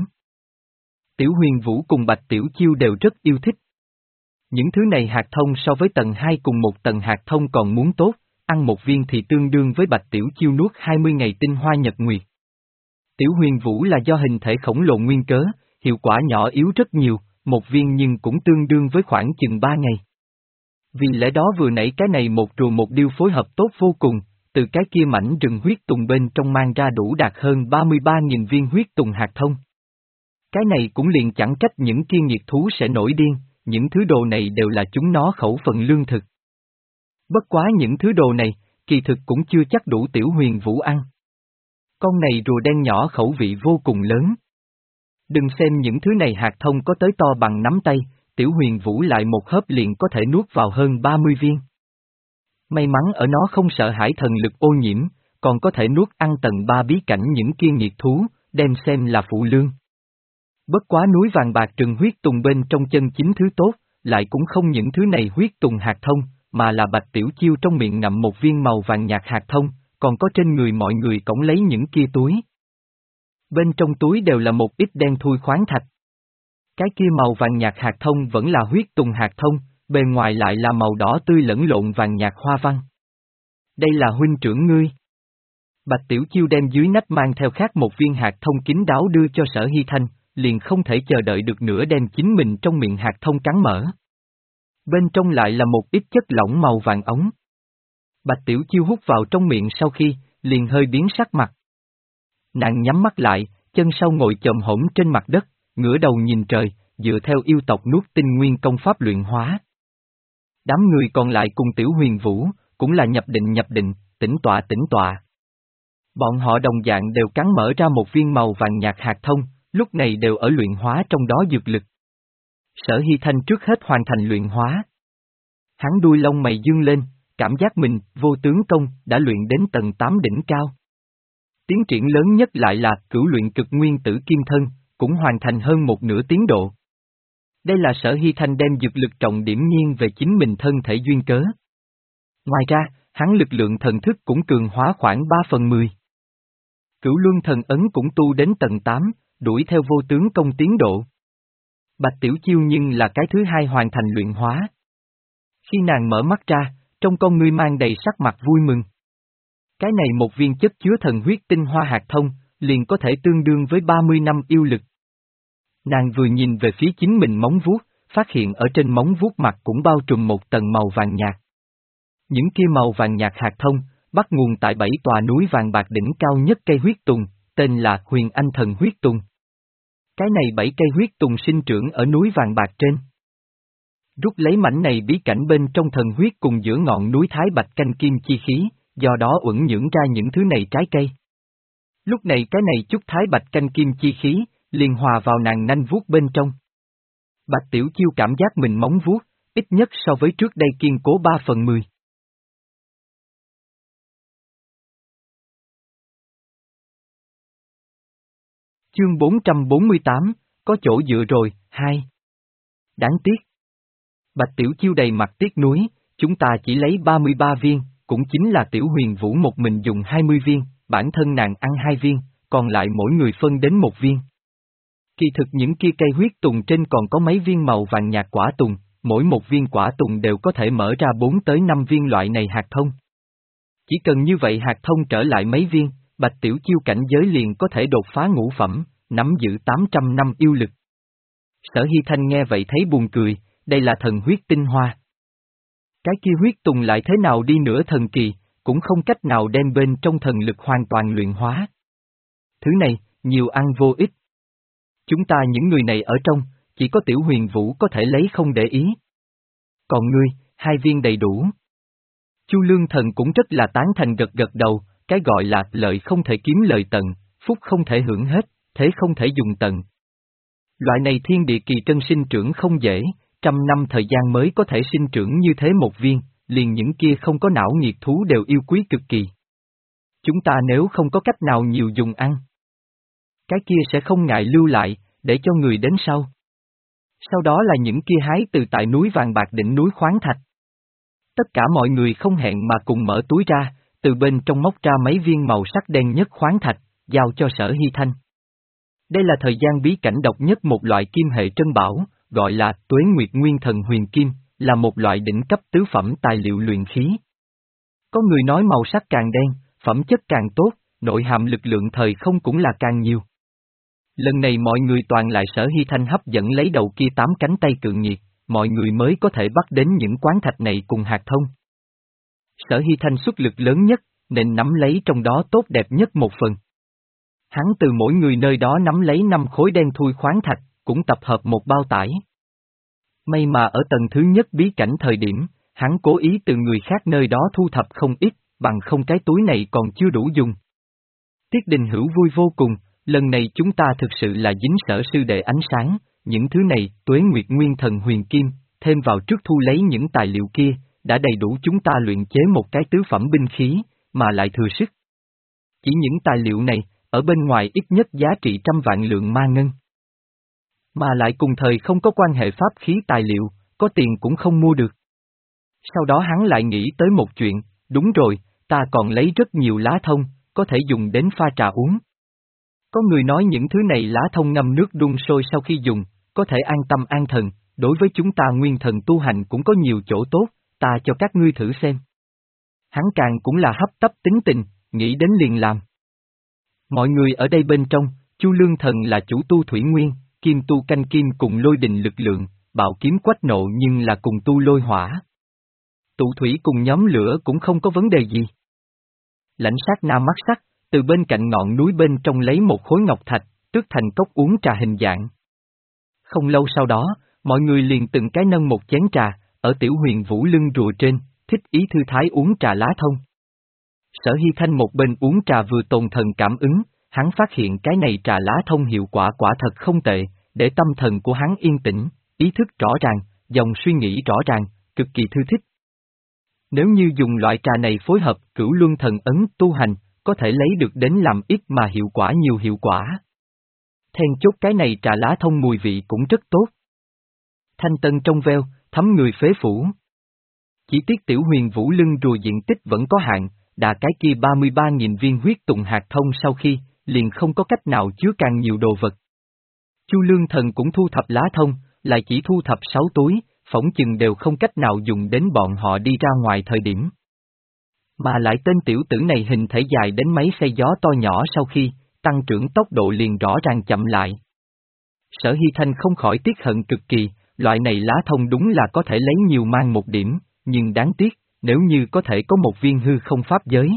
Tiểu Huyền Vũ cùng Bạch Tiểu Chiêu đều rất yêu thích. Những thứ này hạt thông so với tầng hai cùng một tầng hạt thông còn muốn tốt, ăn một viên thì tương đương với Bạch Tiểu Chiêu nuốt hai mươi ngày tinh hoa nhật nguyệt. Tiểu Huyền Vũ là do hình thể khổng lồ nguyên cớ, hiệu quả nhỏ yếu rất nhiều, một viên nhưng cũng tương đương với khoảng chừng ba ngày. Vì lẽ đó vừa nãy cái này một rùa một điêu phối hợp tốt vô cùng, từ cái kia mảnh rừng huyết tùng bên trong mang ra đủ đạt hơn ba mươi ba nghìn viên huyết tùng hạt thông. Cái này cũng liền chẳng trách những kia nghiệt thú sẽ nổi điên, những thứ đồ này đều là chúng nó khẩu phần lương thực. Bất quá những thứ đồ này, kỳ thực cũng chưa chắc đủ Tiểu Huyền Vũ ăn. Con này rùa đen nhỏ khẩu vị vô cùng lớn. Đừng xem những thứ này hạt thông có tới to bằng nắm tay, Tiểu Huyền Vũ lại một hớp liền có thể nuốt vào hơn ba mươi viên. May mắn ở nó không sợ hãi thần lực ô nhiễm, còn có thể nuốt ăn tầng ba bí cảnh những kia nghiệt thú, đem xem là phụ lương. Bất quá núi vàng bạc rừng huyết tùng bên trong chân chính thứ tốt, lại cũng không những thứ này huyết tùng hạt thông, mà là Bạch Tiểu Chiêu trong miệng ngậm một viên màu vàng nhạt hạt thông, còn có trên người mọi người cõng lấy những kia túi. Bên trong túi đều là một ít đen thui khoáng thạch. Cái kia màu vàng nhạt hạt thông vẫn là huyết tùng hạt thông, bề ngoài lại là màu đỏ tươi lẫn lộn vàng nhạt hoa văn. Đây là huynh trưởng ngươi. Bạch Tiểu Chiêu đem dưới nách mang theo khác một viên hạt thông kín đáo đưa cho Sở Hy Thanh, liền không thể chờ đợi được nữa đem chính mình trong miệng hạt thông cắn mở. Bên trong lại là một ít chất lỏng màu vàng ống. Bạch Tiểu Chiêu hút vào trong miệng sau khi, liền hơi biến sắc mặt. Nàng nhắm mắt lại, chân sau ngồi chồm hổm trên mặt đất, ngửa đầu nhìn trời, dựa theo yêu tộc nuốt tinh nguyên công pháp luyện hóa. Đám người còn lại cùng Tiểu Huyền Vũ, cũng là nhập định nhập định, tĩnh tọa tĩnh tọa. Bọn họ đồng dạng đều cắn mở ra một viên màu vàng nhạt hạt thông, lúc này đều ở luyện hóa trong đó dược lực. Sở Hy Thanh trước hết hoàn thành luyện hóa. Hắn đuôi lông mày dương lên, cảm giác mình, vô tướng công, đã luyện đến tầng tám đỉnh cao. Tiến triển lớn nhất lại là cửu luyện cực nguyên tử kim thân, cũng hoàn thành hơn một nửa tiến độ. Đây là Sở Hy Thanh đem dược lực trọng điểm nhiên về chính mình thân thể duyên cớ. Ngoài ra, hắn lực lượng thần thức cũng cường hóa khoảng ba phần mười. Cửu luân thần ấn cũng tu đến tầng tám, đuổi theo vô tướng công tiến độ. Bạch Tiểu Chiêu nhưng là cái thứ hai hoàn thành luyện hóa. Khi nàng mở mắt ra, trong con ngươi mang đầy sắc mặt vui mừng. Cái này một viên chất chứa thần huyết tinh hoa hạt thông, liền có thể tương đương với ba mươi năm yêu lực. Nàng vừa nhìn về phía chính mình móng vuốt, phát hiện ở trên móng vuốt mặt cũng bao trùm một tầng màu vàng nhạt. Những kia màu vàng nhạt hạt thông, bắt nguồn tại bảy tòa núi vàng bạc đỉnh cao nhất cây huyết tùng, tên là Huyền Anh Thần Huyết Tùng. Cái này bảy cây huyết tùng sinh trưởng ở núi vàng bạc trên. Rút lấy mảnh này bí cảnh bên trong thần huyết cùng giữa ngọn núi Thái Bạch canh kim chi khí, do đó uẩn nhưỡng ra những thứ này trái cây. Lúc này cái này chút Thái Bạch canh kim chi khí, liền hòa vào nàng nanh vuốt bên trong. Bạch Tiểu Chiêu cảm giác mình móng vuốt, ít nhất so với trước đây kiên cố ba phần mười. Chương bốn trăm bốn mươi tám, có chỗ dựa rồi, hai. Đáng tiếc. Bạch Tiểu Chiêu đầy mặt tiếc nuối, chúng ta chỉ lấy ba mươi ba viên, cũng chính là Tiểu Huyền Vũ một mình dùng hai mươi viên, bản thân nàng ăn hai viên, còn lại mỗi người phân đến một viên. Kỳ thực những kia cây huyết tùng trên còn có mấy viên màu vàng nhạt quả tùng, mỗi một viên quả tùng đều có thể mở ra bốn tới năm viên loại này hạt thông. Chỉ cần như vậy hạt thông trở lại mấy viên, Bạch Tiểu Chiêu cảnh giới liền có thể đột phá ngũ phẩm, nắm giữ tám trăm năm yêu lực. Sở Hy Thanh nghe vậy thấy buồn cười, đây là thần huyết tinh hoa. Cái kia huyết tùng lại thế nào đi nữa thần kỳ, cũng không cách nào đem bên trong thần lực hoàn toàn luyện hóa. Thứ này, nhiều ăn vô ích. Chúng ta những người này ở trong, chỉ có Tiểu Huyền Vũ có thể lấy không để ý. Còn ngươi, hai viên đầy đủ. Chu Lương Thần cũng rất là tán thành gật gật đầu, cái gọi là lợi không thể kiếm lời tận, phúc không thể hưởng hết, thế không thể dùng tận. Loại này thiên địa kỳ trân sinh trưởng không dễ, trăm năm thời gian mới có thể sinh trưởng như thế một viên, liền những kia không có não nghiệt thú đều yêu quý cực kỳ. Chúng ta nếu không có cách nào nhiều dùng ăn, cái kia sẽ không ngại lưu lại, để cho người đến sau. Sau đó là những kia hái từ tại núi vàng bạc đỉnh núi khoáng thạch. Tất cả mọi người không hẹn mà cùng mở túi ra, từ bên trong móc ra mấy viên màu sắc đen nhất khoáng thạch, giao cho Sở Hy Thanh. Đây là thời gian bí cảnh độc nhất một loại kim hệ trân bảo, gọi là Tuế Nguyệt Nguyên Thần Huyền Kim, là một loại đỉnh cấp tứ phẩm tài liệu luyện khí. Có người nói màu sắc càng đen, phẩm chất càng tốt, nội hàm lực lượng thời không cũng là càng nhiều. Lần này mọi người toàn lại Sở Hy Thanh hấp dẫn lấy đầu kia tám cánh tay cự nghiệt, mọi người mới có thể bắt đến những quán thạch này cùng hạt thông. Sở Hy Thanh xuất lực lớn nhất, nên nắm lấy trong đó tốt đẹp nhất một phần. Hắn từ mỗi người nơi đó nắm lấy năm khối đen thui khoáng thạch, cũng tập hợp một bao tải. May mà ở tầng thứ nhất bí cảnh thời điểm, hắn cố ý từ người khác nơi đó thu thập không ít, bằng không cái túi này còn chưa đủ dùng. Tiết Đình Hữu vui vô cùng, lần này chúng ta thực sự là dính Sở sư đệ ánh sáng, những thứ này, Tuế Nguyệt Nguyên Thần Huyền Kim, thêm vào trước thu lấy những tài liệu kia, đã đầy đủ chúng ta luyện chế một cái tứ phẩm binh khí, mà lại thừa sức. Chỉ những tài liệu này, ở bên ngoài ít nhất giá trị trăm vạn lượng ma ngân. Mà lại cùng thời không có quan hệ pháp khí tài liệu, có tiền cũng không mua được. Sau đó hắn lại nghĩ tới một chuyện, đúng rồi, ta còn lấy rất nhiều lá thông, có thể dùng đến pha trà uống. Có người nói những thứ này lá thông ngâm nước đun sôi sau khi dùng, có thể an tâm an thần, đối với chúng ta nguyên thần tu hành cũng có nhiều chỗ tốt, ta cho các ngươi thử xem. Hắn càng cũng là hấp tấp tính tình, nghĩ đến liền làm. Mọi người ở đây bên trong, Chu Lương Thần là chủ tu thủy nguyên, kim tu canh kim cùng lôi đình lực lượng, bạo kiếm quách nộ nhưng là cùng tu lôi hỏa. Tụ thủy cùng nhóm lửa cũng không có vấn đề gì. Lãnh Sát Na mắt sắc, từ bên cạnh ngọn núi bên trong lấy một khối ngọc thạch, tước thành cốc uống trà hình dạng. Không lâu sau đó, mọi người liền từng cái nâng một chén trà, ở Tiểu Huyền Vũ lưng rùa trên, thích ý thư thái uống trà lá thông. Sở Hy Thanh một bên uống trà vừa tồn thần cảm ứng, hắn phát hiện cái này trà lá thông hiệu quả quả thật không tệ, để tâm thần của hắn yên tĩnh, ý thức rõ ràng, dòng suy nghĩ rõ ràng, cực kỳ thư thích. Nếu như dùng loại trà này phối hợp Cửu Luân Thần Ấn tu hành, có thể lấy được đến làm ít mà hiệu quả nhiều hiệu quả. Then chốt cái này trà lá thông mùi vị cũng rất tốt. Thanh tân trong veo, thấm người phế phủ. Chỉ tiếc Tiểu Huyền Vũ lưng rùa diện tích vẫn có hạn, đà cái kia ba mươi ba nghìn viên huyết tùng hạt thông sau khi, liền không có cách nào chứa càng nhiều đồ vật. Chu Lương Thần cũng thu thập lá thông, lại chỉ thu thập sáu túi, phỏng chừng đều không cách nào dùng đến bọn họ đi ra ngoài thời điểm. Mà lại tên tiểu tử này hình thể dài đến mấy xe gió to nhỏ sau khi, tăng trưởng tốc độ liền rõ ràng chậm lại. Sở Hy Thanh không khỏi tiếc hận cực kỳ, loại này lá thông đúng là có thể lấy nhiều mang một điểm, nhưng đáng tiếc, nếu như có thể có một viên hư không pháp giới.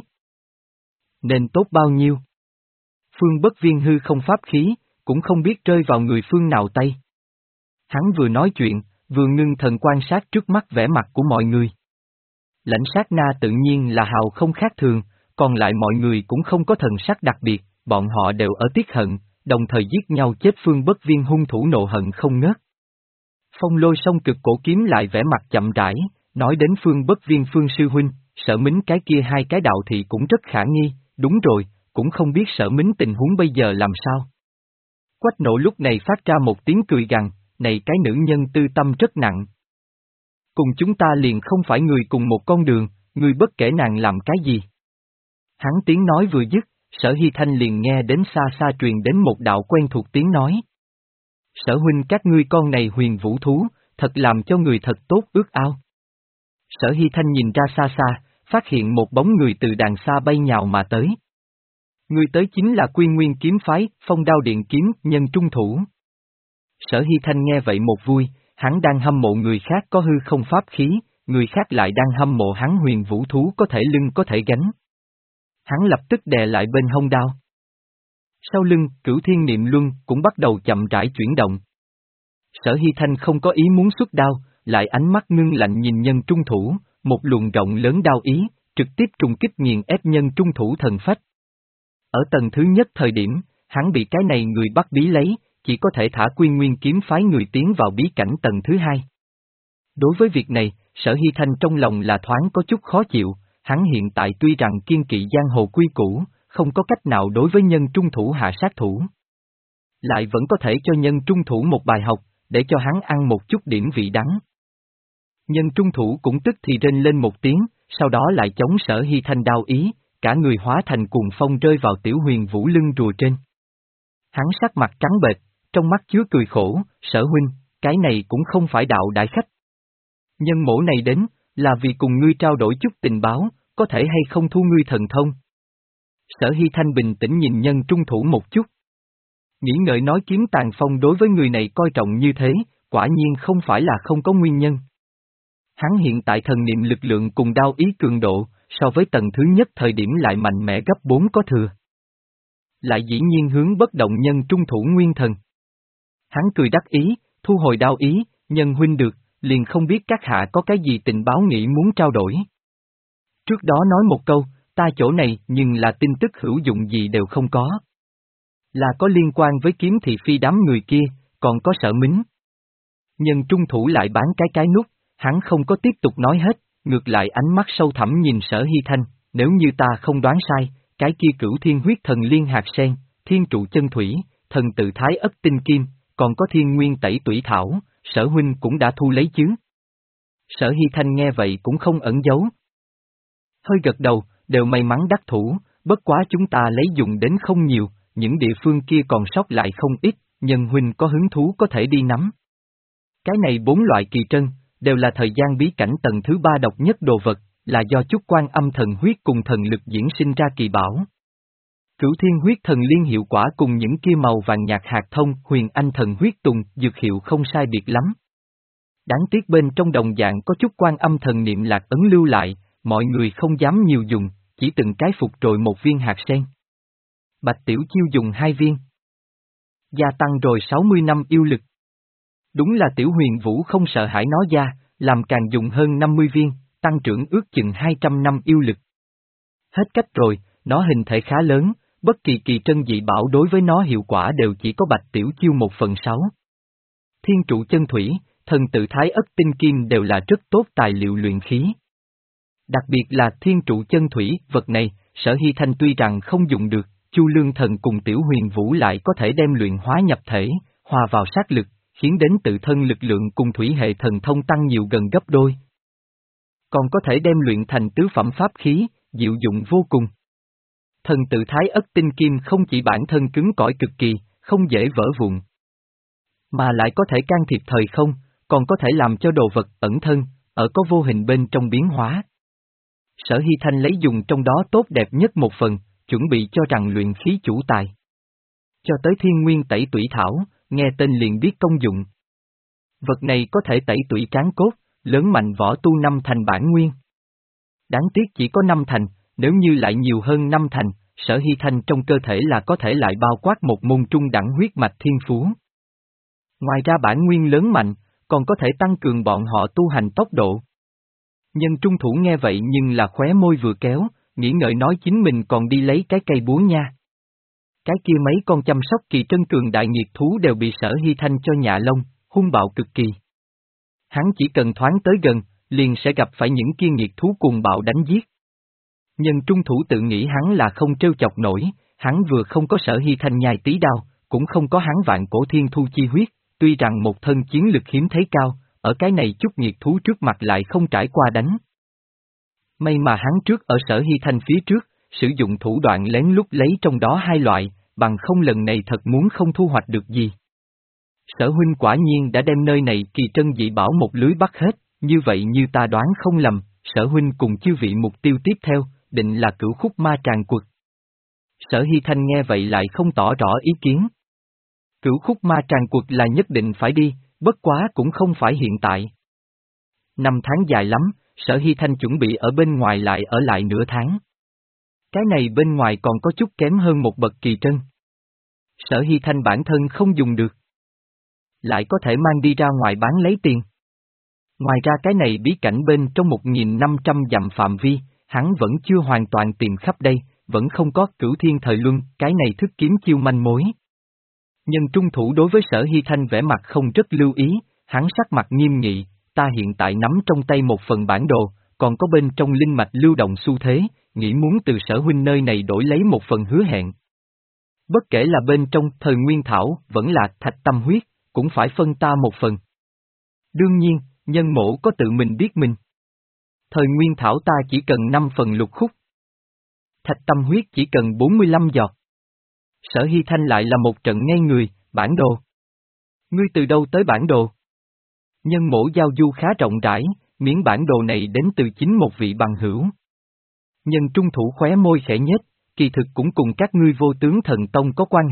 Nên tốt bao nhiêu? Phương bất viên hư không pháp khí, cũng không biết rơi vào người phương nào tay. Hắn vừa nói chuyện, vừa ngưng thần quan sát trước mắt vẻ mặt của mọi người. Lãnh Sát Na tự nhiên là hào không khác thường, còn lại mọi người cũng không có thần sắc đặc biệt, bọn họ đều ở tiếc hận, đồng thời giết nhau chết phương bất viên hung thủ nộ hận không ngớt. Phong Lôi song cực cổ kiếm lại vẻ mặt chậm rãi, nói đến phương bất viên phương sư huynh, Sở Mính cái kia hai cái đạo thì cũng rất khả nghi, đúng rồi, cũng không biết Sở Mính tình huống bây giờ làm sao. Quách Nộ lúc này phát ra một tiếng cười gằn, này cái nữ nhân tư tâm rất nặng. Cùng chúng ta liền không phải người cùng một con đường, ngươi bất kể nàng làm cái gì. Hắn tiếng nói vừa dứt, Sở Hy Thanh liền nghe đến xa xa truyền đến một đạo quen thuộc tiếng nói. Sở huynh các ngươi con này huyền vũ thú, thật làm cho người thật tốt ước ao. Sở Hy Thanh nhìn ra xa xa, phát hiện một bóng người từ đàng xa bay nhào mà tới. Người tới chính là Quy Nguyên kiếm phái, Phong Đao Điện kiếm, nhân trung thủ. Sở Hy Thanh nghe vậy một vui, hắn đang hâm mộ người khác có hư không pháp khí, người khác lại đang hâm mộ hắn huyền vũ thú có thể lưng có thể gánh. Hắn lập tức đè lại bên hông đao. Sau lưng, Cửu Thiên Niệm Luân cũng bắt đầu chậm rãi chuyển động. Sở Hy Thanh không có ý muốn xuất đao, lại ánh mắt ngưng lạnh nhìn nhân trung thủ, một luồng rộng lớn đao ý, trực tiếp trùng kích nghiền ép nhân trung thủ thần phách. Ở tầng thứ nhất thời điểm, hắn bị cái này người bắt bí lấy, chỉ có thể thả Quy Nguyên kiếm phái người tiến vào bí cảnh tầng thứ hai. Đối với việc này, Sở Hy Thanh trong lòng là thoáng có chút khó chịu, hắn hiện tại tuy rằng kiên kỵ giang hồ quy củ, không có cách nào đối với nhân trung thủ hạ sát thủ. Lại vẫn có thể cho nhân trung thủ một bài học, để cho hắn ăn một chút điểm vị đắng. Nhân trung thủ cũng tức thì rên lên một tiếng, sau đó lại chống Sở Hy Thanh đao ý, cả người hóa thành cuồng phong rơi vào Tiểu Huyền Vũ lưng rùa trên. Hắn sắc mặt trắng bệch, trong mắt chứa cười khổ, Sở huynh, cái này cũng không phải đạo đại khách. Nhân mổ này đến, là vì cùng ngươi trao đổi chút tình báo, có thể hay không thu ngươi thần thông. Sở Hy Thanh bình tĩnh nhìn nhân trung thủ một chút. Nghĩ ngợi nói kiếm tàn phong đối với người này coi trọng như thế, quả nhiên không phải là không có nguyên nhân. Hắn hiện tại thần niệm lực lượng cùng đao ý cường độ, so với tầng thứ nhất thời điểm lại mạnh mẽ gấp bốn có thừa. Lại dĩ nhiên hướng bất động nhân trung thủ nguyên thần. Hắn cười đắc ý, thu hồi đao ý, nhân huynh được, liền không biết các hạ có cái gì tình báo nghĩ muốn trao đổi. Trước đó nói một câu, ta chỗ này nhưng là tin tức hữu dụng gì đều không có. Là có liên quan với kiếm thị phi đám người kia, còn có Sở Mính. Nhân trung thủ lại bán cái cái nút, hắn không có tiếp tục nói hết, ngược lại ánh mắt sâu thẳm nhìn Sở Hy Thanh, nếu như ta không đoán sai, cái kia cửu thiên huyết thần liên hạt sen, thiên trụ chân thủy, thần tự thái ất tinh kim, còn có thiên nguyên tẩy tủy thảo, Sở huynh cũng đã thu lấy chứ. Sở Hy Thanh nghe vậy cũng không ẩn giấu. Hơi gật đầu, đều may mắn đắc thủ, bất quá chúng ta lấy dùng đến không nhiều, những địa phương kia còn sót lại không ít, nhân huynh có hứng thú có thể đi nắm. Cái này bốn loại kỳ trân, đều là thời gian bí cảnh tầng thứ ba độc nhất đồ vật, là do chút quan âm thần huyết cùng thần lực diễn sinh ra kỳ bảo. Cửu thiên huyết thần liên hiệu quả cùng những kia màu vàng nhạt hạt thông huyền anh thần huyết tùng dược hiệu không sai biệt lắm. Đáng tiếc bên trong đồng dạng có chút quan âm thần niệm lạc ấn lưu lại, mọi người không dám nhiều dùng, chỉ từng cái phục rồi một viên hạt sen. Bạch Tiểu Chiêu dùng hai viên. Gia tăng rồi sáu mươi năm yêu lực. Đúng là Tiểu Huyền Vũ không sợ hãi nó gia, làm càng dùng hơn năm mươi viên, tăng trưởng ước chừng hai trăm năm yêu lực. Hết cách rồi, nó hình thể khá lớn, bất kỳ kỳ trân dị bảo đối với nó hiệu quả đều chỉ có Bạch Tiểu Chiêu một phần sáu. Thiên trụ chân thủy, thần tự thái ất tinh kim đều là rất tốt tài liệu luyện khí. Đặc biệt là thiên trụ chân thủy, vật này, Sở Hy Thanh tuy rằng không dùng được, Chu Lương Thần cùng Tiểu Huyền Vũ lại có thể đem luyện hóa nhập thể, hòa vào sát lực, khiến đến tự thân lực lượng cùng thủy hệ thần thông tăng nhiều gần gấp đôi. Còn có thể đem luyện thành tứ phẩm pháp khí, diệu dụng vô cùng. Thần tự thái ất tinh kim không chỉ bản thân cứng cỏi cực kỳ, không dễ vỡ vụn, mà lại có thể can thiệp thời không, còn có thể làm cho đồ vật ẩn thân, ở có vô hình bên trong biến hóa. Sở Hy Thanh lấy dùng trong đó tốt đẹp nhất một phần, chuẩn bị cho rằng luyện khí chủ tài. Cho tới thiên nguyên tẩy tủy thảo, nghe tên liền biết công dụng. Vật này có thể tẩy tủy tráng cốt, lớn mạnh võ tu năm thành bản nguyên. Đáng tiếc chỉ có năm thành, nếu như lại nhiều hơn năm thành, Sở Hy Thanh trong cơ thể là có thể lại bao quát một môn trung đẳng huyết mạch thiên phú. Ngoài ra bản nguyên lớn mạnh, còn có thể tăng cường bọn họ tu hành tốc độ. Nhân trung thủ nghe vậy nhưng là khóe môi vừa kéo, nghĩ ngợi nói chính mình còn đi lấy cái cây búa nha. Cái kia mấy con chăm sóc kỳ trân cường đại nghiệt thú đều bị Sở Hy Thanh cho nhạ lông, hung bạo cực kỳ. Hắn chỉ cần thoáng tới gần, liền sẽ gặp phải những kia nghiệt thú cuồng bạo đánh giết. Nhân trung thủ tự nghĩ hắn là không trêu chọc nổi, hắn vừa không có Sở Hy Thanh nhai tí đao, cũng không có hắn vạn cổ thiên thu chi huyết, tuy rằng một thân chiến lực hiếm thấy cao, ở cái này chút nghiệt thú trước mặt lại không trải qua đánh. May mà hắn trước ở Sở Hy Thanh phía trước, sử dụng thủ đoạn lén lút lấy trong đó hai loại, bằng không lần này thật muốn không thu hoạch được gì. Sở huynh quả nhiên đã đem nơi này kỳ trân dị bảo một lưới bắt hết, như vậy như ta đoán không lầm, Sở huynh cùng chư vị mục tiêu tiếp theo, định là cửu khúc ma tràng quật. Sở Hy Thanh nghe vậy lại không tỏ rõ ý kiến. Cửu khúc ma tràng quật là nhất định phải đi, bất quá cũng không phải hiện tại. Năm tháng dài lắm, Sở Hy Thanh chuẩn bị ở bên ngoài lại ở lại nửa tháng. Cái này bên ngoài còn có chút kém hơn một bậc kỳ trân. Sở Hy Thanh bản thân không dùng được. Lại có thể mang đi ra ngoài bán lấy tiền. Ngoài ra cái này bí cảnh bên trong một nghìn năm trăm dặm phạm vi, hắn vẫn chưa hoàn toàn tìm khắp đây, vẫn không có cửu thiên thời luân, cái này thức kiếm chiêu manh mối. Nhân trung thủ đối với Sở Hy Thanh vẻ mặt không rất lưu ý, hắn sắc mặt nghiêm nghị, ta hiện tại nắm trong tay một phần bản đồ, còn có bên trong linh mạch lưu động xu thế, nghĩ muốn từ Sở huynh nơi này đổi lấy một phần hứa hẹn. Bất kể là bên trong thời nguyên thảo vẫn là thạch tâm huyết, cũng phải phân ta một phần. Đương nhiên, nhân mổ có tự mình biết mình. Thời nguyên thảo ta chỉ cần năm phần lục khúc. Thạch tâm huyết chỉ cần bốn mươi lăm giọt. Sở Hy Thanh lại là một trận ngay người, bản đồ. Ngươi từ đâu tới bản đồ? Nhân mổ giao du khá rộng rãi, miếng bản đồ này đến từ chính một vị bằng hữu. Nhân trung thủ khóe môi khẽ nhếch, kỳ thực cũng cùng các ngươi vô tướng thần tông có quan hệ,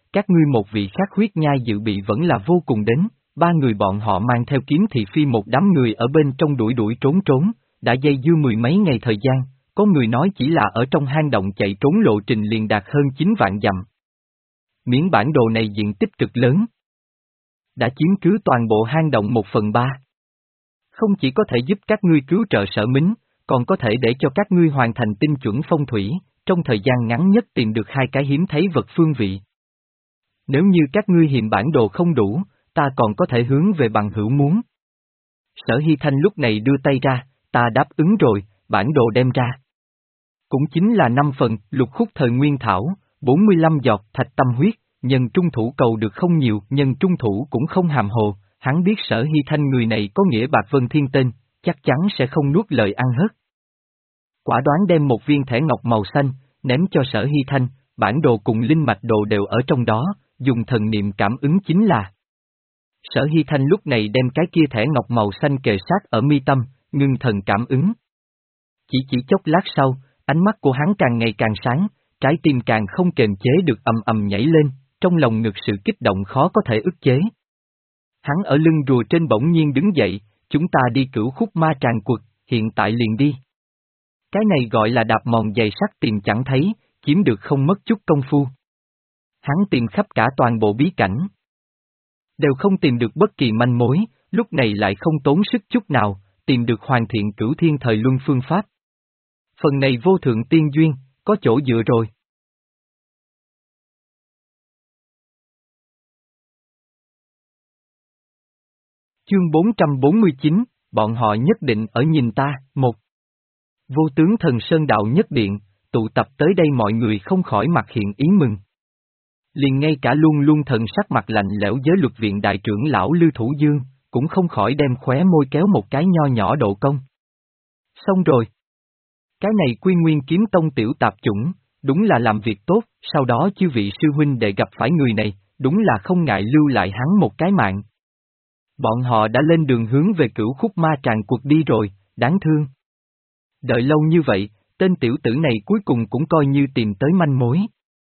các ngươi một vị khác huyết nhai dự bị vẫn là vô cùng đến, ba người bọn họ mang theo kiếm thị phi một đám người ở bên trong đuổi đuổi trốn trốn, đã dây dưa mười mấy ngày thời gian, có người nói chỉ là ở trong hang động chạy trốn lộ trình liền đạt hơn chín vạn dặm. Miếng bản đồ này diện tích cực lớn, đã chiếm cứ toàn bộ hang động một phần ba. Không chỉ có thể giúp các ngươi cứu trợ Sở Mính, còn có thể để cho các ngươi hoàn thành tinh chuẩn phong thủy, trong thời gian ngắn nhất tìm được hai cái hiếm thấy vật phương vị. Nếu như các ngươi hiện bản đồ không đủ, ta còn có thể hướng về bằng hữu muốn. Sở Hy Thanh lúc này đưa tay ra, ta đáp ứng rồi, bản đồ đem ra. Cũng chính là năm phần, lục khúc thời nguyên thảo, bốn mươi lăm giọt thạch tâm huyết, nhân trung thủ cầu được không nhiều, nhân trung thủ cũng không hàm hồ, hắn biết Sở Hy Thanh người này có nghĩa bạc vân thiên tên, chắc chắn sẽ không nuốt lời ăn hớt. Quả đoán đem một viên thẻ ngọc màu xanh, ném cho Sở Hy Thanh, bản đồ cùng linh mạch đồ đều ở trong đó, dùng thần niệm cảm ứng chính là. Sở Hy Thanh lúc này đem cái kia thẻ ngọc màu xanh kề sát ở mi tâm, ngưng thần cảm ứng. Chỉ chỉ chốc lát sau, ánh mắt của hắn càng ngày càng sáng, trái tim càng không kềm chế được ầm ầm nhảy lên, trong lòng ngực sự kích động khó có thể ức chế. Hắn ở lưng rùa trên bỗng nhiên đứng dậy, chúng ta đi cửu khúc ma tràng quật, hiện tại liền đi. Cái này gọi là đạp mòn giày sắt tìm chẳng thấy, chiếm được không mất chút công phu. Hắn tìm khắp cả toàn bộ bí cảnh, đều không tìm được bất kỳ manh mối, lúc này lại không tốn sức chút nào, tìm được hoàn thiện cửu thiên thời luân phương pháp. Phần này vô thượng tiên duyên, có chỗ dựa rồi. Chương bốn trăm bốn mươi chín, bọn họ nhất định ở nhìn ta, một. Vô tướng thần Sơn Đạo Nhất Điện, tụ tập tới đây mọi người không khỏi mặt hiện ý mừng. Liền ngay cả luôn luôn thần sắc mặt lạnh lẽo giới luật viện đại trưởng lão Lư Thủ Dương, cũng không khỏi đem khóe môi kéo một cái nho nhỏ độ công. Xong rồi. Cái này Quy Nguyên Kiếm Tông tiểu tạp chủng, đúng là làm việc tốt, sau đó chư vị sư huynh đệ gặp phải người này, đúng là không ngại lưu lại hắn một cái mạng. Bọn họ đã lên đường hướng về cửu khúc ma tràng cuộc đi rồi, đáng thương. Đợi lâu như vậy, tên tiểu tử này cuối cùng cũng coi như tìm tới manh mối.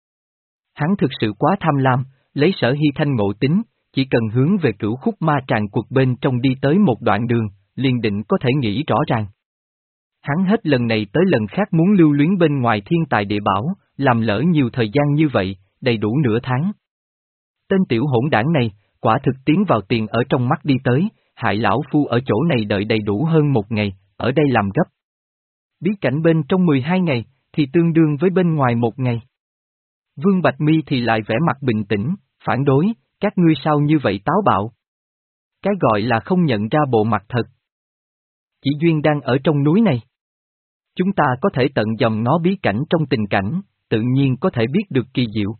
Hắn thực sự quá tham lam, lấy Sở Hy Thanh ngộ tính, chỉ cần hướng về cửu khúc ma tràng cuộc bên trong đi tới một đoạn đường, liền định có thể nghĩ rõ ràng. Hắn hết lần này tới lần khác muốn lưu luyến bên ngoài thiên tài địa bảo, làm lỡ nhiều thời gian như vậy, đầy đủ nửa tháng. Tên tiểu hỗn đảng này, quả thực tiến vào tiền ở trong mắt đi tới, hại lão phu ở chỗ này đợi đầy đủ hơn một ngày, ở đây làm gấp. Bí cảnh bên trong mười hai ngày, thì tương đương với bên ngoài một ngày. Vương Bạch Mi thì lại vẻ mặt bình tĩnh, phản đối, các ngươi sao như vậy táo bạo. Cái gọi là không nhận ra bộ mặt thật. Chỉ duyên đang ở trong núi này. Chúng ta có thể tận dòng ngó bí cảnh trong tình cảnh, tự nhiên có thể biết được kỳ diệu.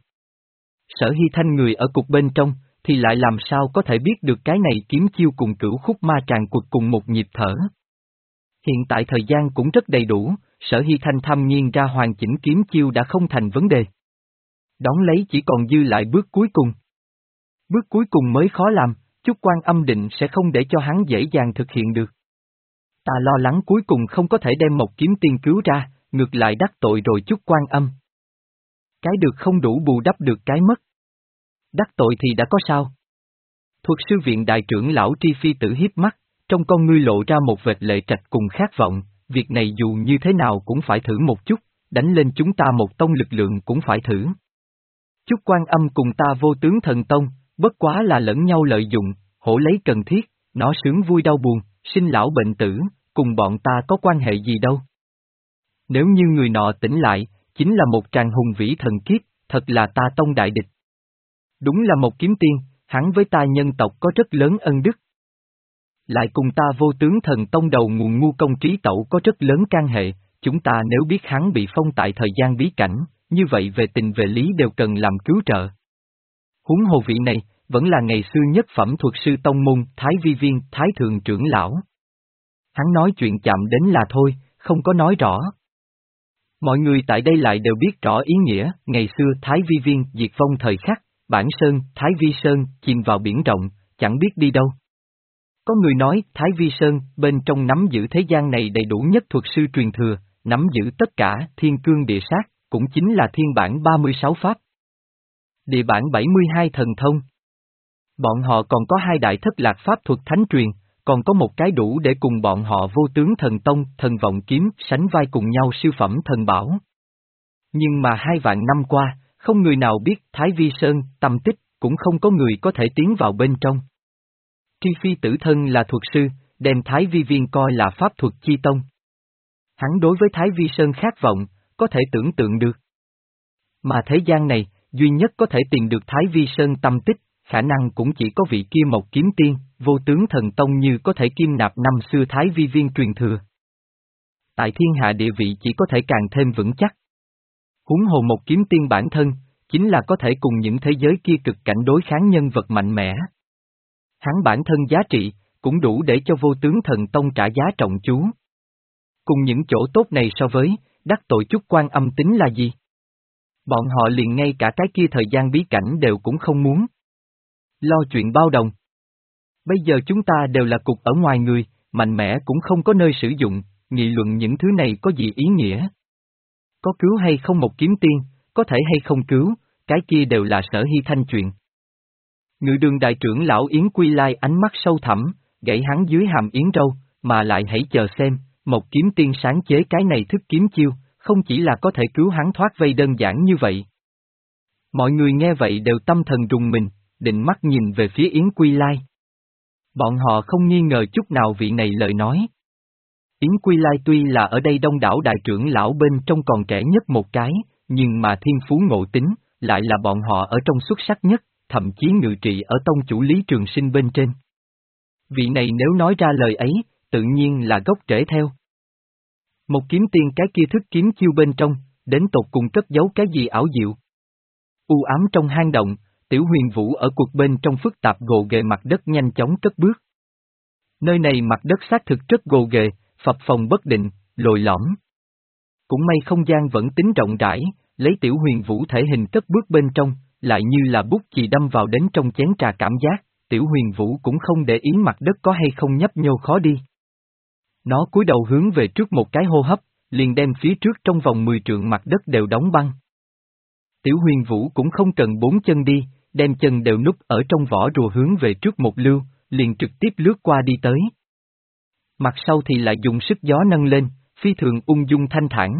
Sở Hy Thanh người ở cục bên trong, thì lại làm sao có thể biết được cái này kiếm chiêu cùng cửu khúc ma tràng cuộc cùng một nhịp thở. Hiện tại thời gian cũng rất đầy đủ, Sở Hy Thanh thăm nhiên ra hoàn chỉnh kiếm chiêu đã không thành vấn đề. Đón lấy chỉ còn dư lại bước cuối cùng. Bước cuối cùng mới khó làm, Chúc Quan Âm định sẽ không để cho hắn dễ dàng thực hiện được. Ta lo lắng cuối cùng không có thể đem một kiếm tiên cứu ra, ngược lại đắc tội rồi Chúc Quan Âm. Cái được không đủ bù đắp được cái mất. Đắc tội thì đã có sao? Thuật sư viện đại trưởng lão Tri Phi Tử hiếp mắt, trong con ngươi lộ ra một vệt lệ trạch cùng khát vọng, việc này dù như thế nào cũng phải thử một chút, đánh lên chúng ta một tông lực lượng cũng phải thử. Chúc Quan Âm cùng ta Vô Tướng Thần Tông, bất quá là lẫn nhau lợi dụng, hổ lấy cần thiết, nó sướng vui đau buồn, sinh lão bệnh tử, cùng bọn ta có quan hệ gì đâu. Nếu như người nọ tỉnh lại, chính là một tràng hùng vĩ thần kiếp, thật là ta tông đại địch. Đúng là một kiếm tiên, hắn với ta nhân tộc có rất lớn ân đức. Lại cùng ta Vô Tướng Thần Tông đầu nguồn ngu công trí tẩu có rất lớn can hệ, chúng ta nếu biết hắn bị phong tại thời gian bí cảnh, như vậy về tình về lý đều cần làm cứu trợ. Huống hồ vị này, vẫn là ngày xưa nhất phẩm thuật sư tông môn, Thái Vi Viên, Thái Thượng trưởng lão. Hắn nói chuyện chạm đến là thôi, không có nói rõ. Mọi người tại đây lại đều biết rõ ý nghĩa, ngày xưa Thái Vi Viên diệt vong thời khắc, Bản Sơn, Thái Vi Sơn, chìm vào biển rộng, chẳng biết đi đâu. Có người nói, Thái Vi Sơn, bên trong nắm giữ thế gian này đầy đủ nhất thuật sư truyền thừa, nắm giữ tất cả thiên cương địa sát, cũng chính là thiên bản ba mươi sáu pháp. Địa bản bảy mươi hai thần thông. Bọn họ còn có hai đại thất lạc pháp thuật thánh truyền, còn có một cái đủ để cùng bọn họ vô tướng thần tông, thần vọng kiếm sánh vai cùng nhau siêu phẩm thần bảo. Nhưng mà hai vạn năm qua, không người nào biết Thái Vi Sơn, tâm tích, cũng không có người có thể tiến vào bên trong. Tri phi tử thân là thuật sư, đem Thái Vi Viên coi là pháp thuật chi tông. Hắn đối với Thái Vi Sơn khát vọng, có thể tưởng tượng được. Mà thế gian này, duy nhất có thể tìm được Thái Vi Sơn tâm tích, khả năng cũng chỉ có vị kia Mộc Kiếm Tiên, vô tướng thần tông như có thể kim nạp năm xưa Thái Vi Viên truyền thừa. Tại thiên hạ địa vị chỉ có thể càng thêm vững chắc. Huống hồ Mộc Kiếm Tiên bản thân, chính là có thể cùng những thế giới kia cực cảnh đối kháng nhân vật mạnh mẽ. Hắn bản thân giá trị, cũng đủ để cho vô tướng thần tông trả giá trọng chú. Cùng những chỗ tốt này so với, đắc tội chút Quan Âm tính là gì? Bọn họ liền ngay cả cái kia thời gian bí cảnh đều cũng không muốn. Lo chuyện bao đồng. Bây giờ chúng ta đều là cục ở ngoài người, mạnh mẽ cũng không có nơi sử dụng, nghị luận những thứ này có gì ý nghĩa? Có cứu hay không một kiếm tiên, có thể hay không cứu, cái kia đều là Sở Hy Thanh chuyện. Ngự đường đại trưởng lão Yến Quy Lai ánh mắt sâu thẳm, gãy hắn dưới hàm yến râu, mà lại hãy chờ xem, một kiếm tiên sáng chế cái này thức kiếm chiêu, không chỉ là có thể cứu hắn thoát vây đơn giản như vậy. Mọi người nghe vậy đều tâm thần rùng mình, định mắt nhìn về phía Yến Quy Lai. Bọn họ không nghi ngờ chút nào vị này lời nói. Yến Quy Lai tuy là ở đây đông đảo đại trưởng lão bên trong còn trẻ nhất một cái, nhưng mà thiên phú ngộ tính, lại là bọn họ ở trong xuất sắc nhất, thậm chí ngự trị ở tông chủ Lý Trường Sinh bên trên. Vị này nếu nói ra lời ấy, tự nhiên là gốc rễ theo. Một kiếm tiên cái kia thức kiếm chiêu bên trong, đến tột cùng cất giấu cái gì ảo diệu. U ám trong hang động, Tiểu Huyền Vũ ở cuộc bên trong phức tạp gồ ghề mặt đất nhanh chóng cất bước. Nơi này mặt đất xác thực rất gồ ghề, phập phồng bất định, lồi lõm. Cũng may không gian vẫn tính rộng rãi, lấy Tiểu Huyền Vũ thể hình cất bước bên trong, lại như là bút chì đâm vào đến trong chén trà cảm giác, Tiểu Huyền Vũ cũng không để ý mặt đất có hay không nhấp nhô khó đi. Nó cúi đầu hướng về trước một cái hô hấp, liền đem phía trước trong vòng mười trượng mặt đất đều đóng băng. Tiểu Huyền Vũ cũng không cần bốn chân đi, đem chân đều núp ở trong vỏ rùa hướng về trước một lưu, liền trực tiếp lướt qua đi tới. Mặt sau thì lại dùng sức gió nâng lên, phi thường ung dung thanh thản.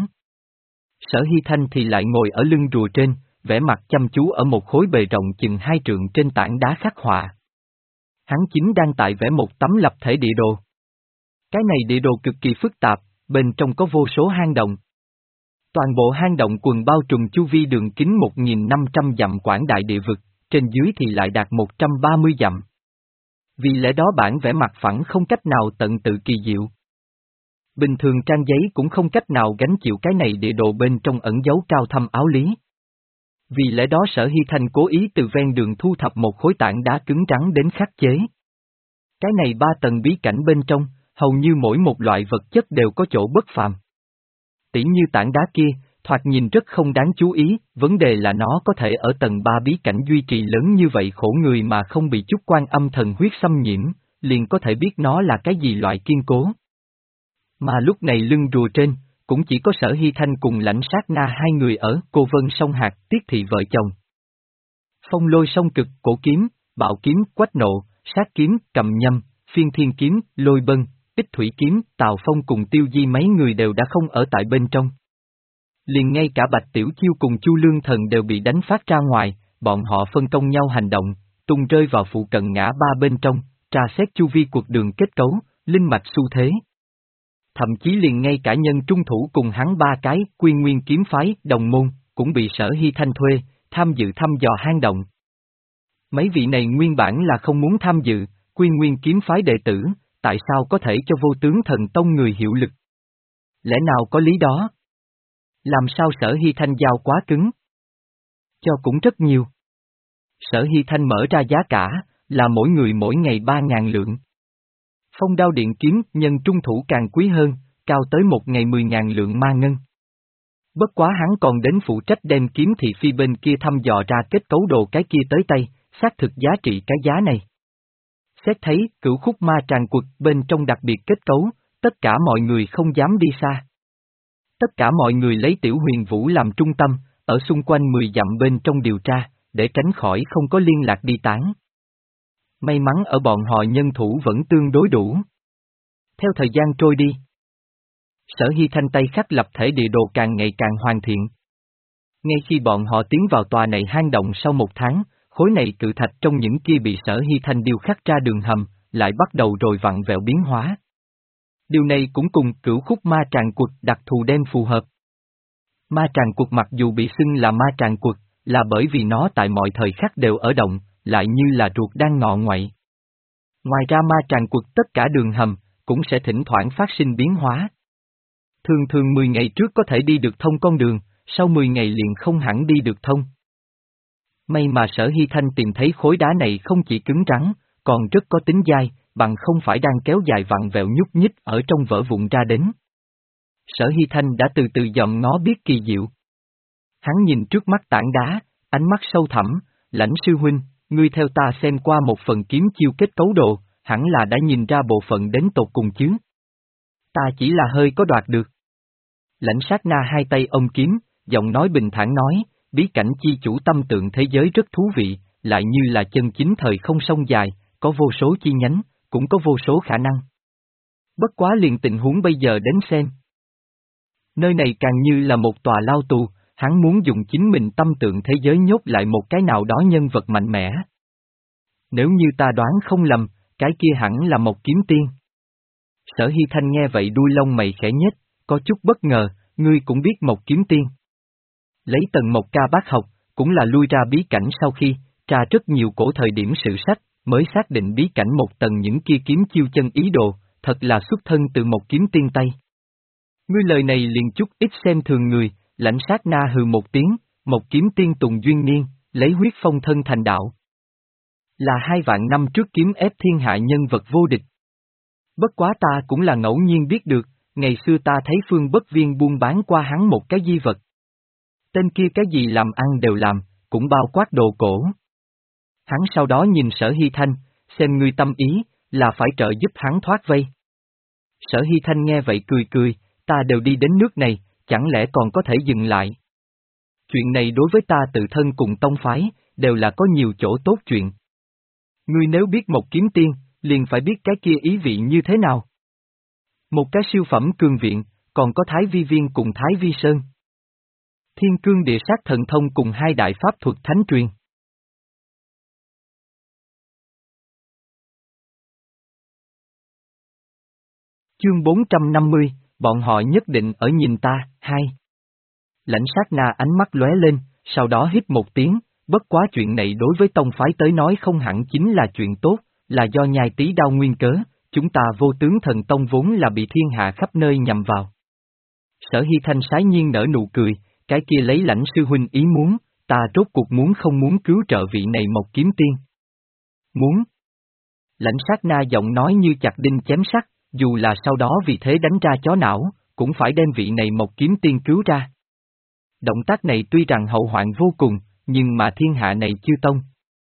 Sở Hy Thanh thì lại ngồi ở lưng rùa trên, vẻ mặt chăm chú ở một khối bề rộng chừng hai trượng trên tảng đá khắc họa. Hắn chính đang tại vẽ một tấm lập thể địa đồ. Cái này địa đồ cực kỳ phức tạp, bên trong có vô số hang động. Toàn bộ hang động quần bao trùm chu vi đường kính một nghìn năm trăm dặm quảng đại địa vực, trên dưới thì lại đạt một trăm ba mươi dặm. Vì lẽ đó bản vẽ mặt phẳng không cách nào tận tự kỳ diệu. Bình thường trang giấy cũng không cách nào gánh chịu cái này địa đồ bên trong ẩn dấu cao thâm áo lý. Vì lẽ đó Sở Hy Thanh cố ý từ ven đường thu thập một khối tảng đá cứng rắn đến khắc chế. Cái này ba tầng bí cảnh bên trong, hầu như mỗi một loại vật chất đều có chỗ bất phàm. Tỉ như tảng đá kia, thoạt nhìn rất không đáng chú ý, vấn đề là nó có thể ở tầng ba bí cảnh duy trì lớn như vậy khổ người mà không bị chút quan âm thần huyết xâm nhiễm, liền có thể biết nó là cái gì loại kiên cố. Mà lúc này lưng rùa trên, cũng chỉ có Sở Hy Thanh cùng Lãnh Sát Na hai người ở Cô Vân Sông Hạt Tiết Thị vợ chồng. Phong Lôi Sông Cực, Cổ Kiếm, Bạo Kiếm, Quách Nộ, Sát Kiếm, Cầm Nhâm, Phiên Thiên Kiếm, Lôi Bân, Ích Thủy Kiếm, Tào Phong cùng Tiêu Di mấy người đều đã không ở tại bên trong. Liền ngay cả Bạch Tiểu Chiêu cùng Chu Lương Thần đều bị đánh phát ra ngoài, bọn họ phân công nhau hành động, tung rơi vào phụ cận ngã ba bên trong, tra xét chu vi cuộc đường kết cấu, linh mạch xu thế. Thậm chí liền ngay cả nhân trung thủ cùng hắn ba cái Quy Nguyên kiếm phái đồng môn, cũng bị Sở Hy Thanh thuê, tham dự thăm dò hang động. Mấy vị này nguyên bản là không muốn tham dự, Quy Nguyên kiếm phái đệ tử, tại sao có thể cho vô tướng thần tông người hiệu lực? Lẽ nào có lý đó? Làm sao Sở Hy Thanh giao quá cứng? Cho cũng rất nhiều. Sở Hy Thanh mở ra giá cả, là mỗi người mỗi ngày ba ngàn lượng. Phong đao điện kiếm nhân trung thủ càng quý hơn, cao tới một ngày mười ngàn lượng ma ngân. Bất quá hắn còn đến phụ trách đem kiếm thị phi bên kia thăm dò ra kết cấu đồ cái kia tới tay, xác thực giá trị cái giá này. Xét thấy, cửu khúc ma tràng quật bên trong đặc biệt kết cấu, tất cả mọi người không dám đi xa. Tất cả mọi người lấy Tiểu Huyền Vũ làm trung tâm, ở xung quanh mười dặm bên trong điều tra, để tránh khỏi không có liên lạc đi tán. May mắn ở bọn họ nhân thủ vẫn tương đối đủ. Theo thời gian trôi đi, Sở Hy Thanh tay khắc lập thể địa đồ càng ngày càng hoàn thiện. Ngay khi bọn họ tiến vào tòa này hang động sau một tháng, khối này cự thạch trong những kia bị Sở Hy Thanh điêu khắc ra đường hầm, lại bắt đầu rồi vặn vẹo biến hóa. Điều này cũng cùng cửu khúc ma tràng quật đặc thù đem phù hợp. Ma tràng quật mặc dù bị xưng là ma tràng quật, là bởi vì nó tại mọi thời khắc đều ở động, lại như là ruột đang ngọ ngoại. Ngoài ra ma tràng quật tất cả đường hầm, cũng sẽ thỉnh thoảng phát sinh biến hóa. Thường thường mười ngày trước có thể đi được thông con đường, sau mười ngày liền không hẳn đi được thông. May mà Sở Hy Thanh tìm thấy khối đá này không chỉ cứng rắn, còn rất có tính dai, bằng không phải đang kéo dài vặn vẹo nhúc nhích ở trong vỡ vụn ra đến. Sở Hy Thanh đã từ từ dòm ngó biết kỳ diệu. Hắn nhìn trước mắt tảng đá, ánh mắt sâu thẳm, Lãnh sư huynh, ngươi theo ta xem qua một phần kiếm chiêu kết cấu đồ, hẳn là đã nhìn ra bộ phận đến tột cùng chứ. Ta chỉ là hơi có đoạt được. Lãnh sát na hai tay ôm kiếm, giọng nói bình thản nói, bí cảnh chi chủ tâm tượng thế giới rất thú vị, lại như là chân chính thời không sông dài, có vô số chi nhánh, cũng có vô số khả năng. Bất quá liền tình huống bây giờ đến xem. Nơi này càng như là một tòa lao tù, hắn muốn dùng chính mình tâm tượng thế giới nhốt lại một cái nào đó nhân vật mạnh mẽ. Nếu như ta đoán không lầm, cái kia hẳn là một kiếm tiên. Sở Hy Thanh nghe vậy đuôi lông mày khẽ nhếch, có chút bất ngờ, ngươi cũng biết một kiếm tiên. Lấy tầng một ca bác học, cũng là lui ra bí cảnh sau khi, tra rất nhiều cổ thời điểm sự sách, mới xác định bí cảnh một tầng những kia kiếm chiêu chân ý đồ, thật là xuất thân từ một kiếm tiên Tây. Ngươi lời này liền chút ít xem thường người, Lãnh sát na hừ một tiếng, một kiếm tiên Tùng Duyên Niên, lấy huyết phong thân thành đạo. Là hai vạn năm trước kiếm ép thiên hạ nhân vật vô địch. Bất quá ta cũng là ngẫu nhiên biết được, ngày xưa ta thấy Phương Bất Viên buôn bán qua hắn một cái di vật. Tên kia cái gì làm ăn đều làm, cũng bao quát đồ cổ. Hắn sau đó nhìn Sở Hy Thanh, xem ngươi tâm ý, là phải trợ giúp hắn thoát vây. Sở Hy Thanh nghe vậy cười cười, ta đều đi đến nước này, chẳng lẽ còn có thể dừng lại. Chuyện này đối với ta tự thân cùng tông phái, đều là có nhiều chỗ tốt chuyện. Ngươi nếu biết một kiếm tiên, liền phải biết cái kia ý vị như thế nào. Một cái siêu phẩm cường viện, còn có Thái Vi Viên cùng Thái Vi Sơn. Thiên cương địa sát thần thông cùng hai đại pháp thuật thánh truyền. Chương bốn trăm năm mươi, bọn họ nhất định ở nhìn ta, hai. Lãnh sát na ánh mắt lóe lên, sau đó hít một tiếng, bất quá chuyện này đối với tông phái tới nói không hẳn chính là chuyện tốt, là do nhai tí đao nguyên cớ, chúng ta vô tướng thần tông vốn là bị thiên hạ khắp nơi nhằm vào. Sở Hy Thanh sái nhiên nở nụ cười, cái kia lấy Lãnh sư huynh ý muốn, ta rốt cuộc muốn không muốn cứu trợ vị này một kiếm tiên. Muốn. Lãnh sát na giọng nói như chặt đinh chém sắt, dù là sau đó vì thế đánh ra chó não, cũng phải đem vị này một kiếm tiên cứu ra. Động tác này tuy rằng hậu hoạn vô cùng, nhưng mà thiên hạ này chưa tông.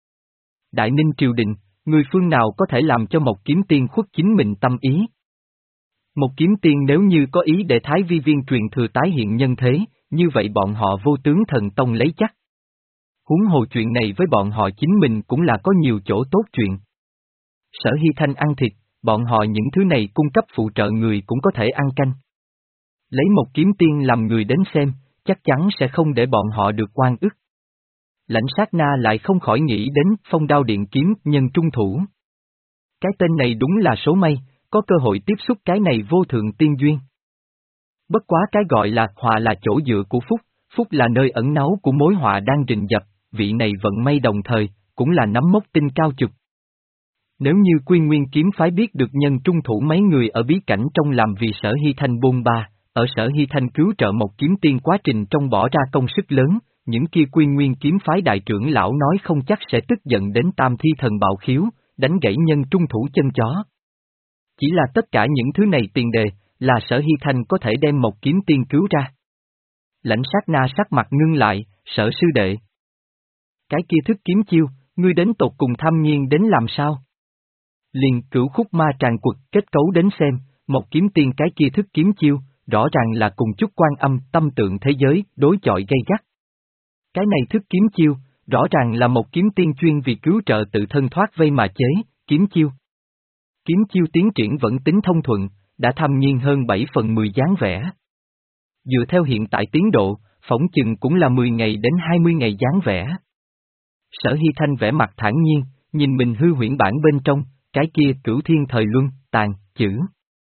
Đại Ninh triều đình, người phương nào có thể làm cho một kiếm tiên khuất chính mình tâm ý? Một kiếm tiên nếu như có ý để Thái Vi Viên truyền thừa tái hiện nhân thế, như vậy bọn họ vô tướng thần tông lấy chắc. Huống hồ chuyện này với bọn họ chính mình cũng là có nhiều chỗ tốt chuyện. Sở Hy Thanh ăn thịt, bọn họ những thứ này cung cấp phụ trợ người cũng có thể ăn canh. Lấy một kiếm tiên làm người đến xem, chắc chắn sẽ không để bọn họ được oan ức. Lãnh sát na lại không khỏi nghĩ đến Phong Đao Điện kiếm nhân trung thủ. Cái tên này đúng là số may, có cơ hội tiếp xúc cái này vô thượng tiên duyên. Bất quá cái gọi là họa là chỗ dựa của phúc, phúc là nơi ẩn náu của mối họa đang rình rập, vị này vận may đồng thời, cũng là nắm mốc tinh cao chục. Nếu như Quy Nguyên kiếm phái biết được nhân trung thủ mấy người ở bí cảnh trong làm vì Sở Hy Thanh bôn ba, ở Sở Hy Thanh cứu trợ một kiếm tiên quá trình trong bỏ ra công sức lớn, những kia Quy Nguyên kiếm phái đại trưởng lão nói không chắc sẽ tức giận đến tam thi thần bạo khiếu, đánh gãy nhân trung thủ chân chó. Chỉ là tất cả những thứ này tiền đề, là Sở Hy Thanh có thể đem một kiếm tiên cứu ra. Lãnh sát na sắc mặt ngưng lại, Sở sư đệ. Cái kia thức kiếm chiêu, ngươi đến tột cùng tham nghiên đến làm sao? Liền cửu khúc ma tràng quật kết cấu đến xem, một kiếm tiên cái kia thức kiếm chiêu, rõ ràng là cùng chút quan âm tâm tượng thế giới đối chọi gay gắt. Cái này thức kiếm chiêu, Rõ ràng là một kiếm tiên chuyên vì cứu trợ tự thân thoát vây mà chế, kiếm chiêu. Kiếm chiêu tiến triển vẫn tính thông thuận, đã thâm nhiên hơn bảy phần mười dáng vẻ. Dựa theo hiện tại tiến độ, phỏng chừng cũng là mười ngày đến hai mươi ngày dáng vẻ. Sở Hy Thanh vẻ mặt thản nhiên, nhìn mình hư huyễn bản bên trong, cái kia cửu thiên thời luân, tàn, chữ.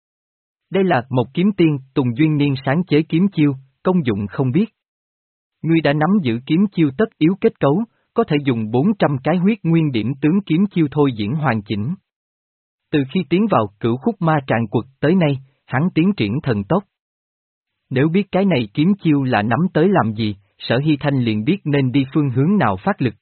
Đây là một kiếm tiên, Tùng Duyên Niên sáng chế kiếm chiêu, công dụng không biết. Ngươi đã nắm giữ kiếm chiêu tất yếu kết cấu, có thể dùng bốn trăm cái huyết nguyên điểm tướng kiếm chiêu thôi diễn hoàn chỉnh. Từ khi tiến vào cửu khúc ma tràng quật tới nay, hắn tiến triển thần tốc. Nếu biết cái này kiếm chiêu là nắm tới làm gì, Sở Hy Thanh liền biết nên đi phương hướng nào phát lực.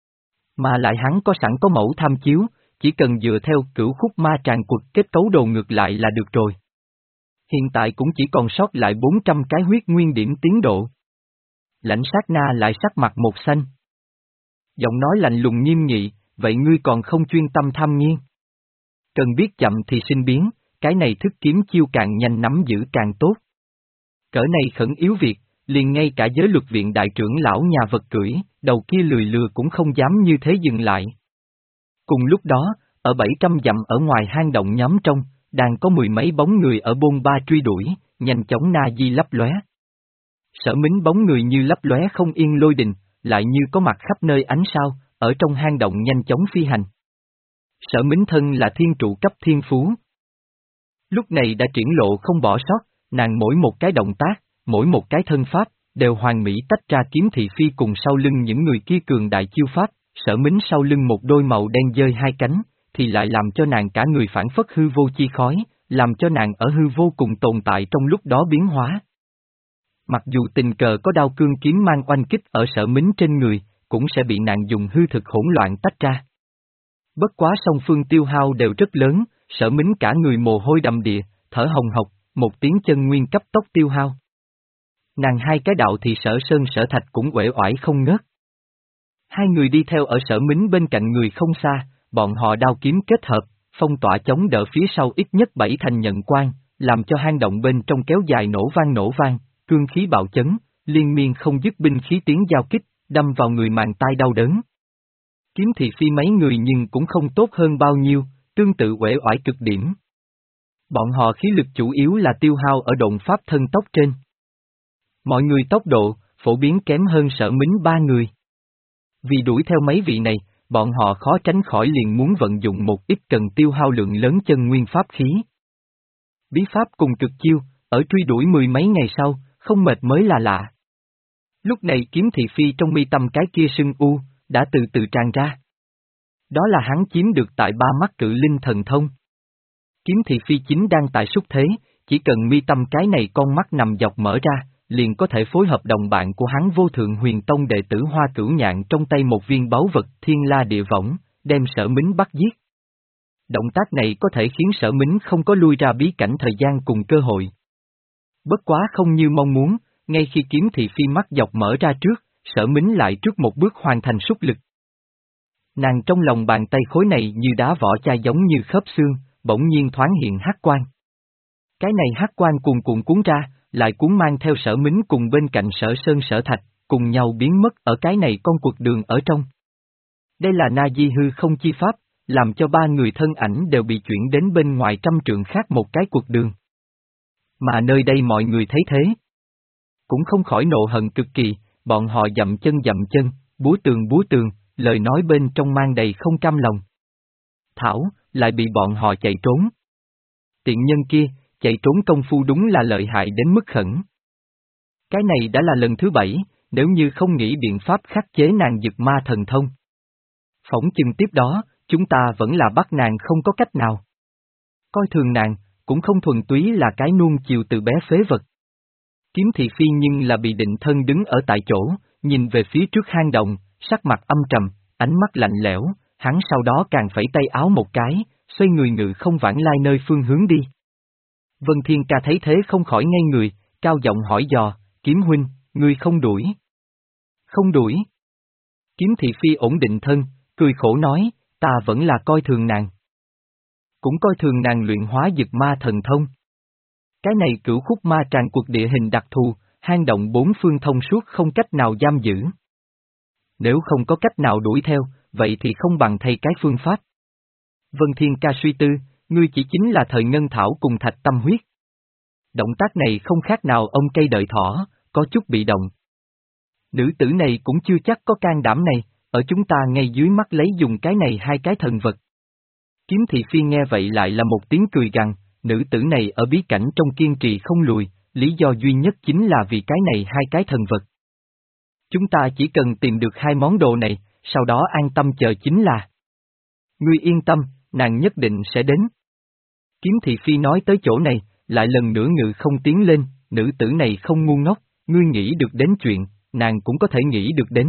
Mà lại hắn có sẵn có mẫu tham chiếu, chỉ cần dựa theo cửu khúc ma tràng quật kết cấu đồ ngược lại là được rồi. Hiện tại cũng chỉ còn sót lại bốn trăm cái huyết nguyên điểm tiến độ. Lãnh sát na lại sắc mặt một xanh. Giọng nói lạnh lùng nghiêm nghị, vậy ngươi còn không chuyên tâm tham nghiên. Cần biết chậm thì sinh biến, cái này thức kiếm chiêu càng nhanh nắm giữ càng tốt. Cỡ này khẩn yếu việc, liền ngay cả giới luật viện đại trưởng lão nhà vật cưỡi, đầu kia lười lừa cũng không dám như thế dừng lại. Cùng lúc đó, ở bảy trăm dặm ở ngoài hang động nhóm trong, đang có mười mấy bóng người ở bôn ba truy đuổi, nhanh chóng na di lấp lóe. Sở Mính bóng người như lấp lóe không yên lôi đình, lại như có mặt khắp nơi ánh sao, ở trong hang động nhanh chóng phi hành. Sở Mính thân là thiên trụ cấp thiên phú. Lúc này đã triển lộ không bỏ sót, nàng mỗi một cái động tác, mỗi một cái thân pháp, đều hoàn mỹ tách ra kiếm thị phi cùng sau lưng những người kia cường đại chiêu pháp, Sở Mính sau lưng một đôi màu đen dơi hai cánh, thì lại làm cho nàng cả người phản phất hư vô chi khói, làm cho nàng ở hư vô cùng tồn tại trong lúc đó biến hóa. Mặc dù tình cờ có đao cương kiếm mang oanh kích ở Sở Mính trên người, cũng sẽ bị nàng dùng hư thực hỗn loạn tách ra. Bất quá song phương tiêu hao đều rất lớn, Sở Mính cả người mồ hôi đầm đìa, thở hồng hộc, một tiếng chân nguyên cấp tốc tiêu hao. Nàng hai cái đạo thì Sở Sơn Sở Thạch cũng uể oải không ngớt. Hai người đi theo ở Sở Mính bên cạnh người không xa, bọn họ đao kiếm kết hợp, phong tỏa chống đỡ phía sau ít nhất bảy thành nhận quan, làm cho hang động bên trong kéo dài nổ vang nổ vang, cương khí bạo chấn, liên miên không dứt binh khí tiếng giao kích, đâm vào người màng tai đau đớn. Kiếm thị phi mấy người nhưng cũng không tốt hơn bao nhiêu, tương tự uể oải cực điểm. Bọn họ khí lực chủ yếu là tiêu hao ở độn pháp thân tốc trên. Mọi người tốc độ, phổ biến kém hơn Sở Mính ba người. Vì đuổi theo mấy vị này, bọn họ khó tránh khỏi liền muốn vận dụng một ít cần tiêu hao lượng lớn chân nguyên pháp khí. Bí pháp cùng cực chiêu, ở truy đuổi mười mấy ngày sau, không mệt mới là lạ. Lúc này kiếm thị phi trong mi tâm cái kia sưng u, đã từ từ tràn ra. Đó là hắn chiếm được tại ba mắt cự linh thần thông. Kiếm thị phi chính đang tại xúc thế, chỉ cần mi tâm cái này con mắt nằm dọc mở ra, liền có thể phối hợp đồng bạn của hắn vô thượng huyền tông đệ tử Hoa Cửu Nhạn trong tay một viên báu vật thiên la địa võng, đem Sở Mính bắt giết. Động tác này có thể khiến Sở Mính không có lui ra bí cảnh thời gian cùng cơ hội. Bất quá không như mong muốn, ngay khi kiếm thị phi mắt dọc mở ra trước, Sở Mính lại trước một bước hoàn thành xúc lực. Nàng trong lòng bàn tay khối này như đá vỏ chai giống như khớp xương, bỗng nhiên thoáng hiện hắc quang. Cái này hắc quang cuồn cuộn cuốn ra, lại cuốn mang theo Sở Mính cùng bên cạnh Sở Sơn Sở Thạch, cùng nhau biến mất ở cái này con quật đường ở trong. Đây là Na Di hư không chi pháp, làm cho ba người thân ảnh đều bị chuyển đến bên ngoài trăm trượng khác một cái quật đường. Mà nơi đây mọi người thấy thế, cũng không khỏi nộ hận cực kỳ, bọn họ dậm chân dậm chân, búa tường búa tường, lời nói bên trong mang đầy không cam lòng. Thảo, lại bị bọn họ chạy trốn. Tiện nhân kia, chạy trốn công phu đúng là lợi hại đến mức khẩn. Cái này đã là lần thứ bảy, nếu như không nghĩ biện pháp khắc chế nàng dực ma thần thông. Phỏng chừng tiếp đó, chúng ta vẫn là bắt nàng không có cách nào. Coi thường nàng, cũng không thuần túy là cái nuông chiều từ bé phế vật. Kiếm thị phi nhưng là bị định thân đứng ở tại chỗ, nhìn về phía trước hang động, sắc mặt âm trầm, ánh mắt lạnh lẽo, hắn sau đó càng phẩy tay áo một cái, xoay người ngự không vãng lai nơi phương hướng đi. Vân Thiên Ca thấy thế không khỏi ngây người, cao giọng hỏi dò, kiếm huynh, ngươi không đuổi. Không đuổi. Kiếm thị phi ổn định thân, cười khổ nói, ta vẫn là coi thường nàng. Cũng coi thường nàng luyện hóa dực ma thần thông. Cái này cửu khúc ma tràng cuộc địa hình đặc thù, hang động bốn phương thông suốt không cách nào giam giữ. Nếu không có cách nào đuổi theo, vậy thì không bằng thay cái phương pháp. Vân Thiên Ca suy tư, ngươi chỉ chính là thời ngân thảo cùng thạch tâm huyết. Động tác này không khác nào ông cây đợi thỏ, có chút bị động. Nữ tử này cũng chưa chắc có can đảm này, ở chúng ta ngay dưới mắt lấy dùng cái này hai cái thần vật. Kiếm thị phi nghe vậy lại là một tiếng cười gằn, nữ tử này ở bí cảnh trong kiên trì không lùi, lý do duy nhất chính là vì cái này hai cái thần vật. Chúng ta chỉ cần tìm được hai món đồ này, sau đó an tâm chờ chính là. Ngươi yên tâm, nàng nhất định sẽ đến. Kiếm thị phi nói tới chỗ này, lại lần nữa ngự không tiến lên, nữ tử này không ngu ngốc, ngươi nghĩ được đến chuyện, nàng cũng có thể nghĩ được đến.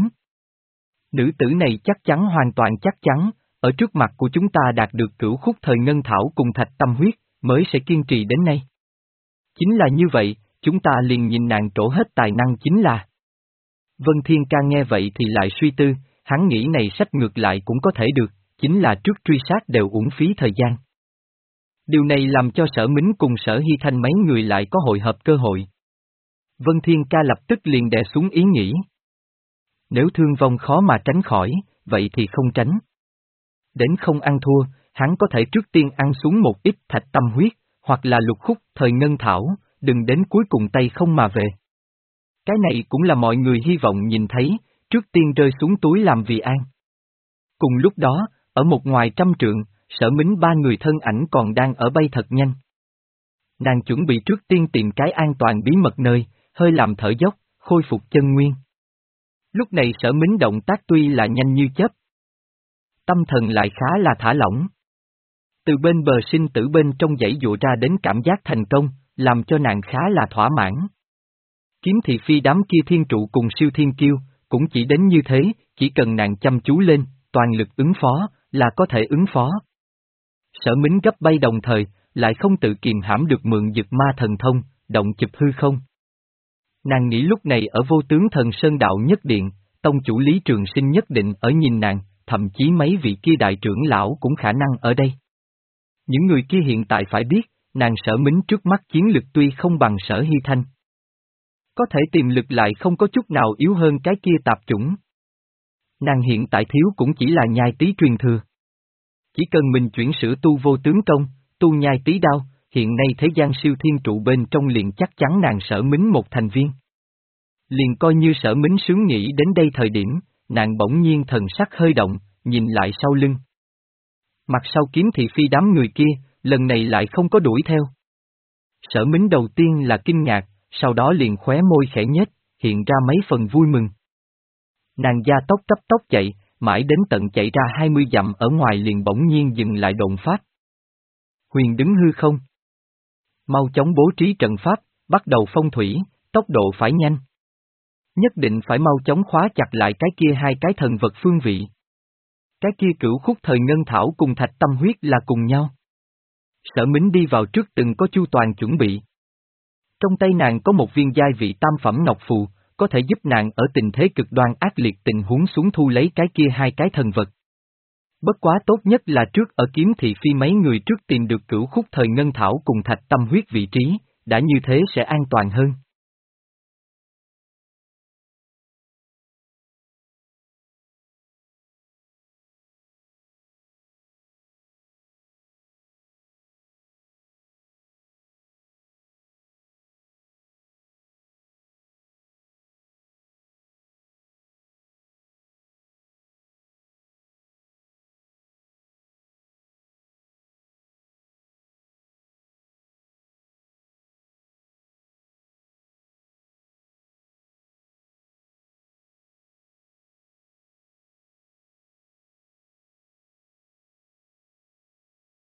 Nữ tử này chắc chắn hoàn toàn chắc chắn, ở trước mặt của chúng ta đạt được cửu khúc thời ngân thảo cùng thạch tâm huyết, mới sẽ kiên trì đến nay. Chính là như vậy, chúng ta liền nhìn nàng trổ hết tài năng chính là. Vân Thiên Ca nghe vậy thì lại suy tư, hắn nghĩ này sách ngược lại cũng có thể được, chính là trước truy sát đều uổng phí thời gian. Điều này làm cho Sở Mính cùng Sở Hy Thanh mấy người lại có hội hợp cơ hội. Vân Thiên Ca lập tức liền đè xuống ý nghĩ. Nếu thương vong khó mà tránh khỏi, vậy thì không tránh. Đến không ăn thua, hắn có thể trước tiên ăn xuống một ít thạch tâm huyết, hoặc là lục khúc thời ngân thảo, đừng đến cuối cùng tay không mà về. Cái này cũng là mọi người hy vọng nhìn thấy, trước tiên rơi xuống túi làm vì an. Cùng lúc đó, ở một ngoài trăm trượng, Sở Mính ba người thân ảnh còn đang ở bay thật nhanh. Nàng chuẩn bị trước tiên tìm cái an toàn bí mật nơi, hơi làm thở dốc, khôi phục chân nguyên. Lúc này Sở Mính động tác tuy là nhanh như chớp, tâm thần lại khá là thả lỏng. Từ bên bờ sinh tử bên trong dãy dụa ra đến cảm giác thành công, làm cho nàng khá là thỏa mãn. Kiếm thị phi đám kia thiên trụ cùng siêu thiên kiêu, cũng chỉ đến như thế, chỉ cần nàng chăm chú lên, toàn lực ứng phó, là có thể ứng phó. Sở Mính gấp bay đồng thời, lại không tự kiềm hãm được mượn dực ma thần thông, động chụp hư không. Nàng nghĩ lúc này ở vô tướng thần sơn đạo nhất điện, tông chủ Lý Trường Sinh nhất định ở nhìn nàng, thậm chí mấy vị kia đại trưởng lão cũng khả năng ở đây. Những người kia hiện tại phải biết, nàng Sở Mính trước mắt chiến lực tuy không bằng Sở Hy Thanh. Có thể tiềm lực lại không có chút nào yếu hơn cái kia tạp chủng. Nàng hiện tại thiếu cũng chỉ là nhai tí truyền thừa. Chỉ cần mình chuyển sửa tu vô tướng công, tu nhai tí đao, hiện nay thế gian siêu thiên trụ bên trong liền chắc chắn nàng Sở Mính một thành viên. Liền coi như Sở Mính sướng nghĩ đến đây thời điểm, nàng bỗng nhiên thần sắc hơi động, nhìn lại sau lưng. Mặt sau kiếm thị phi đám người kia, lần này lại không có đuổi theo. Sở Mính đầu tiên là kinh ngạc, sau đó liền khóe môi khẽ nhếch, hiện ra mấy phần vui mừng. Nàng gia tốc cấp tốc chạy, mãi đến tận chạy ra hai mươi dặm ở ngoài liền bỗng nhiên dừng lại độn phát. Huyền đứng hư không. Mau chóng bố trí trận pháp, bắt đầu phong thủy, tốc độ phải nhanh. Nhất định phải mau chóng khóa chặt lại cái kia hai cái thần vật phương vị. Cái kia cửu khúc thời ngân thảo cùng thạch tâm huyết là cùng nhau. Sở Mính đi vào trước từng có chu toàn chuẩn bị. Trong tay nàng có một viên giai vị tam phẩm ngọc phù, có thể giúp nàng ở tình thế cực đoan ác liệt tình huống xuống thu lấy cái kia hai cái thần vật. Bất quá tốt nhất là trước ở kiếm thị phi mấy người trước tìm được cửu khúc thời ngân thảo cùng thạch tâm huyết vị trí, đã như thế sẽ an toàn hơn.